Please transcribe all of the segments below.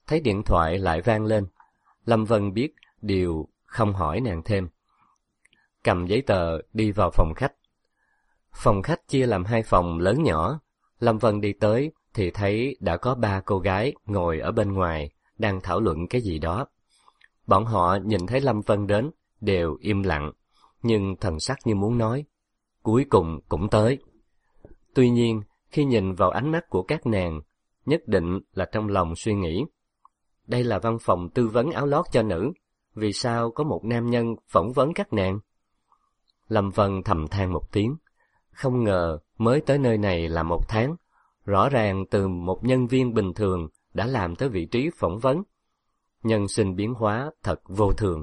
thấy điện thoại lại vang lên. Lâm Vân biết điều không hỏi nàng thêm. Cầm giấy tờ đi vào phòng khách. Phòng khách chia làm 2 phòng lớn nhỏ. Lâm Vân đi tới thì thấy đã có 3 cô gái ngồi ở bên ngoài, đang thảo luận cái gì đó. Bọn họ nhìn thấy Lâm Vân đến, đều im lặng, nhưng thần sắc như muốn nói, cuối cùng cũng tới. Tuy nhiên, khi nhìn vào ánh mắt của các nàng, nhất định là trong lòng suy nghĩ. Đây là văn phòng tư vấn áo lót cho nữ, vì sao có một nam nhân phỏng vấn các nàng? Lâm Vân thầm than một tiếng, không ngờ mới tới nơi này là 1 tháng, rõ ràng từ một nhân viên bình thường đã làm tới vị trí phỏng vấn. Nhân sinh biến hóa thật vô thường.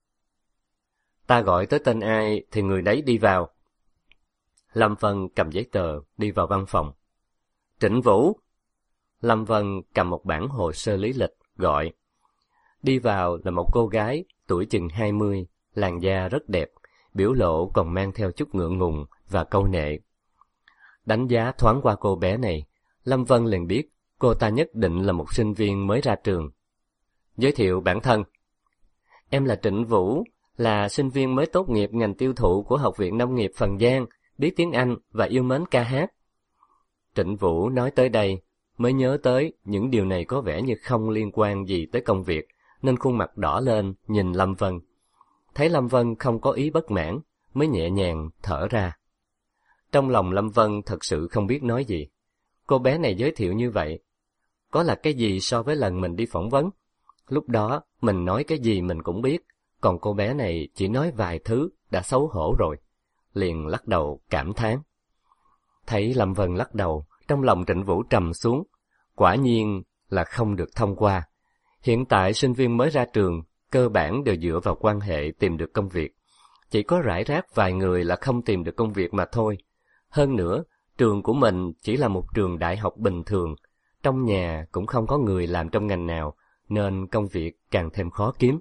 Ta gọi tới tên ai thì người đấy đi vào. Lâm Vân cầm giấy tờ đi vào văn phòng. Trịnh Vũ. Lâm Vân cầm một bản hồ sơ lý lịch gọi. Đi vào là một cô gái tuổi chừng 20, làn da rất đẹp, biểu lộ còn mang theo chút ngượng ngùng và câu nệ. Đánh giá thoáng qua cô bé này, Lâm Vân liền biết cô ta nhất định là một sinh viên mới ra trường. Giới thiệu bản thân. Em là Trịnh Vũ, là sinh viên mới tốt nghiệp ngành tiêu thụ của Học viện Nông nghiệp Phần Giang, biết tiếng Anh và yêu mến ca hát. Trịnh Vũ nói tới đây, mới nhớ tới những điều này có vẻ như không liên quan gì tới công việc, nên khuôn mặt đỏ lên nhìn Lâm Vân. Thấy Lâm Vân không có ý bất mãn, mới nhẹ nhàng thở ra. Trong lòng Lâm Vân thật sự không biết nói gì. Cô bé này giới thiệu như vậy, có là cái gì so với lần mình đi phỏng vấn? Lúc đó mình nói cái gì mình cũng biết, còn cô bé này chỉ nói vài thứ đã xấu hổ rồi. Liền lắc đầu cảm thán. Thấy Lâm Vân lắc đầu, trong lòng Trịnh Vũ trầm xuống. Quả nhiên là không được thông qua. Hiện tại sinh viên mới ra trường, cơ bản đều dựa vào quan hệ tìm được công việc. Chỉ có rải rác vài người là không tìm được công việc mà thôi. Hơn nữa, trường của mình chỉ là một trường đại học bình thường. Trong nhà cũng không có người làm trong ngành nào, nên công việc càng thêm khó kiếm.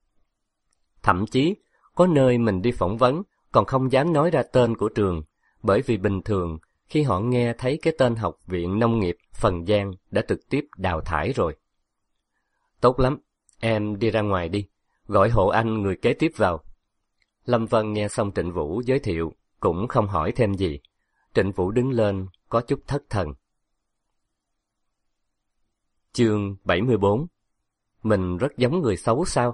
Thậm chí, có nơi mình đi phỏng vấn, còn không dám nói ra tên của trường, bởi vì bình thường, khi họ nghe thấy cái tên Học viện Nông nghiệp Phần Giang đã trực tiếp đào thải rồi. Tốt lắm, em đi ra ngoài đi, gọi hộ anh người kế tiếp vào. Lâm Vân nghe xong Trịnh Vũ giới thiệu, cũng không hỏi thêm gì. Trịnh Vũ đứng lên, có chút thất thần. Chương 74. Mình rất giống người xấu sao?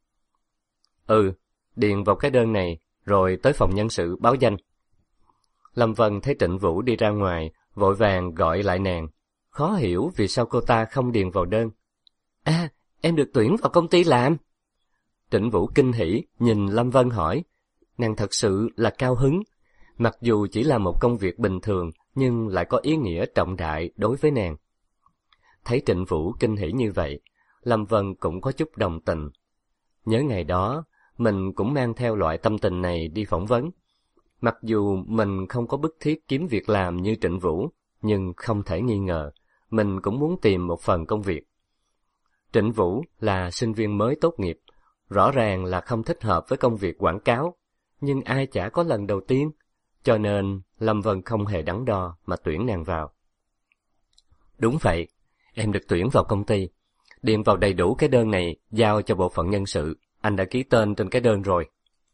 Ừ, điền vào cái đơn này, rồi tới phòng nhân sự báo danh. Lâm Vân thấy Trịnh Vũ đi ra ngoài, vội vàng gọi lại nàng. Khó hiểu vì sao cô ta không điền vào đơn. À, em được tuyển vào công ty làm. Trịnh Vũ kinh hỉ, nhìn Lâm Vân hỏi. Nàng thật sự là cao hứng. Mặc dù chỉ là một công việc bình thường, nhưng lại có ý nghĩa trọng đại đối với nàng. Thấy Trịnh Vũ kinh hỉ như vậy, Lâm Vân cũng có chút đồng tình. Nhớ ngày đó, mình cũng mang theo loại tâm tình này đi phỏng vấn. Mặc dù mình không có bức thiết kiếm việc làm như Trịnh Vũ, nhưng không thể nghi ngờ, mình cũng muốn tìm một phần công việc. Trịnh Vũ là sinh viên mới tốt nghiệp, rõ ràng là không thích hợp với công việc quảng cáo, nhưng ai chả có lần đầu tiên, cho nên Lâm Vân không hề đắn đo mà tuyển nàng vào. Đúng vậy, em được tuyển vào công ty. Điền vào đầy đủ cái đơn này, giao cho bộ phận nhân sự, anh đã ký tên trên cái đơn rồi.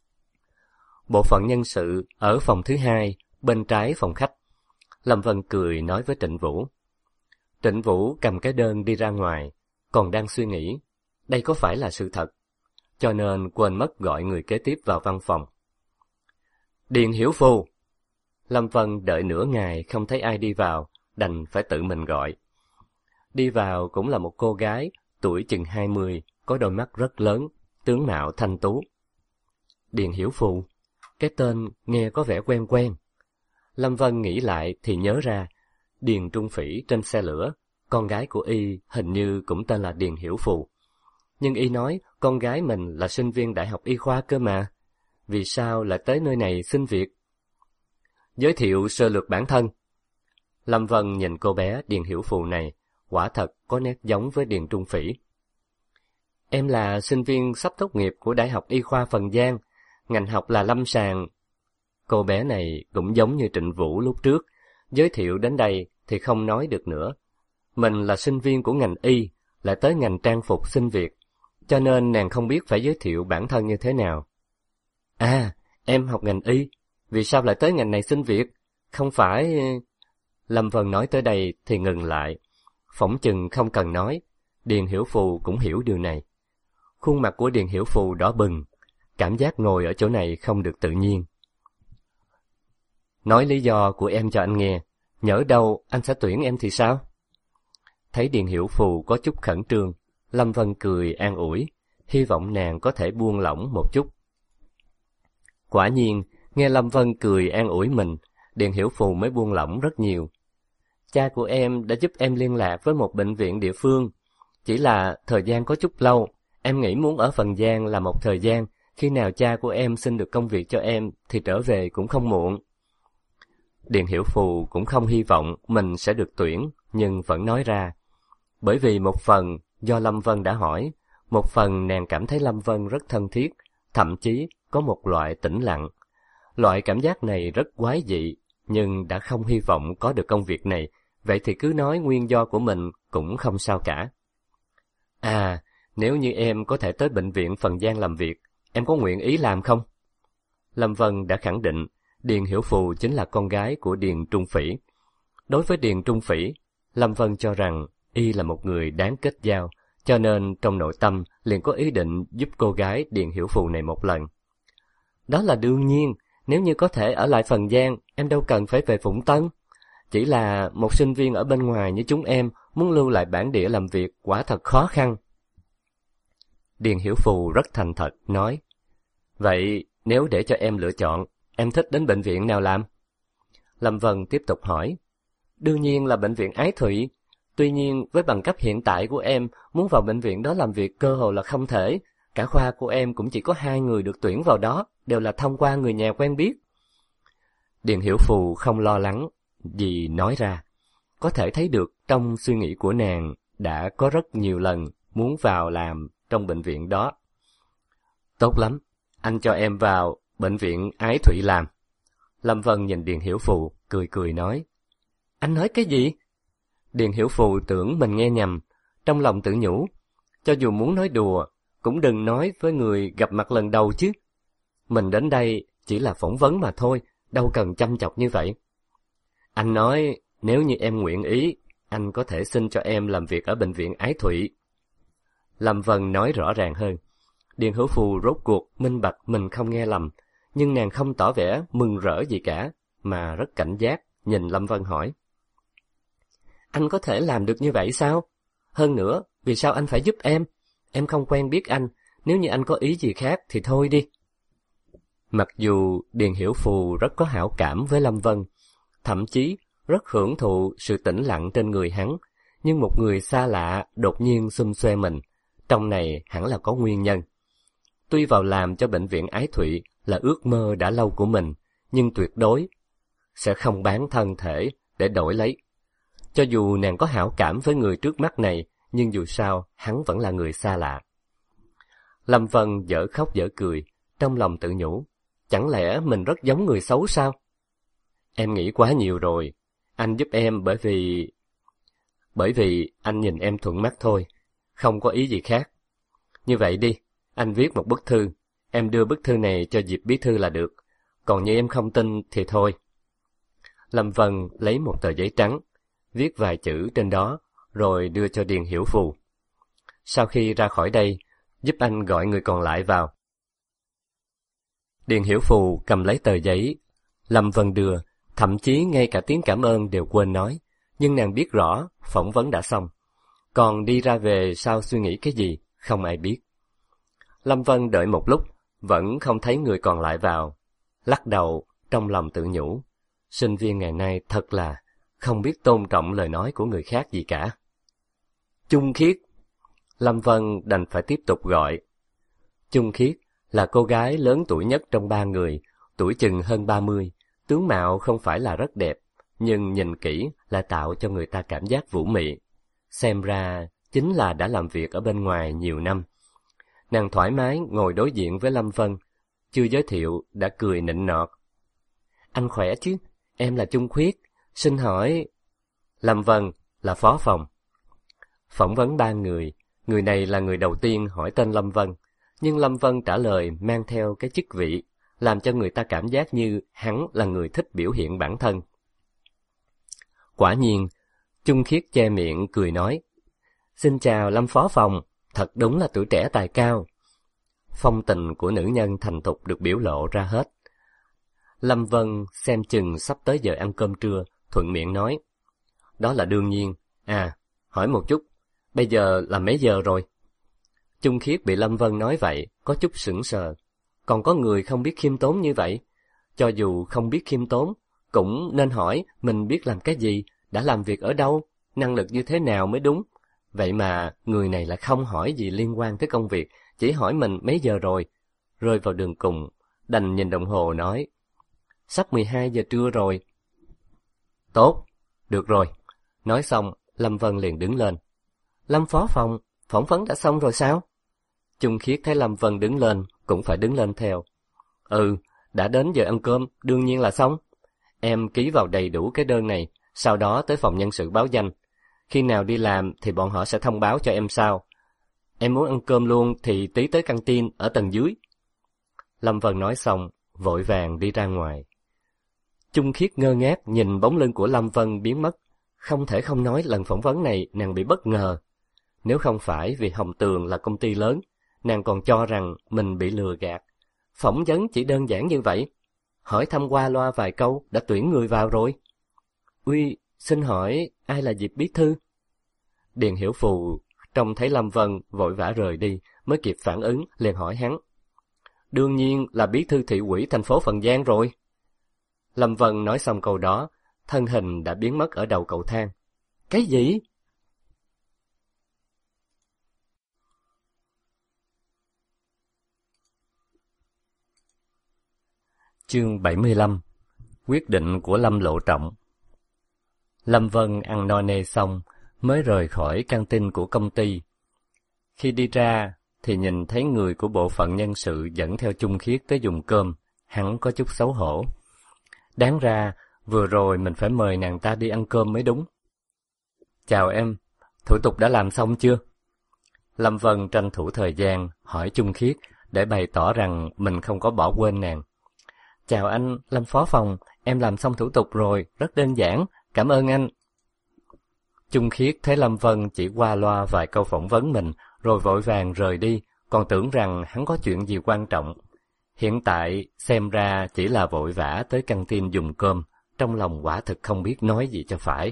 Bộ phận nhân sự ở phòng thứ 2, bên trái phòng khách. Lâm Vân cười nói với Trịnh Vũ. Trịnh Vũ cầm cái đơn đi ra ngoài, còn đang suy nghĩ, đây có phải là sự thật, cho nên quên mất gọi người kế tiếp vào văn phòng. Điền Hiểu Phù. Lâm Vân đợi nửa ngày không thấy ai đi vào, đành phải tự mình gọi. Đi vào cũng là một cô gái, tuổi chừng 20, có đôi mắt rất lớn, tướng mạo thanh tú. Điền Hiểu Phù, cái tên nghe có vẻ quen quen. Lâm Vân nghĩ lại thì nhớ ra, Điền Trung Phỉ trên xe lửa, con gái của y hình như cũng tên là Điền Hiểu Phù. Nhưng y nói con gái mình là sinh viên đại học y khoa cơ mà. Vì sao lại tới nơi này xin việc? Giới thiệu sơ lược bản thân. Lâm Vân nhìn cô bé Điền Hiểu Phù này, quả thật có nét giống với Điền Trung Phỉ. Em là sinh viên sắp tốt nghiệp của Đại học Y khoa Phần Giang, ngành học là lâm sàng. Cô bé này cũng giống như Trịnh Vũ lúc trước, giới thiệu đến đây thì không nói được nữa. Mình là sinh viên của ngành Y, lại tới ngành trang phục xin việc, cho nên nàng không biết phải giới thiệu bản thân như thế nào. À, em học ngành y, vì sao lại tới ngành này xin việc? Không phải... Lâm Vân nói tới đây thì ngừng lại. Phỏng chừng không cần nói, Điền Hiểu Phù cũng hiểu điều này. Khuôn mặt của Điền Hiểu Phù đỏ bừng, cảm giác ngồi ở chỗ này không được tự nhiên. Nói lý do của em cho anh nghe, nhỡ đâu anh sẽ tuyển em thì sao? Thấy Điền Hiểu Phù có chút khẩn trương, Lâm Vân cười an ủi, hy vọng nàng có thể buông lỏng một chút. Quả nhiên, nghe Lâm Vân cười an ủi mình, Điền Hiểu Phù mới buông lỏng rất nhiều. Cha của em đã giúp em liên lạc với một bệnh viện địa phương, chỉ là thời gian có chút lâu, em nghĩ muốn ở Phần Giang là một thời gian, khi nào cha của em xin được công việc cho em thì trở về cũng không muộn. Điền Hiểu Phù cũng không hy vọng mình sẽ được tuyển, nhưng vẫn nói ra. Bởi vì một phần do Lâm Vân đã hỏi, một phần nàng cảm thấy Lâm Vân rất thân thiết, thậm chí có một loại tĩnh lặng. Loại cảm giác này rất quái dị, nhưng đã không hy vọng có được công việc này, vậy thì cứ nói nguyên do của mình cũng không sao cả. À, nếu như em có thể tới bệnh viện Phần Giang làm việc, em có nguyện ý làm không? Lâm Vân đã khẳng định, Điền Hiểu Phù chính là con gái của Điền Trung Phỉ. Đối với Điền Trung Phỉ, Lâm Vân cho rằng y là một người đáng kết giao, cho nên trong nội tâm liền có ý định giúp cô gái Điền Hiểu Phù này một lần. Đó là đương nhiên, nếu như có thể ở lại Phần Giang, em đâu cần phải về Phụng Tân. Chỉ là một sinh viên ở bên ngoài như chúng em muốn lưu lại bản địa làm việc quả thật khó khăn. Điền Hiểu Phù rất thành thật nói, vậy nếu để cho em lựa chọn, em thích đến bệnh viện nào làm? Lâm Vân tiếp tục hỏi, đương nhiên là bệnh viện Ái Thụy. Tuy nhiên với bằng cấp hiện tại của em, muốn vào bệnh viện đó làm việc cơ hồ là không thể. Cả khoa của em cũng chỉ có 2 người được tuyển vào đó, đều là thông qua người nhà quen biết. Điền Hiểu Phù không lo lắng gì nói ra. Có thể thấy được trong suy nghĩ của nàng đã có rất nhiều lần muốn vào làm trong bệnh viện đó. Tốt lắm, anh cho em vào bệnh viện Ái Thụy làm. Lâm Vân nhìn Điền Hiểu Phù, cười cười nói. Anh nói cái gì? Điền Hiểu Phù tưởng mình nghe nhầm, trong lòng tự nhủ. Cho dù muốn nói đùa, cũng đừng nói với người gặp mặt lần đầu chứ. Mình đến đây chỉ là phỏng vấn mà thôi, đâu cần chăm chọc như vậy. Anh nói, nếu như em nguyện ý, anh có thể xin cho em làm việc ở bệnh viện Ái Thụy. Lâm Vân nói rõ ràng hơn. Điền Hiểu Phù rốt cuộc minh bạch mình không nghe lầm, nhưng nàng không tỏ vẻ mừng rỡ gì cả, mà rất cảnh giác, nhìn Lâm Vân hỏi. Anh có thể làm được như vậy sao? Hơn nữa, vì sao anh phải giúp em? Em không quen biết anh, nếu như anh có ý gì khác thì thôi đi. Mặc dù Điền Hiểu Phù rất có hảo cảm với Lâm Vân, thậm chí rất hưởng thụ sự tĩnh lặng trên người hắn, nhưng một người xa lạ đột nhiên xum xuê mình, trong này hẳn là có nguyên nhân. Tuy vào làm cho bệnh viện Ái Thụy là ước mơ đã lâu của mình, nhưng tuyệt đối sẽ không bán thân thể để đổi lấy. Cho dù nàng có hảo cảm với người trước mắt này, nhưng dù sao hắn vẫn là người xa lạ. Lâm Vân dở khóc dở cười, trong lòng tự nhủ, chẳng lẽ mình rất giống người xấu sao? Em nghĩ quá nhiều rồi, anh giúp em bởi vì anh nhìn em thuận mắt thôi, không có ý gì khác. Như vậy đi, anh viết một bức thư, em đưa bức thư này cho Diệp bí thư là được, còn như em không tin thì thôi. Lâm Vân lấy một tờ giấy trắng, viết vài chữ trên đó, rồi đưa cho Điền Hiểu Phù. Sau khi ra khỏi đây, giúp anh gọi người còn lại vào. Điền Hiểu Phù cầm lấy tờ giấy, Lâm Vân đưa, thậm chí ngay cả tiếng cảm ơn đều quên nói, nhưng nàng biết rõ phỏng vấn đã xong. Còn đi ra về sau suy nghĩ cái gì, không ai biết. Lâm Vân đợi một lúc, vẫn không thấy người còn lại vào. Lắc đầu, trong lòng tự nhủ, sinh viên ngày nay thật là không biết tôn trọng lời nói của người khác gì cả. Chung Khiết. Lâm Vân đành phải tiếp tục gọi. Chung Khiết là cô gái lớn tuổi nhất trong 3 người, tuổi chừng hơn 30, tướng mạo không phải là rất đẹp, nhưng nhìn kỹ lại tạo cho người ta cảm giác vũ mị. Xem ra chính là đã làm việc ở bên ngoài nhiều năm. Nàng thoải mái ngồi đối diện với Lâm Vân, chưa giới thiệu đã cười nịnh nọt. Anh khỏe chứ? Em là Chung Khiết, xin hỏi... Lâm Vân là phó phòng. Phỏng vấn 3 người, người này là người đầu tiên hỏi tên Lâm Vân, nhưng Lâm Vân trả lời mang theo cái chức vị, làm cho người ta cảm giác như hắn là người thích biểu hiện bản thân. Quả nhiên, Chung Khiết che miệng cười nói, xin chào Lâm phó phòng, thật đúng là tuổi trẻ tài cao. Phong tình của nữ nhân thành thục được biểu lộ ra hết. Lâm Vân xem chừng sắp tới giờ ăn cơm trưa, thuận miệng nói, đó là đương nhiên. À, hỏi một chút, bây giờ là mấy giờ rồi? Chung Khiết bị Lâm Vân nói vậy, có chút sững sờ. Còn có người không biết khiêm tốn như vậy. Cho dù không biết khiêm tốn, cũng nên hỏi mình biết làm cái gì, đã làm việc ở đâu, năng lực như thế nào mới đúng. Vậy mà người này lại không hỏi gì liên quan tới công việc, chỉ hỏi mình mấy giờ rồi. Rơi vào đường cùng, đành nhìn đồng hồ nói, sắp 12 giờ trưa rồi. Tốt, được rồi. Nói xong, Lâm Vân liền đứng lên. Lâm phó phòng, phỏng vấn đã xong rồi sao? Chung Khiết thấy Lâm Vân đứng lên, cũng phải đứng lên theo. Ừ, đã đến giờ ăn cơm, đương nhiên là xong. Em ký vào đầy đủ cái đơn này, sau đó tới phòng nhân sự báo danh. Khi nào đi làm thì bọn họ sẽ thông báo cho em sau. Em muốn ăn cơm luôn thì tí tới căng tin ở tầng dưới. Lâm Vân nói xong, vội vàng đi ra ngoài. Chung Khiết ngơ ngác nhìn bóng lưng của Lâm Vân biến mất. Không thể không nói lần phỏng vấn này nàng bị bất ngờ. Nếu không phải vì Hồng Tường là công ty lớn, nàng còn cho rằng mình bị lừa gạt. Phỏng vấn chỉ đơn giản như vậy. Hỏi thăm qua loa vài câu đã tuyển người vào rồi. Uy, xin hỏi ai là Diệp bí thư? Điền Hiểu Phù trông thấy Lâm Vân vội vã rời đi, mới kịp phản ứng, liền hỏi hắn. Đương nhiên là bí thư thị ủy thành phố Phần Giang rồi. Lâm Vân nói xong câu đó, thân hình đã biến mất ở đầu cầu thang. Cái gì? Chương 75. Quyết định của Lâm Lộ Trọng. Lâm Vân ăn no nê xong, mới rời khỏi căng tin của công ty. Khi đi ra, thì nhìn thấy người của bộ phận nhân sự dẫn theo Chung Khiết tới dùng cơm, hắn có chút xấu hổ. Đáng ra, vừa rồi mình phải mời nàng ta đi ăn cơm mới đúng. Chào em, thủ tục đã làm xong chưa? Lâm Vân tranh thủ thời gian, hỏi Chung Khiết, để bày tỏ rằng mình không có bỏ quên nàng. Chào anh, Lâm phó phòng, em làm xong thủ tục rồi, rất đơn giản, cảm ơn anh. Chung Khiết thấy Lâm Vân chỉ qua loa vài câu phỏng vấn mình, rồi vội vàng rời đi, còn tưởng rằng hắn có chuyện gì quan trọng. Hiện tại, xem ra chỉ là vội vã tới căng tin dùng cơm, trong lòng quả thực không biết nói gì cho phải.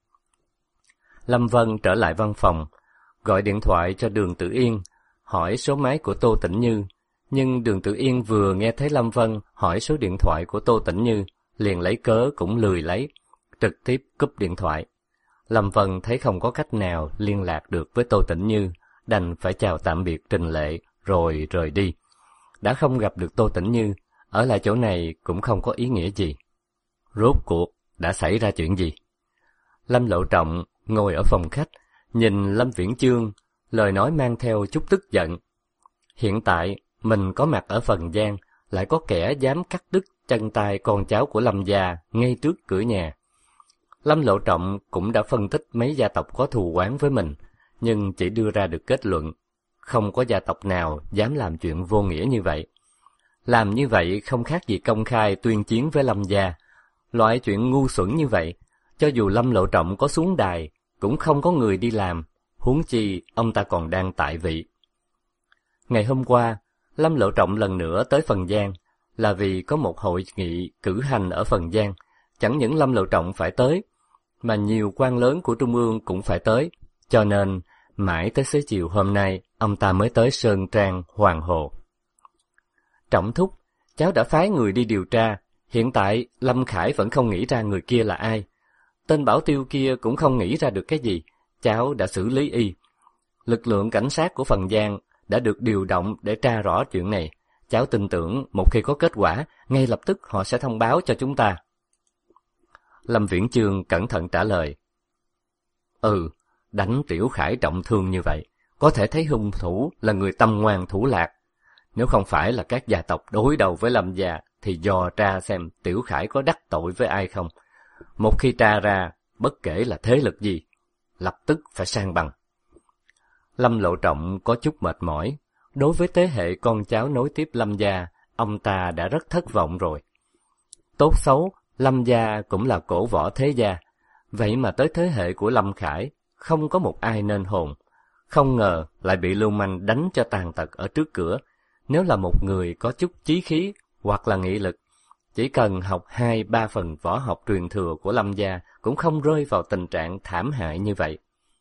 Lâm Vân trở lại văn phòng, gọi điện thoại cho Đường Tử Yên, hỏi số máy của Tô Tĩnh Như. Nhưng Đường Tử Yên vừa nghe thấy Lâm Vân hỏi số điện thoại của Tô Tĩnh Như, liền lấy cớ cũng lười lấy, trực tiếp cúp điện thoại. Lâm Vân thấy không có cách nào liên lạc được với Tô Tĩnh Như, đành phải chào tạm biệt Trình Lệ rồi rời đi. Đã không gặp được Tô Tĩnh Như, ở lại chỗ này cũng không có ý nghĩa gì. Rốt cuộc đã xảy ra chuyện gì? Lâm Lộ Trọng ngồi ở phòng khách, nhìn Lâm Viễn Chương, lời nói mang theo chút tức giận. Hiện tại mình có mặt ở Phần Giang, lại có kẻ dám cắt đứt chân tay con cháu của Lâm gia ngay trước cửa nhà. Lâm Lộ Trọng cũng đã phân tích mấy gia tộc có thù oán với mình, nhưng chỉ đưa ra được kết luận, không có gia tộc nào dám làm chuyện vô nghĩa như vậy. Làm như vậy không khác gì công khai tuyên chiến với Lâm gia. Loại chuyện ngu xuẩn như vậy, cho dù Lâm Lộ Trọng có xuống đài, cũng không có người đi làm, huống chi ông ta còn đang tại vị. Ngày hôm qua, Lâm Lộ Trọng lần nữa tới Phần Giang, là vì có một hội nghị cử hành ở Phần Giang. Chẳng những Lâm Lộ Trọng phải tới, mà nhiều quan lớn của Trung ương cũng phải tới, cho nên mãi tới xế chiều hôm nay, ông ta mới tới Sơn Trang, Hoàng Hồ. Trọng thúc, cháu đã phái người đi điều tra, hiện tại Lâm Khải vẫn không nghĩ ra người kia là ai. Tên Bảo Tiêu kia cũng không nghĩ ra được cái gì, cháu đã xử lý y. Lực lượng cảnh sát của Phần Giang đã được điều động để tra rõ chuyện này. Cháu tin tưởng một khi có kết quả, ngay lập tức họ sẽ thông báo cho chúng ta. Lâm Viễn Chương cẩn thận trả lời. Đánh Tiểu Khải trọng thương như vậy, có thể thấy hung thủ là người tâm ngoan thủ lạc. Nếu không phải là các gia tộc đối đầu với Lâm gia, thì dò tra xem Tiểu Khải có đắc tội với ai không. Một khi tra ra, bất kể là thế lực gì, lập tức phải san bằng. Lâm Lộ Trọng có chút mệt mỏi. Đối với thế hệ con cháu nối tiếp Lâm gia, ông ta đã rất thất vọng rồi. Tốt xấu, Lâm gia cũng là cổ võ thế gia. Vậy mà tới thế hệ của Lâm Khải, không có một ai nên hồn. Không ngờ lại bị lưu manh đánh cho tàn tật ở trước cửa. Nếu là một người có chút chí khí hoặc là nghị lực, chỉ cần học 2-3 phần võ học truyền thừa của Lâm gia cũng không rơi vào tình trạng thảm hại như vậy.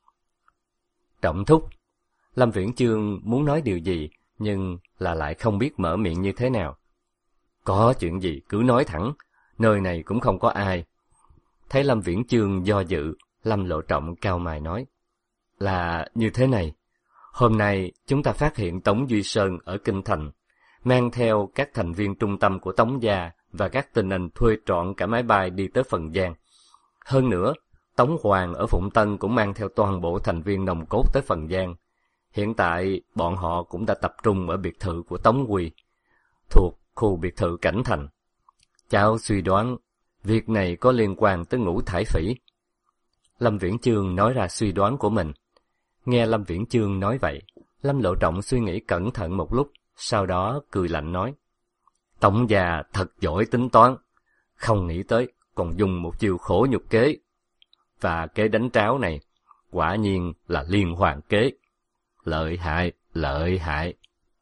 Trọng thúc, Lâm Viễn Chương muốn nói điều gì, nhưng là lại không biết mở miệng như thế nào. Có chuyện gì cứ nói thẳng, nơi này cũng không có ai. Thấy Lâm Viễn Chương do dự, Lâm Lộ Trọng cau mày nói, là như thế này. Hôm nay chúng ta phát hiện Tống Duy Sơn ở Kinh Thành, mang theo các thành viên trung tâm của Tống gia và các tinh anh thuê trọn cả máy bay đi tới Phần Giang. Hơn nữa, Tống Hoàng ở Phụng Tân cũng mang theo toàn bộ thành viên nòng cốt tới Phần Giang. Hiện tại, bọn họ cũng đã tập trung ở biệt thự của Tống Quy, thuộc khu biệt thự Cảnh Thành. Cháu suy đoán, việc này có liên quan tới Ngũ Thải Phỉ. Lâm Viễn Chương nói ra suy đoán của mình. Nghe Lâm Viễn Chương nói vậy, Lâm Lộ Trọng suy nghĩ cẩn thận một lúc, sau đó cười lạnh nói, Tống gia thật giỏi tính toán, không nghĩ tới còn dùng một chiêu khổ nhục kế. Và kế đánh tráo này, quả nhiên là liên hoàn kế. Lợi hại, lợi hại.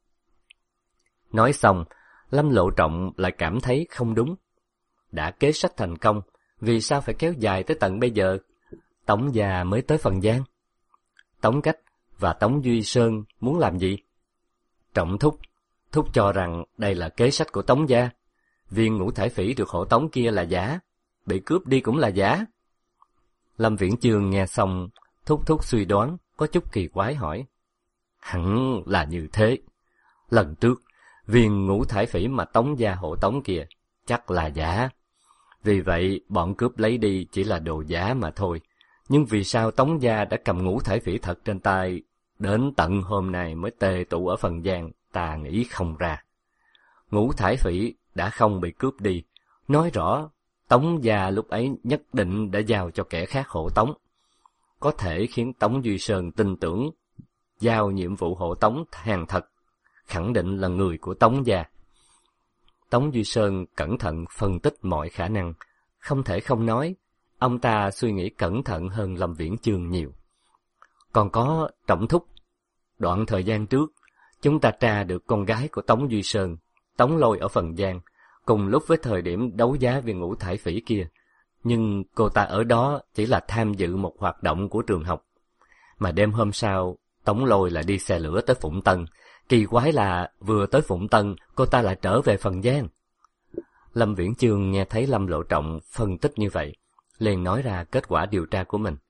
Nói xong, Lâm Lộ Trọng lại cảm thấy không đúng. Đã kế sách thành công, vì sao phải kéo dài tới tận bây giờ? Tống gia mới tới Phần Giang. Tống Cách và Tống Duy Sơn muốn làm gì? Trọng thúc cho rằng đây là kế sách của Tống gia. Viên Ngũ Thải Phỉ được hộ tống kia là giả, bị cướp đi cũng là giả. Lâm Viễn Chương nghe xong, thúc suy đoán, có chút kỳ quái hỏi. Hẳn là như thế. Lần trước, viên Ngũ Thải Phỉ mà Tống gia hộ tống kia, chắc là giả. Vì vậy, bọn cướp lấy đi chỉ là đồ giả mà thôi. Nhưng vì sao Tống gia đã cầm Ngũ Thải Phỉ thật trên tay, đến tận hôm nay mới tề tụ ở Phần Giang, ta nghĩ không ra. Ngũ Thải Phỉ đã không bị cướp đi, nói rõ Tống gia lúc ấy nhất định đã giao cho kẻ khác hộ tống. Có thể khiến Tống Duy Sơn tin tưởng, giao nhiệm vụ hộ tống hàng thật, khẳng định là người của Tống gia. Tống Duy Sơn cẩn thận phân tích mọi khả năng, không thể không nói, ông ta suy nghĩ cẩn thận hơn Lâm Viễn Chương nhiều. Còn có Trọng thúc, đoạn thời gian trước, chúng ta tra được con gái của Tống Duy Sơn, Tống Lôi ở Phần Giang, cùng lúc với thời điểm đấu giá viên Ngũ Thải Phỉ kia. Nhưng cô ta ở đó chỉ là tham dự một hoạt động của trường học. Mà đêm hôm sau, Tống Lôi lại đi xe lửa tới Phụng Tân. Kỳ quái là vừa tới Phụng Tân, cô ta lại trở về Phần Giang. Lâm Viễn Chương nghe thấy Lâm Lộ Trọng phân tích như vậy, liền nói ra kết quả điều tra của mình.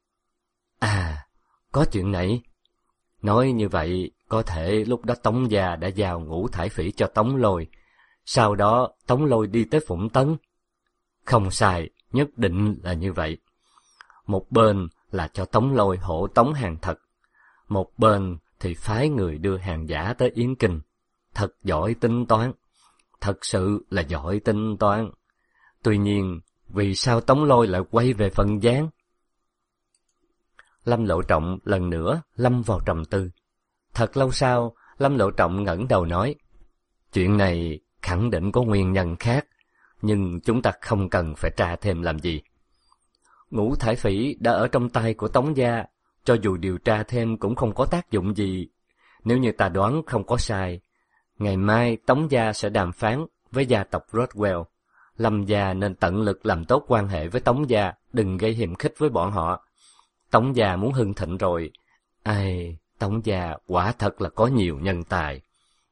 À, có chuyện này. Nói như vậy, có thể lúc đó Tống gia đã giao Ngũ Thải Phỉ cho Tống Lôi. Sau đó, Tống Lôi đi tới Phụng Tân. Không sai, nhất định là như vậy. Một bên là cho Tống Lôi hộ tống hàng thật. Một bên thì phái người đưa hàng giả tới Yến Kinh. Thật giỏi tính toán. Thật sự là giỏi tính toán. Tuy nhiên, vì sao Tống Lôi lại quay về Phần Giang? Lâm Lộ Trọng lần nữa lâm vào trầm tư. Thật lâu sau, Lâm Lộ Trọng ngẩng đầu nói, chuyện này khẳng định có nguyên nhân khác, nhưng chúng ta không cần phải tra thêm làm gì. Ngũ Thải Phỉ đã ở trong tay của Tống gia, cho dù điều tra thêm cũng không có tác dụng gì. Nếu như ta đoán không có sai, ngày mai Tống gia sẽ đàm phán với gia tộc Rothwell. Lâm gia nên tận lực làm tốt quan hệ với Tống gia, đừng gây hiềm khích với bọn họ. Tống gia muốn hưng thịnh rồi. Ai, Tống gia quả thật là có nhiều nhân tài.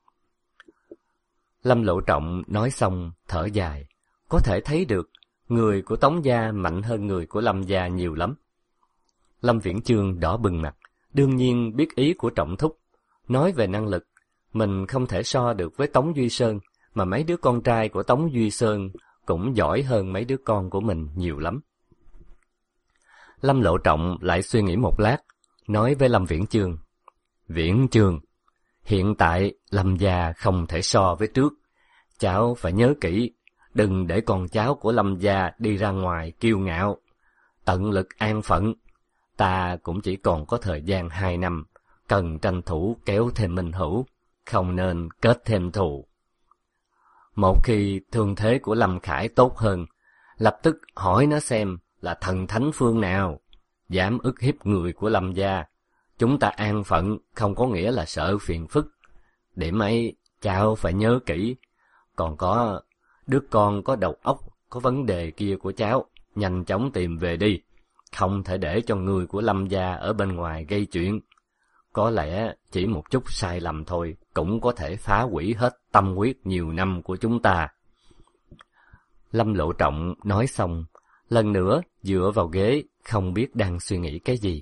Lâm Lộ Trọng nói xong, thở dài. Có thể thấy được, người của Tống gia mạnh hơn người của Lâm gia nhiều lắm. Lâm Viễn Chương đỏ bừng mặt, đương nhiên biết ý của Trọng thúc. Nói về năng lực, mình không thể so được với Tống Duy Sơn, mà mấy đứa con trai của Tống Duy Sơn cũng giỏi hơn mấy đứa con của mình nhiều lắm. Lâm Lộ Trọng lại suy nghĩ một lát, nói với Lâm Viễn Chương. Viễn Chương, hiện tại Lâm gia không thể so với trước. Cháu phải nhớ kỹ, đừng để con cháu của Lâm gia đi ra ngoài kiêu ngạo. Tận lực an phận. Ta cũng chỉ còn có thời gian 2 năm, cần tranh thủ kéo thêm minh hữu, không nên kết thêm thù. Một khi thương thế của Lâm Khải tốt hơn, lập tức hỏi nó xem là thần thánh phương nào dám ức hiếp người của Lâm gia. Chúng ta an phận không có nghĩa là sợ phiền phức. Điểm ấy cháu phải nhớ kỹ. Còn có đứa con có đầu óc có vấn đề kia của cháu, nhanh chóng tìm về đi. Không thể để cho người của Lâm gia ở bên ngoài gây chuyện. Có lẽ chỉ một chút sai lầm thôi cũng có thể phá hủy hết tâm huyết nhiều năm của chúng ta. Lâm Lộ Trọng nói xong, lần nữa dựa vào ghế, không biết đang suy nghĩ cái gì.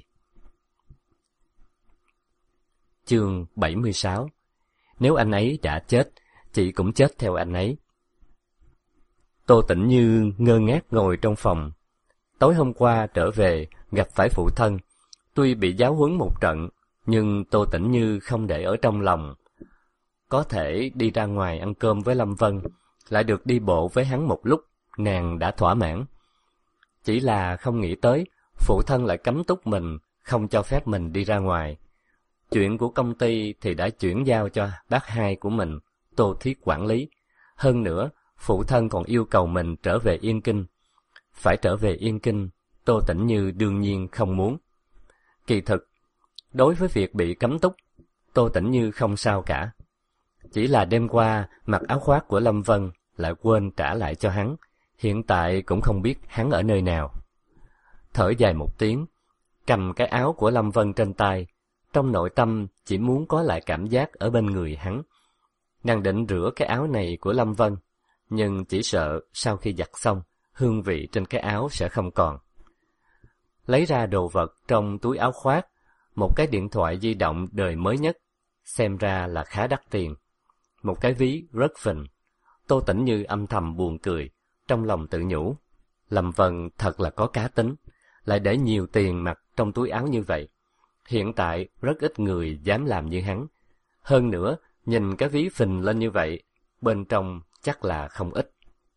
Chương 76. Nếu anh ấy đã chết, chị cũng chết theo anh ấy. Tô Tĩnh Như ngơ ngác ngồi trong phòng. Tối hôm qua trở về, gặp phải phụ thân. Tuy bị giáo huấn một trận, nhưng Tô Tĩnh Như không để ở trong lòng. Có thể đi ra ngoài ăn cơm với Lâm Vân, lại được đi bộ với hắn một lúc, nàng đã thỏa mãn. Chỉ là không nghĩ tới, phụ thân lại cấm túc mình, không cho phép mình đi ra ngoài. Chuyện của công ty thì đã chuyển giao cho bác hai của mình, Tô Thiết quản lý. Hơn nữa, phụ thân còn yêu cầu mình trở về Yên Kinh. Phải trở về Yên Kinh, Tô Tĩnh Như đương nhiên không muốn. Kỳ thực, đối với việc bị cấm túc, Tô Tĩnh Như không sao cả. Chỉ là đêm qua mặc áo khoác của Lâm Vân lại quên trả lại cho hắn, hiện tại cũng không biết hắn ở nơi nào. Thở dài một tiếng, cầm cái áo của Lâm Vân trên tay, trong nội tâm chỉ muốn có lại cảm giác ở bên người hắn. Nàng định rửa cái áo này của Lâm Vân, nhưng chỉ sợ sau khi giặt xong, hương vị trên cái áo sẽ không còn. Lấy ra đồ vật trong túi áo khoác, một cái điện thoại di động đời mới nhất, xem ra là khá đắt tiền. Một cái ví rất phình. Tô Tĩnh Như âm thầm buồn cười, trong lòng tự nhủ. Lâm Vân thật là có cá tính, lại để nhiều tiền mặt trong túi áo như vậy. Hiện tại rất ít người dám làm như hắn. Hơn nữa, nhìn cái ví phình lên như vậy, bên trong chắc là không ít.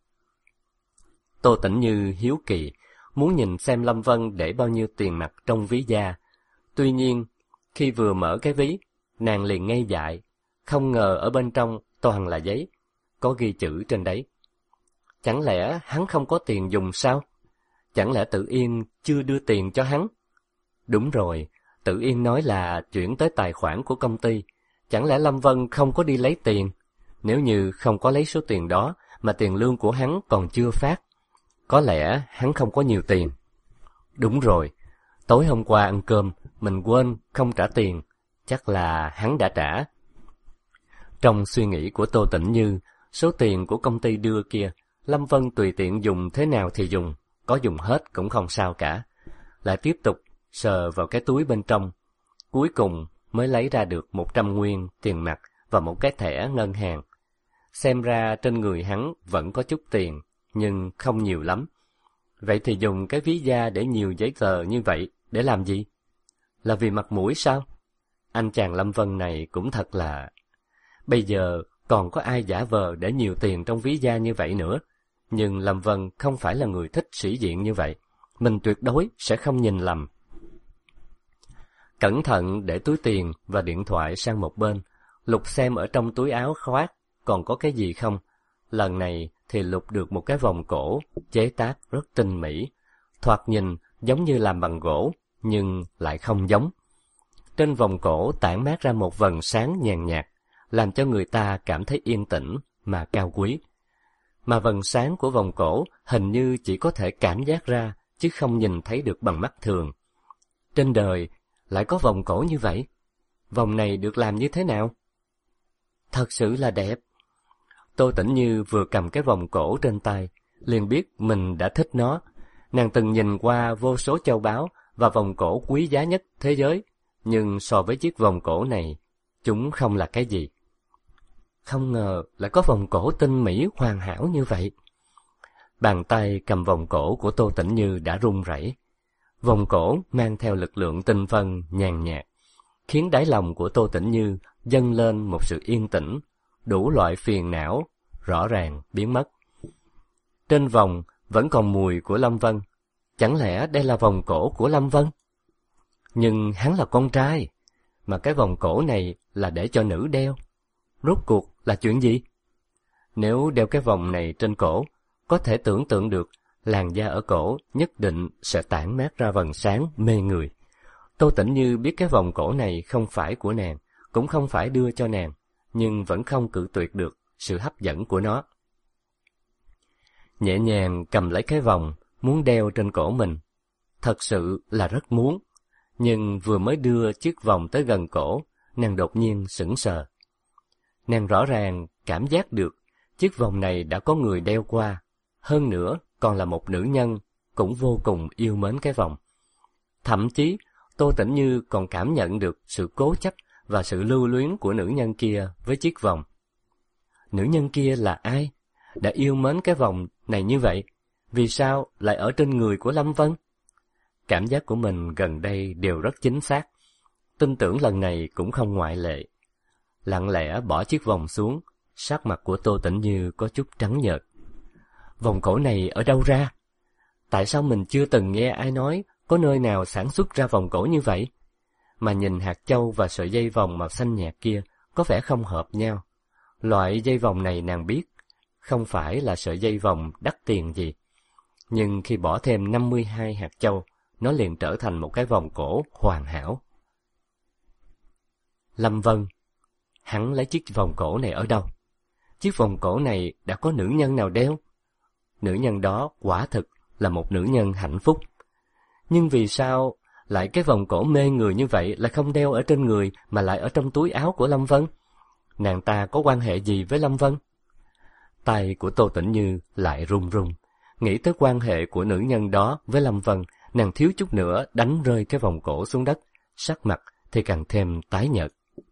Tô Tĩnh Như hiếu kỳ, muốn nhìn xem Lâm Vân để bao nhiêu tiền mặt trong ví da. Tuy nhiên, khi vừa mở cái ví, nàng liền ngây dại, không ngờ ở bên trong toàn là giấy, có ghi chữ trên đấy. Chẳng lẽ hắn không có tiền dùng sao? Chẳng lẽ Tự Yên chưa đưa tiền cho hắn? Đúng rồi, Tự Yên nói là chuyển tới tài khoản của công ty. Chẳng lẽ Lâm Vân không có đi lấy tiền? Nếu như không có lấy số tiền đó, mà tiền lương của hắn còn chưa phát, có lẽ hắn không có nhiều tiền. Đúng rồi, tối hôm qua ăn cơm, mình quên không trả tiền, chắc là hắn đã trả. Trong suy nghĩ của Tô Tĩnh Như, số tiền của công ty đưa kia, Lâm Vân tùy tiện dùng thế nào thì dùng, có dùng hết cũng không sao cả. Lại tiếp tục sờ vào cái túi bên trong, cuối cùng mới lấy ra được 100 nguyên tiền mặt và một cái thẻ ngân hàng. Xem ra trên người hắn vẫn có chút tiền, nhưng không nhiều lắm. Vậy thì dùng cái ví da để nhiều giấy tờ như vậy để làm gì? Là vì mặt mũi sao? Anh chàng Lâm Vân này cũng thật là... Bây giờ còn có ai giả vờ để nhiều tiền trong ví da như vậy nữa. Nhưng Lâm Vân không phải là người thích sĩ diện như vậy. Mình tuyệt đối sẽ không nhìn lầm. Cẩn thận để túi tiền và điện thoại sang một bên, lục xem ở trong túi áo khoác còn có cái gì không. Lần này thì lục được một cái vòng cổ chế tác rất tinh mỹ, thoạt nhìn giống như làm bằng gỗ, nhưng lại không giống. Trên vòng cổ tản mát ra một vầng sáng nhàn nhạt, làm cho người ta cảm thấy yên tĩnh mà cao quý. Mà vầng sáng của vòng cổ hình như chỉ có thể cảm giác ra, chứ không nhìn thấy được bằng mắt thường. Trên đời lại có vòng cổ như vậy? Vòng này được làm như thế nào? Thật sự là đẹp. Tô Tĩnh Như vừa cầm cái vòng cổ trên tay, liền biết mình đã thích nó. Nàng từng nhìn qua vô số châu báu và vòng cổ quý giá nhất thế giới, nhưng so với chiếc vòng cổ này, chúng không là cái gì. Không ngờ lại có vòng cổ tinh mỹ hoàn hảo như vậy. Bàn tay cầm vòng cổ của Tô Tĩnh Như đã run rẩy. Vòng cổ mang theo lực lượng tinh vân nhàn nhạt, khiến đáy lòng của Tô Tĩnh Như dâng lên một sự yên tĩnh, đủ loại phiền não rõ ràng biến mất. Trên vòng vẫn còn mùi của Lâm Vân. Chẳng lẽ đây là vòng cổ của Lâm Vân? Nhưng hắn là con trai. mà cái vòng cổ này là để cho nữ đeo. Rốt cuộc là chuyện gì? Nếu đeo cái vòng này trên cổ, có thể tưởng tượng được làn da ở cổ nhất định sẽ tản mát ra vầng sáng mê người. Tô Tĩnh Như biết cái vòng cổ này không phải của nàng, cũng không phải đưa cho nàng, nhưng vẫn không cự tuyệt được sự hấp dẫn của nó. Nhẹ nhàng cầm lấy cái vòng, muốn đeo trên cổ mình. Thật sự là rất muốn, nhưng vừa mới đưa chiếc vòng tới gần cổ, nàng đột nhiên sững sờ. Nàng rõ ràng cảm giác được chiếc vòng này đã có người đeo qua, hơn nữa còn là một nữ nhân, cũng vô cùng yêu mến cái vòng. Thậm chí, Tô Tĩnh Như còn cảm nhận được sự cố chấp và sự lưu luyến của nữ nhân kia với chiếc vòng. Nữ nhân kia là ai? Đã yêu mến cái vòng này như vậy, vì sao lại ở trên người của Lâm Vân? Cảm giác của mình gần đây đều rất chính xác, tin tưởng lần này cũng không ngoại lệ. Lặng lẽ bỏ chiếc vòng xuống, sắc mặt của Tô Tĩnh Như có chút trắng nhợt. Vòng cổ này ở đâu ra? Tại sao mình chưa từng nghe ai nói có nơi nào sản xuất ra vòng cổ như vậy? Mà nhìn hạt châu và sợi dây vòng màu xanh nhạt kia có vẻ không hợp nhau. Loại dây vòng này nàng biết, không phải là sợi dây vòng đắt tiền gì. Nhưng khi bỏ thêm 52 hạt châu, nó liền trở thành một cái vòng cổ hoàn hảo. Lâm Vân, hắn lấy chiếc vòng cổ này ở đâu? Chiếc vòng cổ này đã có nữ nhân nào đeo? Nữ nhân đó quả thực là một nữ nhân hạnh phúc. Nhưng vì sao lại cái vòng cổ mê người như vậy lại không đeo ở trên người mà lại ở trong túi áo của Lâm Vân? Nàng ta có quan hệ gì với Lâm Vân? Tay của Tô Tĩnh Như lại run run, nghĩ tới quan hệ của nữ nhân đó với Lâm Vân, nàng thiếu chút nữa đánh rơi cái vòng cổ xuống đất, sắc mặt thì càng thêm tái nhợt.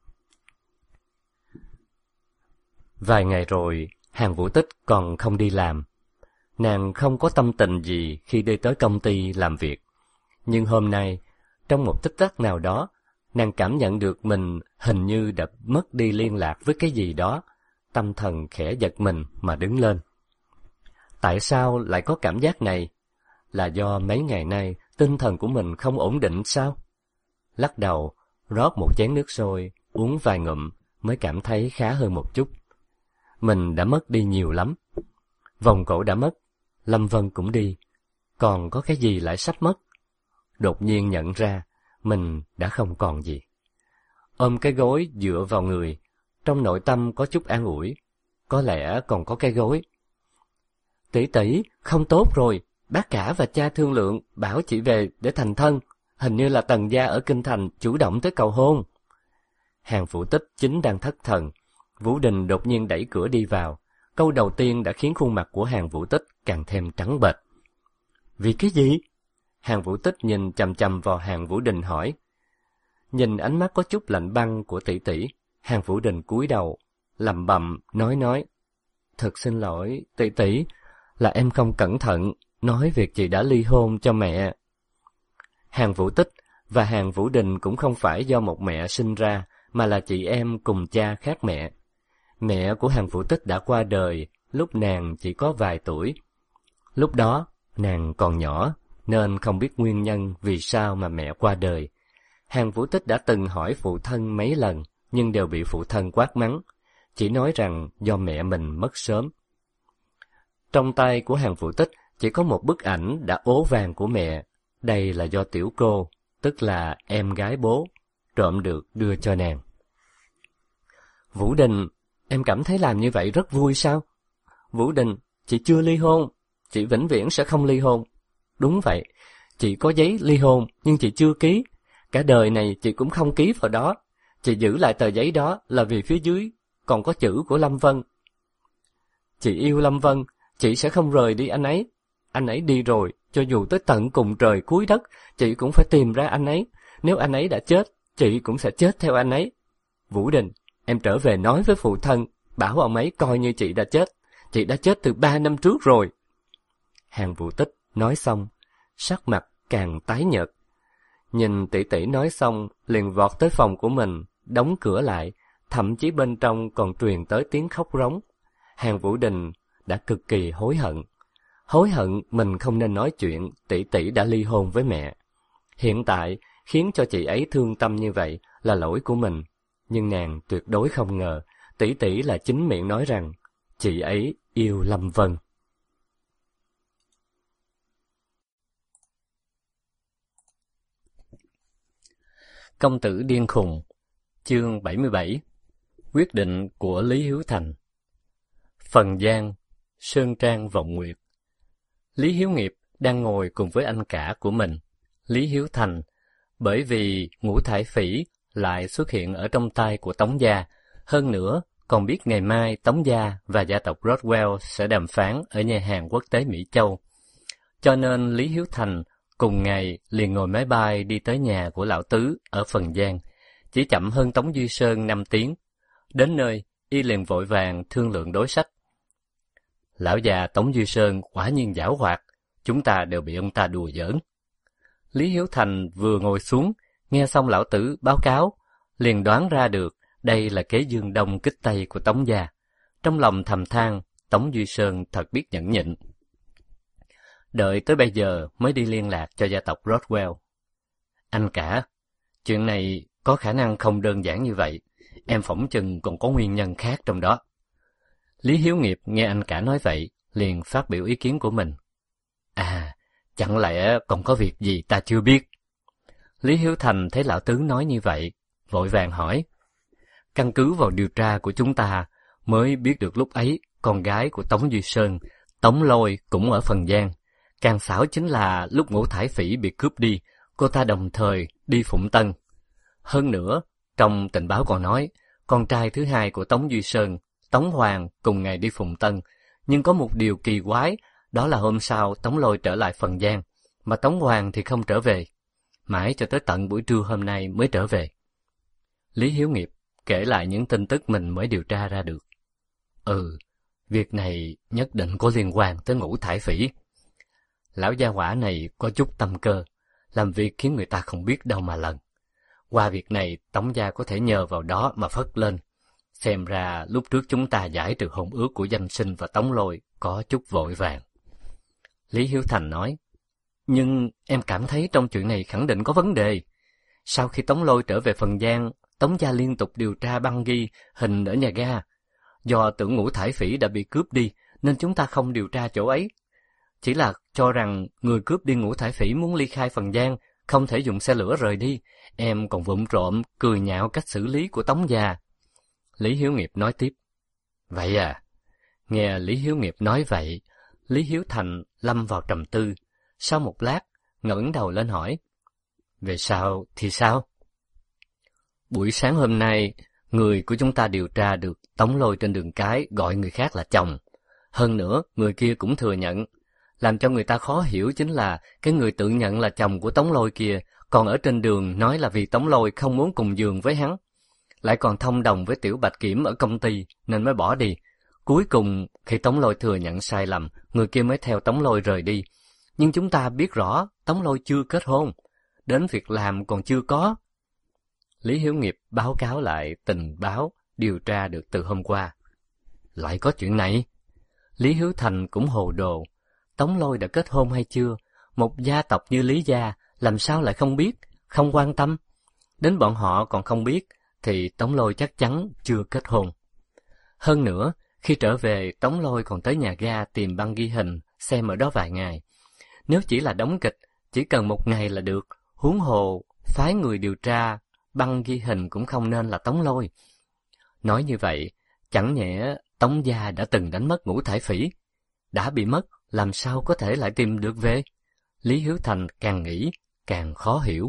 Vài ngày rồi, Hàn Vũ Tích còn không đi làm. Nàng không có tâm tình gì khi đi tới công ty làm việc. Nhưng hôm nay, trong một tích tắc nào đó, nàng cảm nhận được mình hình như đã mất đi liên lạc với cái gì đó. Tâm thần khẽ giật mình mà đứng lên. Tại sao lại có cảm giác này? Là do mấy ngày nay tinh thần của mình không ổn định sao? Lắc đầu, rót một chén nước sôi, uống vài ngụm mới cảm thấy khá hơn một chút. Mình đã mất đi nhiều lắm. Vòng cổ đã mất, Lâm Vân cũng đi. Còn có cái gì lại sắp mất? Đột nhiên nhận ra, mình đã không còn gì. Ôm cái gối dựa vào người, trong nội tâm có chút an ủi. Có lẽ còn có cái gối. Tỷ tỷ, không tốt rồi. Bác cả và cha thương lượng, bảo chị về để thành thân. Hình như là Tần gia ở Kinh Thành chủ động tới cầu hôn. Hàn Vũ Tích chính đang thất thần. Vũ Đình đột nhiên đẩy cửa đi vào. Câu đầu tiên đã khiến khuôn mặt của Hàn Vũ Tích càng thêm trắng bệch. Vì cái gì? Hàn Vũ Tích nhìn chằm chằm vào Hàn Vũ Đình hỏi. Nhìn ánh mắt có chút lạnh băng của tỷ tỷ, Hàn Vũ Đình cúi đầu, lẩm bẩm nói. Thật xin lỗi, tỷ tỷ, là em không cẩn thận, nói việc chị đã ly hôn cho mẹ. Hàn Vũ Tích và Hàn Vũ Đình cũng không phải do một mẹ sinh ra, mà là chị em cùng cha khác mẹ. Mẹ của Hàn Vũ Tích đã qua đời lúc nàng chỉ có vài tuổi. Lúc đó, nàng còn nhỏ, nên không biết nguyên nhân vì sao mà mẹ qua đời. Hàn Vũ Tích đã từng hỏi phụ thân mấy lần, nhưng đều bị phụ thân quát mắng, chỉ nói rằng do mẹ mình mất sớm. Trong tay của Hàn Vũ Tích chỉ có một bức ảnh đã ố vàng của mẹ. Đây là do tiểu cô, tức là em gái bố, trộm được đưa cho nàng. Vũ Đình, em cảm thấy làm như vậy rất vui sao? Vũ Đình, chị chưa ly hôn, chị vĩnh viễn sẽ không ly hôn. Đúng vậy, chị có giấy ly hôn nhưng chị chưa ký. Cả đời này chị cũng không ký vào đó. Chị giữ lại tờ giấy đó là vì phía dưới còn có chữ của Lâm Vân. Chị yêu Lâm Vân, chị sẽ không rời đi anh ấy. Anh ấy đi rồi, cho dù tới tận cùng trời cuối đất, chị cũng phải tìm ra anh ấy. Nếu anh ấy đã chết, chị cũng sẽ chết theo anh ấy. Vũ Đình, em trở về nói với phụ thân, bảo ông ấy coi như chị đã chết. Chị đã chết từ 3 năm trước rồi. Hàn Vũ Tích nói xong, sắc mặt càng tái nhợt. Nhìn tỷ tỷ nói xong, liền vọt tới phòng của mình, đóng cửa lại, thậm chí bên trong còn truyền tới tiếng khóc rống. Hàn Vũ Đình đã cực kỳ hối hận. Hối hận mình không nên nói chuyện tỷ tỷ đã ly hôn với mẹ. Hiện tại, khiến cho chị ấy thương tâm như vậy là lỗi của mình. Nhưng nàng tuyệt đối không ngờ, tỷ tỷ là chính miệng nói rằng chị ấy yêu Lâm Vân. Công tử điên khùng. Chương 77. Quyết định của Lý Hiếu Thành. Phần Giang, Sơn Trang Vọng Nguyệt. Lý Hiếu Nghiệp đang ngồi cùng với anh cả của mình, Lý Hiếu Thành, bởi vì Ngũ Thải Phỉ lại xuất hiện ở trong tay của Tống gia, hơn nữa còn biết ngày mai Tống gia và gia tộc Rothwell sẽ đàm phán ở nhà hàng quốc tế Mỹ Châu. Cho nên Lý Hiếu Thành cùng ngày liền ngồi máy bay đi tới nhà của lão tứ ở Phần Giang, chỉ chậm hơn Tống Duy Sơn 5 tiếng. Đến nơi, y liền vội vàng thương lượng đối sách. Lão già Tống Duy Sơn quả nhiên giảo hoạt, chúng ta đều bị ông ta đùa giỡn. Lý Hiếu Thành vừa ngồi xuống, nghe xong lão tử báo cáo, liền đoán ra được đây là kế dương đông kích tây của Tống gia. Trong lòng thầm than, Tống Duy Sơn thật biết nhẫn nhịn. Đợi tới bây giờ mới đi liên lạc cho gia tộc Rothwell. Anh cả, chuyện này có khả năng không đơn giản như vậy, em phỏng chừng còn có nguyên nhân khác trong đó. Lý Hiếu Nghiệp nghe anh cả nói vậy, liền phát biểu ý kiến của mình. À, chẳng lẽ còn có việc gì ta chưa biết? Lý Hiếu Thành thấy lão tứ nói như vậy, vội vàng hỏi. Căn cứ vào điều tra của chúng ta, mới biết được lúc ấy con gái của Tống Duy Sơn, Tống Lôi cũng ở Phần Giang. Càng xảo chính là lúc Ngũ Thải Phỉ bị cướp đi, cô ta đồng thời đi Phụng Tân. Hơn nữa, trong tình báo còn nói, con trai thứ hai của Tống Duy Sơn, Tống Hoàng cùng ngày đi Phụng Tân. Nhưng có một điều kỳ quái, đó là hôm sau Tống Lôi trở lại Phần Giang, mà Tống Hoàng thì không trở về. Mãi cho tới tận buổi trưa hôm nay mới trở về. Lý Hiếu Nghiệp kể lại những tin tức mình mới điều tra ra được. Việc này nhất định có liên quan tới Ngũ Thải Phỉ. Lão gia hỏa này có chút tâm cơ, làm việc khiến người ta không biết đâu mà lần. Qua việc này, Tống gia có thể nhờ vào đó mà phất lên. Xem ra lúc trước chúng ta giải trừ hôn ước của Danh Sinh và Tống Lôi có chút vội vàng. Lý Hiếu Thành nói, nhưng em cảm thấy trong chuyện này khẳng định có vấn đề. Sau khi Tống Lôi trở về Phần Giang, Tống gia liên tục điều tra băng ghi hình ở nhà ga. Do tưởng Ngũ Thải Phỉ đã bị cướp đi, nên chúng ta không điều tra chỗ ấy. Chỉ là cho rằng người cướp đi Ngũ Thải Phỉ muốn ly khai Phần Giang, không thể dùng xe lửa rời đi. Em còn vụng trộm cười nhạo cách xử lý của Tống gia. Lý Hiếu Nghiệp nói tiếp. Vậy à? Nghe Lý Hiếu Nghiệp nói vậy, Lý Hiếu Thành lâm vào trầm tư. Sau một lát, ngẩng đầu lên hỏi. Về sau thì sao? Buổi sáng hôm nay, người của chúng ta điều tra được Tống Lôi trên đường cái gọi người khác là chồng. Hơn nữa, người kia cũng thừa nhận. Làm cho người ta khó hiểu chính là cái người tự nhận là chồng của Tống Lôi kia, còn ở trên đường nói là vì Tống Lôi không muốn cùng giường với hắn. Lại còn thông đồng với Tiểu Bạch Kiểm ở công ty nên mới bỏ đi. Cuối cùng, khi Tống Lôi thừa nhận sai lầm, người kia mới theo Tống Lôi rời đi. Nhưng chúng ta biết rõ Tống Lôi chưa kết hôn, đến việc làm còn chưa có. Lý Hiếu Nghiệp báo cáo lại tình báo điều tra được từ hôm qua. Lại có chuyện này? Lý Hiếu Thành cũng hồ đồ. Tống Lôi đã kết hôn hay chưa? Một gia tộc như Lý gia làm sao lại không biết, không quan tâm? Đến bọn họ còn không biết, thì Tống Lôi chắc chắn chưa kết hôn. Hơn nữa, khi trở về, Tống Lôi còn tới nhà ga tìm băng ghi hình, xem ở đó vài ngày. Nếu chỉ là đóng kịch, chỉ cần một ngày là được, huống hồ, phái người điều tra, băng ghi hình cũng không nên là Tống Lôi. Nói như vậy, chẳng nhẽ Tống gia đã từng đánh mất Ngũ Thải Phỉ? Đã bị mất, làm sao có thể lại tìm được về? Lý Hiếu Thành càng nghĩ, càng khó hiểu.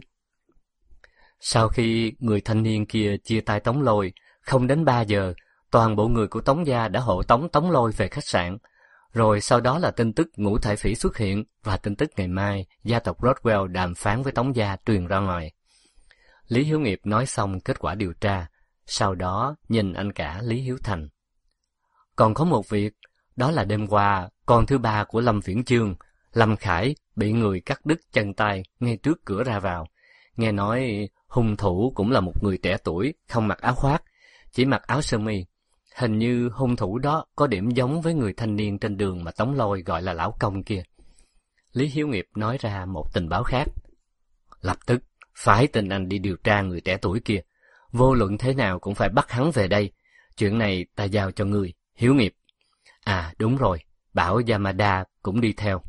Sau khi người thanh niên kia chia tay Tống Lôi, không đến 3 giờ, toàn bộ người của Tống gia đã hộ tống Tống Lôi về khách sạn. Rồi sau đó là tin tức Ngũ Thải Phỉ xuất hiện và tin tức ngày mai gia tộc Rothwell đàm phán với Tống gia truyền ra ngoài. Lý Hiếu Nghiệp nói xong kết quả điều tra, sau đó nhìn anh cả Lý Hiếu Thành. Còn có một việc, đó là đêm qua, con thứ ba của Lâm Viễn Chương, Lâm Khải, bị người cắt đứt chân tay ngay trước cửa ra vào. Nghe nói hung thủ cũng là một người trẻ tuổi, không mặc áo khoác, chỉ mặc áo sơ mi. Hình như hung thủ đó có điểm giống với người thanh niên trên đường mà Tống Lôi gọi là lão công kia. Lý Hiếu Nghiệp nói ra một tình báo khác. Lập tức phái tên anh đi điều tra người trẻ tuổi kia. Vô luận thế nào cũng phải bắt hắn về đây. Chuyện này ta giao cho ngươi, Hiếu Nghiệp. À đúng rồi, bảo Yamada cũng đi theo.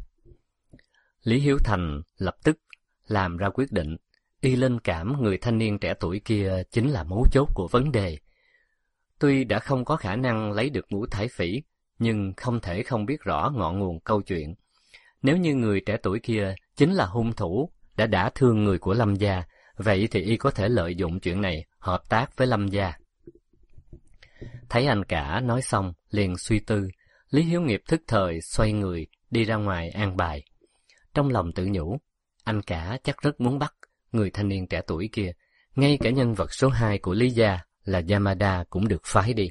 Lý Hiếu Thành lập tức làm ra quyết định. Y linh cảm người thanh niên trẻ tuổi kia chính là mấu chốt của vấn đề. Tuy đã không có khả năng lấy được Ngũ Thải Phỉ, nhưng không thể không biết rõ ngọn nguồn câu chuyện. Nếu như người trẻ tuổi kia chính là hung thủ đã đả thương người của Lâm gia, vậy thì y có thể lợi dụng chuyện này hợp tác với Lâm gia. Thấy anh cả nói xong, liền suy tư, Lý Hiếu Nghiệp thức thời xoay người đi ra ngoài an bài. Trong lòng tự nhủ, anh cả chắc rất muốn bắt người thanh niên trẻ tuổi kia, ngay cả nhân vật số 2 của Lý gia là Yamada cũng được phái đi.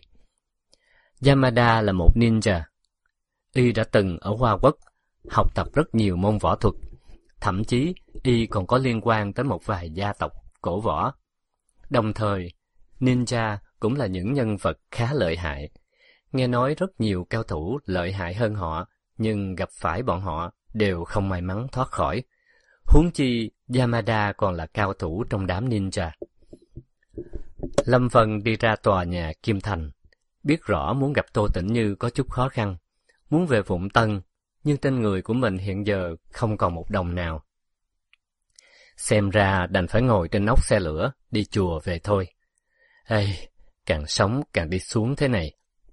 Yamada là một ninja. Y đã từng ở Hoa Quốc học tập rất nhiều môn võ thuật, thậm chí y còn có liên quan tới một vài gia tộc cổ võ. Đồng thời, ninja cũng là những nhân vật khá lợi hại. Nghe nói rất nhiều cao thủ lợi hại hơn họ, nhưng gặp phải bọn họ đều không may mắn thoát khỏi. Huống chi Yamada còn là cao thủ trong đám ninja. Lâm Vân đi ra tòa nhà Kim Thành, biết rõ muốn gặp Tô Tĩnh Như có chút khó khăn, muốn về Vụng Tân, nhưng trên người của mình hiện giờ không còn một đồng nào. Xem ra đành phải ngồi trên nóc xe lửa đi chùa về thôi. Ê, càng sống càng đi xuống thế này.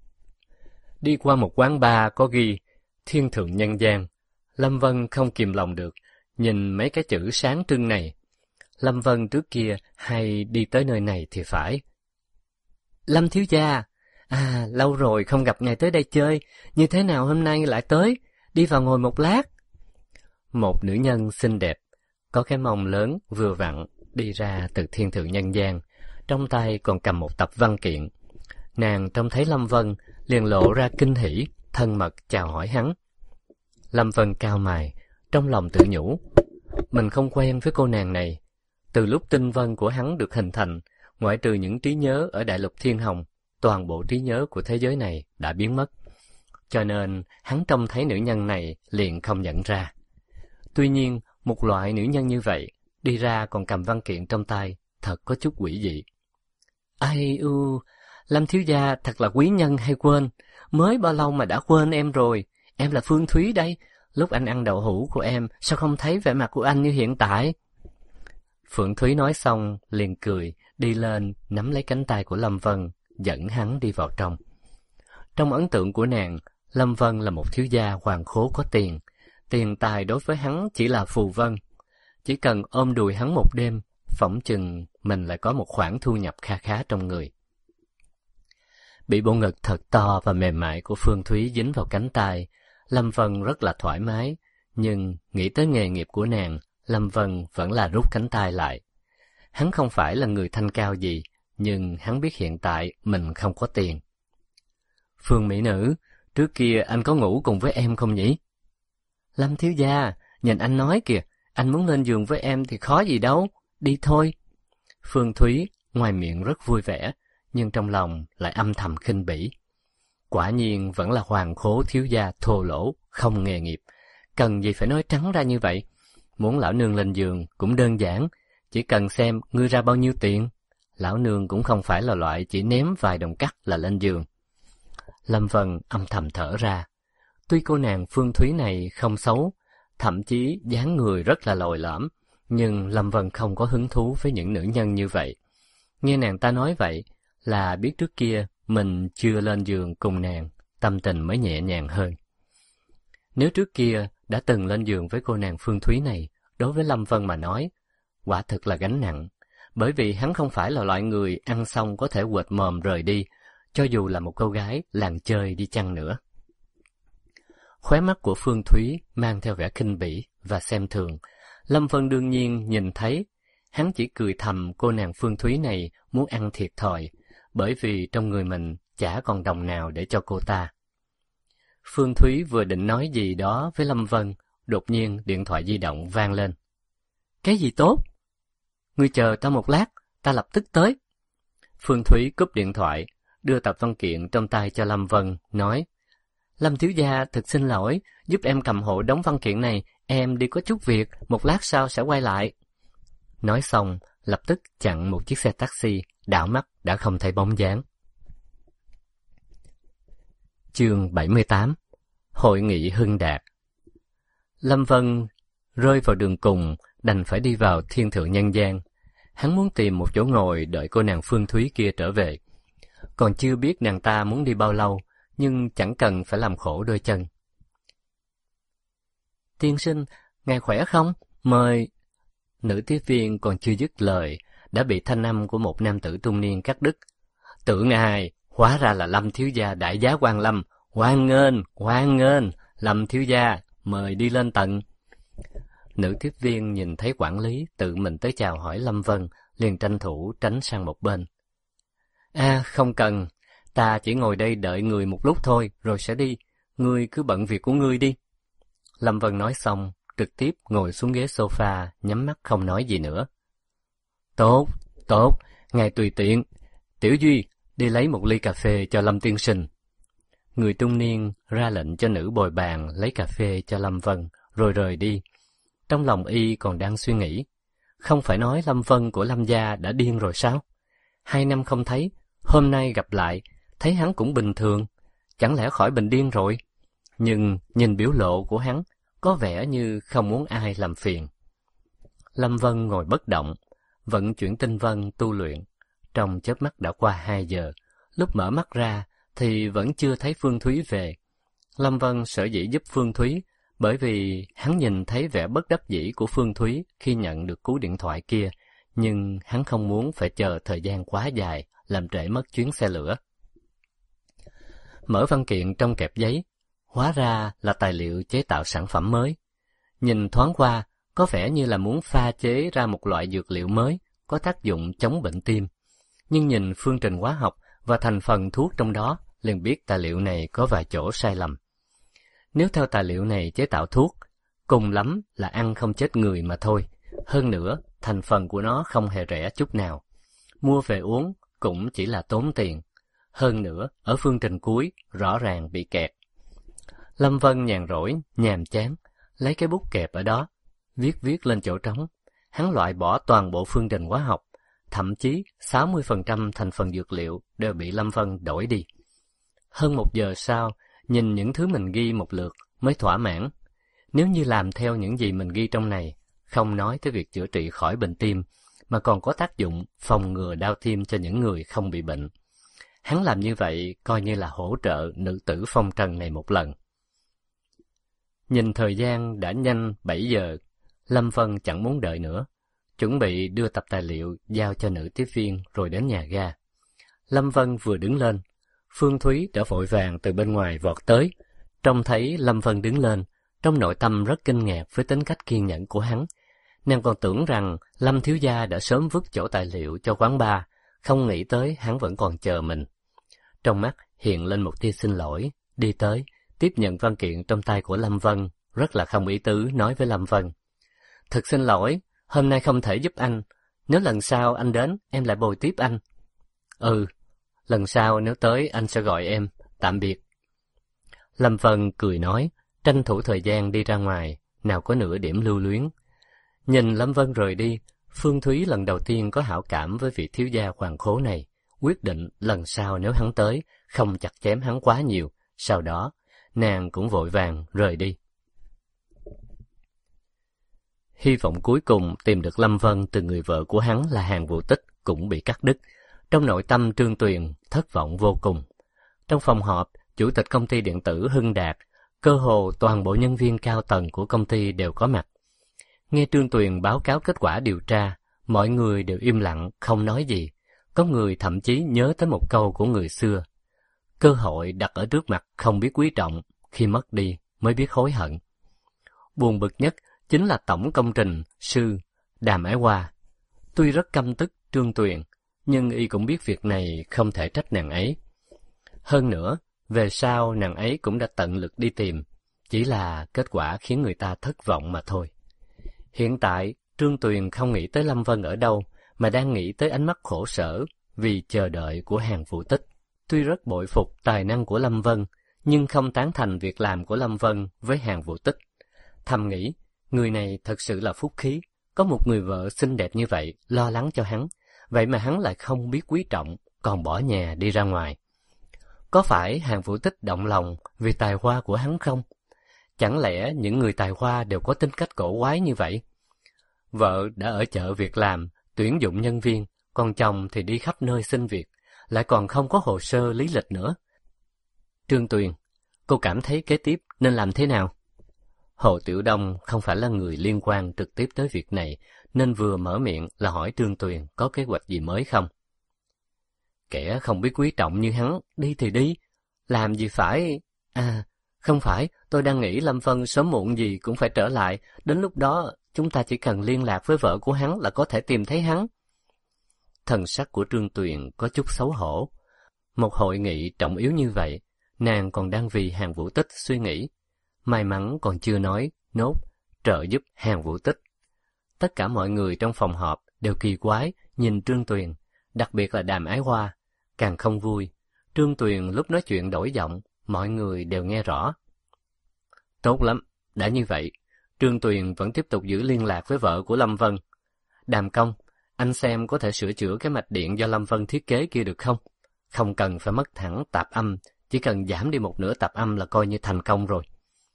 Đi qua một quán bar có ghi Thiên Thượng Nhân Gian, Lâm Vân không kìm lòng được, nhìn mấy cái chữ sáng trưng này. Lâm Vân trước kia hay đi tới nơi này thì phải. Lâm thiếu gia, lâu rồi không gặp ngài tới đây chơi, như thế nào hôm nay lại tới, đi vào ngồi một lát. Một nữ nhân xinh đẹp, có cái mông lớn vừa vặn đi ra từ Thiên Thượng Nhân Gian, trong tay còn cầm một tập văn kiện. Nàng trông thấy Lâm Vân liền lộ ra kinh hỉ, thân mật chào hỏi hắn. Lâm Vân cau mày, trong lòng tự nhủ, mình không quen với cô nàng này. Từ lúc tinh vân của hắn được hình thành, ngoại trừ những trí nhớ ở Đại Lục Thiên Hồng, toàn bộ trí nhớ của thế giới này đã biến mất. Cho nên hắn trông thấy nữ nhân này liền không nhận ra. Tuy nhiên, một loại nữ nhân như vậy, đi ra còn cầm văn kiện trong tay, thật có chút quỷ dị. Ai Lâm thiếu gia thật là quý nhân hay quên, mới bao lâu mà đã quên em rồi, em là Phương Thúy đây, lúc anh ăn đậu hũ của em, sao không thấy vẻ mặt của anh như hiện tại? Phượng Thúy nói xong, liền cười, đi lên, nắm lấy cánh tay của Lâm Vân, dẫn hắn đi vào trong. Trong ấn tượng của nàng, Lâm Vân là một thiếu gia hoàng khố có tiền. Tiền tài đối với hắn chỉ là phù vân. Chỉ cần ôm đùi hắn một đêm, phỏng chừng mình lại có một khoản thu nhập kha khá trong người. Bị bộ ngực thật to và mềm mại của Phương Thúy dính vào cánh tay, Lâm Vân rất là thoải mái, nhưng nghĩ tới nghề nghiệp của nàng, Lâm Vân vẫn là rút cánh tay lại. Hắn không phải là người thanh cao gì, nhưng hắn biết hiện tại mình không có tiền. Phương mỹ nữ, trước kia anh có ngủ cùng với em không nhỉ? Lâm thiếu gia, nhìn anh nói kìa, anh muốn lên giường với em thì khó gì đâu, đi thôi. Phương Thúy ngoài miệng rất vui vẻ, nhưng trong lòng lại âm thầm khinh bỉ. Quả nhiên vẫn là hoàng khố thiếu gia thô lỗ, không nghề nghiệp. Cần gì phải nói trắng ra như vậy? Muốn lão nương lên giường cũng đơn giản, chỉ cần xem ngươi ra bao nhiêu tiền. Lão nương cũng không phải là loại chỉ ném vài đồng cắt là lên giường. Lâm Vân âm thầm thở ra. Tuy cô nàng Phương Thúy này không xấu, thậm chí dáng người rất là lồi lõm, nhưng Lâm Vân không có hứng thú với những nữ nhân như vậy. Nghe nàng ta nói vậy là biết trước kia mình chưa lên giường cùng nàng, tâm tình mới nhẹ nhàng hơn. Nếu trước kia đã từng lên giường với cô nàng Phương Thúy này, đối với Lâm Vân mà nói, quả thực là gánh nặng, bởi vì hắn không phải là loại người ăn xong có thể quệt mồm rời đi, cho dù là một cô gái làng chơi đi chăng nữa. Khóe mắt của Phương Thúy mang theo vẻ khinh bỉ và xem thường. Lâm Vân đương nhiên nhìn thấy, hắn chỉ cười thầm cô nàng Phương Thúy này muốn ăn thiệt thòi, bởi vì trong người mình chả còn đồng nào để cho cô ta. Phương Thúy vừa định nói gì đó với Lâm Vân, đột nhiên điện thoại di động vang lên. Cái gì tốt? Ngươi chờ ta một lát, ta lập tức tới. Phương Thúy cúp điện thoại, đưa tập văn kiện trong tay cho Lâm Vân, nói: Lâm thiếu gia thực xin lỗi, giúp em cầm hộ đống văn kiện này, em đi có chút việc, một lát sau sẽ quay lại. Nói xong, lập tức chặn một chiếc xe taxi, đảo mắt đã không thấy bóng dáng. Chương 78. Hội nghị Hưng Đạt. Lâm Vân rơi vào đường cùng, đành phải đi vào Thiên Thượng Nhân Gian. Hắn muốn tìm một chỗ ngồi đợi cô nàng Phương Thúy kia trở về. Còn chưa biết nàng ta muốn đi bao lâu, nhưng chẳng cần phải làm khổ đôi chân. Tiên sinh, ngài khỏe không? Mời. Nữ tiếp viên còn chưa dứt lời, đã bị thanh âm của một nam tử trung niên cắt đứt. Tưởng ai, hóa ra là Lâm thiếu gia đại giá Quan Lâm. Hoan nghênh, Lâm thiếu gia, mời đi lên tầng. Nữ tiếp viên nhìn thấy quản lý tự mình tới chào hỏi Lâm Vân, liền tranh thủ tránh sang một bên. Không cần, ta chỉ ngồi đây đợi người một lúc thôi, rồi sẽ đi. Ngươi cứ bận việc của ngươi đi. Lâm Vân nói xong, trực tiếp ngồi xuống ghế sofa, nhắm mắt không nói gì nữa. Tốt, ngài tùy tiện. Tiểu Duy, đi lấy một ly cà phê cho Lâm tiên sinh. Người trung niên ra lệnh cho nữ bồi bàn lấy cà phê cho Lâm Vân, rồi rời đi. Trong lòng y còn đang suy nghĩ, không phải nói Lâm Vân của Lâm gia đã điên rồi sao? 2 năm không thấy, hôm nay gặp lại, thấy hắn cũng bình thường, chẳng lẽ khỏi bệnh điên rồi? Nhưng nhìn biểu lộ của hắn, có vẻ như không muốn ai làm phiền. Lâm Vân ngồi bất động, vận chuyển tinh vân tu luyện. Trong chớp mắt đã qua 2 giờ, lúc mở mắt ra thì vẫn chưa thấy Phương Thúy về. Lâm Vân sở dĩ giúp Phương Thúy bởi vì hắn nhìn thấy vẻ bất đắc dĩ của Phương Thúy khi nhận được cú điện thoại kia, nhưng hắn không muốn phải chờ thời gian quá dài, làm trễ mất chuyến xe lửa. Mở văn kiện trong kẹp giấy, hóa ra là tài liệu chế tạo sản phẩm mới. Nhìn thoáng qua, có vẻ như là muốn pha chế ra một loại dược liệu mới, có tác dụng chống bệnh tim. Nhưng nhìn phương trình hóa học và thành phần thuốc trong đó, liền biết tài liệu này có vài chỗ sai lầm. Nếu theo tài liệu này chế tạo thuốc, cùng lắm là ăn không chết người mà thôi. Hơn nữa, thành phần của nó không hề rẻ chút nào. Mua về uống cũng chỉ là tốn tiền. Hơn nữa, ở phương trình cuối, rõ ràng bị kẹt. Lâm Vân nhàn rỗi, nhàm chán, lấy cái bút kẹp ở đó, viết lên chỗ trống. Hắn loại bỏ toàn bộ phương trình hóa học, thậm chí 60% thành phần dược liệu đều bị Lâm Vân đổi đi. Hơn 1 giờ sau, nhìn những thứ mình ghi một lượt mới thỏa mãn. Nếu như làm theo những gì mình ghi trong này, không nói tới việc chữa trị khỏi bệnh tim, mà còn có tác dụng phòng ngừa đau tim cho những người không bị bệnh. Hắn làm như vậy coi như là hỗ trợ nữ tử phong trần này một lần. Nhìn thời gian đã nhanh 7 giờ, Lâm Vân chẳng muốn đợi nữa, chuẩn bị đưa tập tài liệu giao cho nữ tiếp viên rồi đến nhà ga. Lâm Vân vừa đứng lên, Phương Thúy đã vội vàng từ bên ngoài vọt tới. Trông thấy Lâm Vân đứng lên, trong nội tâm rất kinh ngạc với tính cách kiên nhẫn của hắn. Nàng còn tưởng rằng Lâm thiếu gia đã sớm vứt chỗ tài liệu cho quán bar, không nghĩ tới hắn vẫn còn chờ mình. Trong mắt hiện lên một tia xin lỗi, đi tới, tiếp nhận văn kiện trong tay của Lâm Vân, rất là không ý tứ nói với Lâm Vân. Thật xin lỗi, hôm nay không thể giúp anh, nếu lần sau anh đến, em lại bồi tiếp anh. Lần sau nếu tới anh sẽ gọi em, tạm biệt. Lâm Vân cười nói, tranh thủ thời gian đi ra ngoài, nào có nửa điểm lưu luyến. Nhìn Lâm Vân rời đi, Phương Thúy lần đầu tiên có hảo cảm với vị thiếu gia hoàng khố này, quyết định lần sau nếu hắn tới, không chặt chém hắn quá nhiều, sau đó, nàng cũng vội vàng rời đi. Hy vọng cuối cùng tìm được Lâm Vân từ người vợ của hắn là Hàn Vũ Tích cũng bị cắt đứt. Trong nội tâm Trương Tuyền thất vọng vô cùng. Trong phòng họp, chủ tịch công ty điện tử Hưng Đạt, cơ hồ toàn bộ nhân viên cao tầng của công ty đều có mặt. Nghe Trương Tuyền báo cáo kết quả điều tra, mọi người đều im lặng, không nói gì. Có người thậm chí nhớ tới một câu của người xưa. Cơ hội đặt ở trước mặt không biết quý trọng, khi mất đi mới biết hối hận. Buồn bực nhất chính là tổng công trình sư Đàm Ái Hoa. Tuy rất căm tức Trương Tuyền, nhưng y cũng biết việc này không thể trách nàng ấy. Hơn nữa, về sau nàng ấy cũng đã tận lực đi tìm, chỉ là kết quả khiến người ta thất vọng mà thôi. Hiện tại, Trương Tuyền không nghĩ tới Lâm Vân ở đâu, mà đang nghĩ tới ánh mắt khổ sở vì chờ đợi của Hàn Vũ Tích. Tuy rất bội phục tài năng của Lâm Vân, nhưng không tán thành việc làm của Lâm Vân với Hàn Vũ Tích. Thầm nghĩ, người này thật sự là phúc khí, Có một người vợ xinh đẹp như vậy, lo lắng cho hắn, vậy mà hắn lại không biết quý trọng, còn bỏ nhà đi ra ngoài. Có phải Hàn Vũ Tích động lòng vì tài hoa của hắn không? Chẳng lẽ những người tài hoa đều có tính cách cổ quái như vậy? Vợ đã ở chợ việc làm, tuyển dụng nhân viên, còn chồng thì đi khắp nơi xin việc, lại còn không có hồ sơ lý lịch nữa. Trương Tuyền, cô cảm thấy kế tiếp nên làm thế nào? Hồ Tiểu Đông không phải là người liên quan trực tiếp tới việc này, nên vừa mở miệng là hỏi Trương Tuyền có kế hoạch gì mới không. Kẻ không biết quý trọng như hắn, đi thì đi, làm gì phải... không phải, tôi đang nghĩ Lâm Vân sớm muộn gì cũng phải trở lại, đến lúc đó chúng ta chỉ cần liên lạc với vợ của hắn là có thể tìm thấy hắn. Thần sắc của Trương Tuyền có chút xấu hổ. Một hội nghị trọng yếu như vậy, nàng còn đang vì Hàn Vũ Tích suy nghĩ. May mắn còn chưa nói nốt trợ giúp Hàn Vũ Tích. Tất cả mọi người trong phòng họp đều kỳ quái nhìn Trương Tuyền, đặc biệt là Đàm Ái Hoa. Càng không vui, Trương Tuyền lúc nói chuyện đổi giọng, mọi người đều nghe rõ. Tốt lắm, đã như vậy, Trương Tuyền vẫn tiếp tục giữ liên lạc với vợ của Lâm Vân. Đàm Công, anh xem có thể sửa chữa cái mạch điện do Lâm Vân thiết kế kia được không? Không cần phải mất thẳng tạp âm, chỉ cần giảm đi một nửa tạp âm là coi như thành công rồi.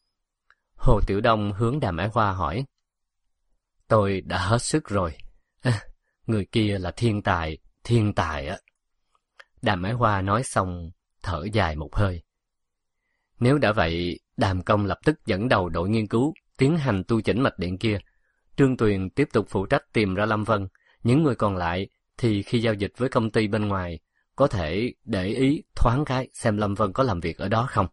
Hồ Tiểu Đông hướng Đàm Ái Hoa hỏi. Tôi đã hết sức rồi. Người kia là thiên tài á. Đàm Ái Hoa nói xong, thở dài một hơi. Nếu đã vậy, Đàm Công lập tức dẫn đầu đội nghiên cứu, tiến hành tu chỉnh mạch điện kia. Trương Tuyền tiếp tục phụ trách tìm ra Lâm Vân. Những người còn lại thì khi giao dịch với công ty bên ngoài, có thể để ý thoáng cái xem Lâm Vân có làm việc ở đó không.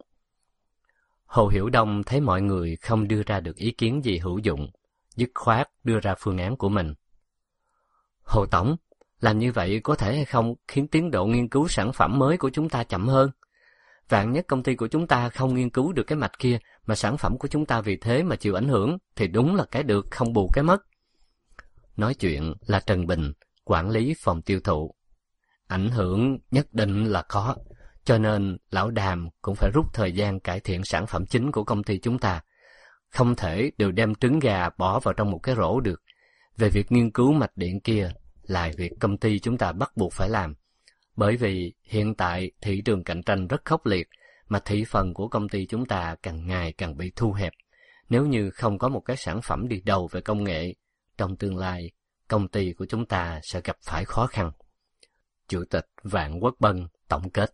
Hồ Hiểu Đông thấy mọi người không đưa ra được ý kiến gì hữu dụng, dứt khoát đưa ra phương án của mình. Hồ Tổng, làm như vậy có thể hay không khiến tiến độ nghiên cứu sản phẩm mới của chúng ta chậm hơn? Vạn nhất công ty của chúng ta không nghiên cứu được cái mạch kia, mà sản phẩm của chúng ta vì thế mà chịu ảnh hưởng, thì đúng là cái được không bù cái mất. Nói chuyện là Trần Bình, quản lý phòng tiêu thụ. Ảnh hưởng nhất định là có, cho nên lão Đàm cũng phải rút thời gian cải thiện sản phẩm chính của công ty chúng ta. Không thể đều đem trứng gà bỏ vào trong một cái rổ được. Về việc nghiên cứu mạch điện kia là việc công ty chúng ta bắt buộc phải làm. Bởi vì hiện tại thị trường cạnh tranh rất khốc liệt, mà thị phần của công ty chúng ta càng ngày càng bị thu hẹp. Nếu như không có một cái sản phẩm đi đầu về công nghệ, trong tương lai, công ty của chúng ta sẽ gặp phải khó khăn. Chủ tịch Vạn Quốc Bân tổng kết.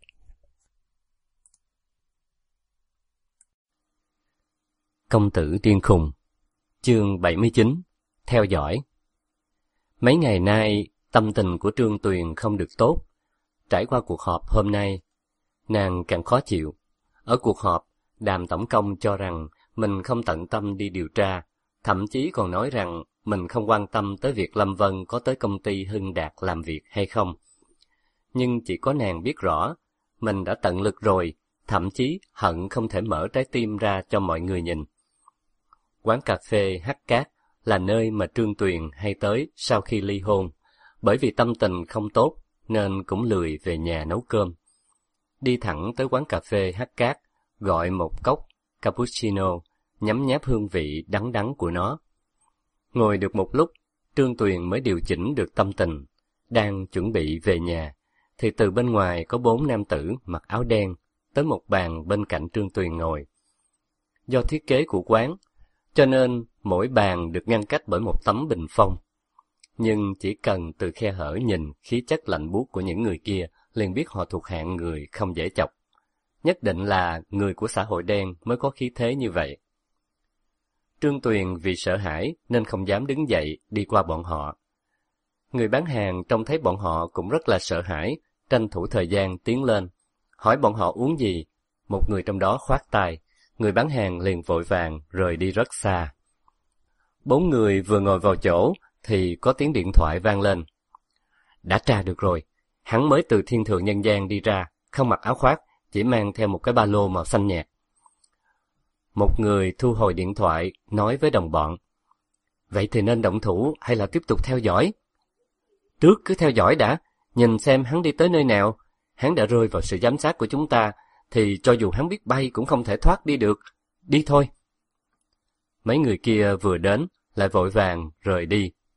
Công tử điên khùng. Chương 79. Theo dõi. Mấy ngày nay, tâm tình của Trương Tuyền không được tốt. Trải qua cuộc họp hôm nay, nàng càng khó chịu. Ở cuộc họp, Đàm tổng công cho rằng mình không tận tâm đi điều tra, thậm chí còn nói rằng mình không quan tâm tới việc Lâm Vân có tới công ty Hưng Đạt làm việc hay không. Nhưng chỉ có nàng biết rõ, mình đã tận lực rồi, thậm chí hận không thể mở trái tim ra cho mọi người nhìn. Quán cà phê Hắc Cát là nơi mà Trương Tuyền hay tới sau khi ly hôn, bởi vì tâm tình không tốt nên cũng lười về nhà nấu cơm. Đi thẳng tới quán cà phê Hắc Cát, gọi một cốc cappuccino, nhấm nháp hương vị đắng đắng của nó. Ngồi được một lúc, Trương Tuyền mới điều chỉnh được tâm tình, đang chuẩn bị về nhà, thì từ bên ngoài có 4 nam tử mặc áo đen tới một bàn bên cạnh Trương Tuyền ngồi. Do thiết kế của quán, cho nên mỗi bàn được ngăn cách bởi một tấm bình phong. Nhưng chỉ cần từ khe hở nhìn khí chất lạnh buốt của những người kia, liền biết họ thuộc hạng người không dễ chọc. Nhất định là người của xã hội đen mới có khí thế như vậy. Trương Tuyền vì sợ hãi nên không dám đứng dậy đi qua bọn họ. Người bán hàng trông thấy bọn họ cũng rất là sợ hãi, tranh thủ thời gian tiến lên, hỏi bọn họ uống gì. Một người trong đó khoát tay, người bán hàng liền vội vàng rời đi rất xa. 4 người vừa ngồi vào chỗ thì có tiếng điện thoại vang lên. Đã tra được rồi, hắn mới từ thiên thượng nhân gian đi ra, không mặc áo khoác, chỉ mang theo một cái ba lô màu xanh nhạt. Một người thu hồi điện thoại, nói với đồng bọn. Vậy thì nên động thủ hay là tiếp tục theo dõi? Trước cứ theo dõi đã, nhìn xem hắn đi tới nơi nào. Hắn đã rơi vào sự giám sát của chúng ta, thì cho dù hắn biết bay cũng không thể thoát đi được. Đi thôi. Mấy người kia vừa đến, lại vội vàng rời đi,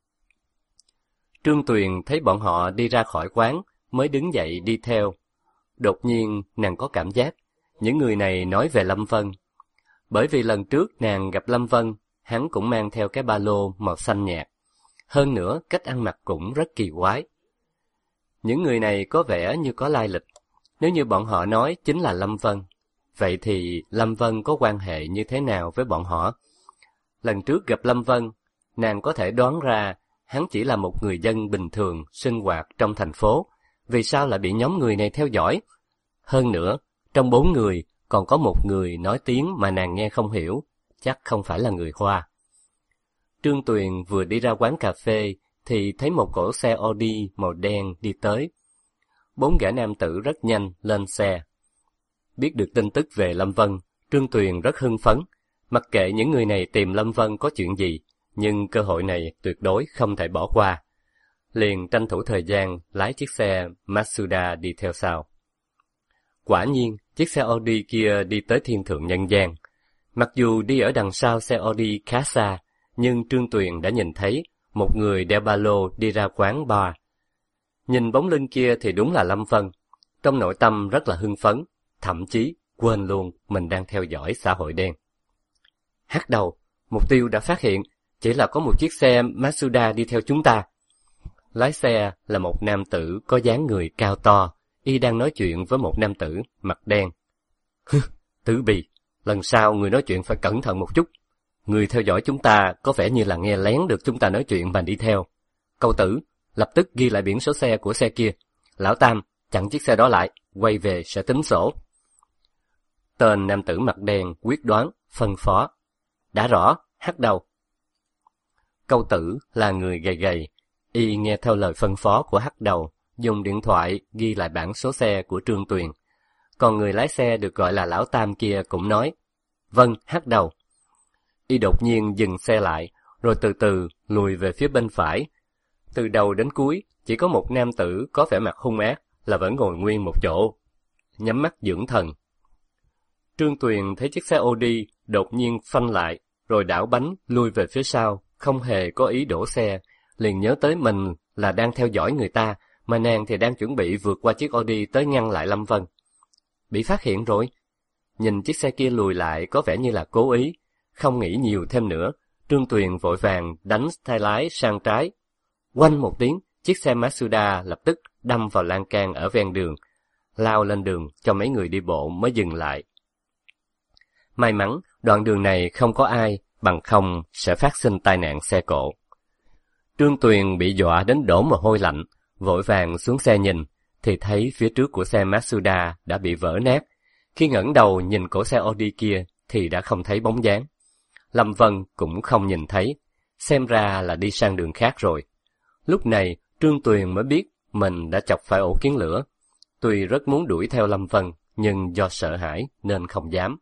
Trương Tuyền thấy bọn họ đi ra khỏi quán, mới đứng dậy đi theo. Đột nhiên, nàng có cảm giác, những người này nói về Lâm Vân. Bởi vì lần trước nàng gặp Lâm Vân, hắn cũng mang theo cái ba lô màu xanh nhạt. Hơn nữa, cách ăn mặc cũng rất kỳ quái. Những người này có vẻ như có lai lịch. Nếu như bọn họ nói chính là Lâm Vân, vậy thì Lâm Vân có quan hệ như thế nào với bọn họ? Lần trước gặp Lâm Vân, nàng có thể đoán ra hắn chỉ là một người dân bình thường sinh hoạt trong thành phố. Vì sao lại bị nhóm người này theo dõi? Hơn nữa, trong 4 người còn có một người nói tiếng mà nàng nghe không hiểu, chắc không phải là người Hoa. Trương Tuyền vừa đi ra quán cà phê thì thấy một cỗ xe Audi màu đen đi tới. 4 gã nam tử rất nhanh lên xe. Biết được tin tức về Lâm Vân, Trương Tuyền rất hưng phấn. Mặc kệ những người này tìm Lâm Vân có chuyện gì, nhưng cơ hội này tuyệt đối không thể bỏ qua. Liền tranh thủ thời gian lái chiếc xe Mazda đi theo sau. Quả nhiên, chiếc xe Audi kia đi tới thiên thượng nhân gian. Mặc dù đi ở đằng sau xe Audi khá xa, nhưng Trương Tuyền đã nhìn thấy một người đeo ba lô đi ra quán bar. Nhìn bóng lưng kia thì đúng là Lâm Vân. Trong nội tâm rất là hưng phấn, thậm chí quên luôn mình đang theo dõi xã hội đen. Hắc đầu, mục tiêu đã phát hiện, chỉ là có một chiếc xe Mazda đi theo chúng ta. Lái xe là một nam tử có dáng người cao to, y đang nói chuyện với một nam tử mặt đen. Tử bì, lần sau người nói chuyện phải cẩn thận một chút. Người theo dõi chúng ta có vẻ như là nghe lén được chúng ta nói chuyện mà đi theo. Cậu tử, lập tức ghi lại biển số xe của xe kia. Lão Tam, chặn chiếc xe đó lại, quay về sẽ tính sổ. Tên nam tử mặt đen quyết đoán, phân phó. Đã rõ, hắc đầu. Câu tử là người gầy gầy, y nghe theo lời phân phó của hắc đầu, dùng điện thoại ghi lại bảng số xe của Trương Tuyền. Còn người lái xe được gọi là Lão Tam kia cũng nói, vâng, hắc đầu. Y đột nhiên dừng xe lại, rồi từ từ lùi về phía bên phải. Từ đầu đến cuối, chỉ có một nam tử có vẻ mặt hung ác là vẫn ngồi nguyên một chỗ, nhắm mắt dưỡng thần. Trương Tuyền thấy chiếc xe Audi đột nhiên phanh lại, rồi đảo bánh lui về phía sau, không hề có ý đổ xe, liền nhớ tới mình là đang theo dõi người ta, mà nàng thì đang chuẩn bị vượt qua chiếc Audi tới ngăn lại Lâm Vân. Bị phát hiện rồi. Nhìn chiếc xe kia lùi lại có vẻ như là cố ý, không nghĩ nhiều thêm nữa, Trương Tuyền vội vàng đánh tay lái sang trái. Oanh một tiếng, chiếc xe Mazda lập tức đâm vào lan can ở ven đường, lao lên đường cho mấy người đi bộ mới dừng lại. May mắn, đoạn đường này không có ai, bằng không sẽ phát sinh tai nạn xe cộ. Trương Tuyền bị dọa đến đổ mồ hôi lạnh, vội vàng xuống xe nhìn, thì thấy phía trước của xe Mazda đã bị vỡ nát. Khi ngẩng đầu nhìn cổ xe Audi kia thì đã không thấy bóng dáng. Lâm Vân cũng không nhìn thấy, xem ra là đi sang đường khác rồi. Lúc này, Trương Tuyền mới biết mình đã chọc phải ổ kiến lửa. Tuy rất muốn đuổi theo Lâm Vân, nhưng do sợ hãi nên không dám.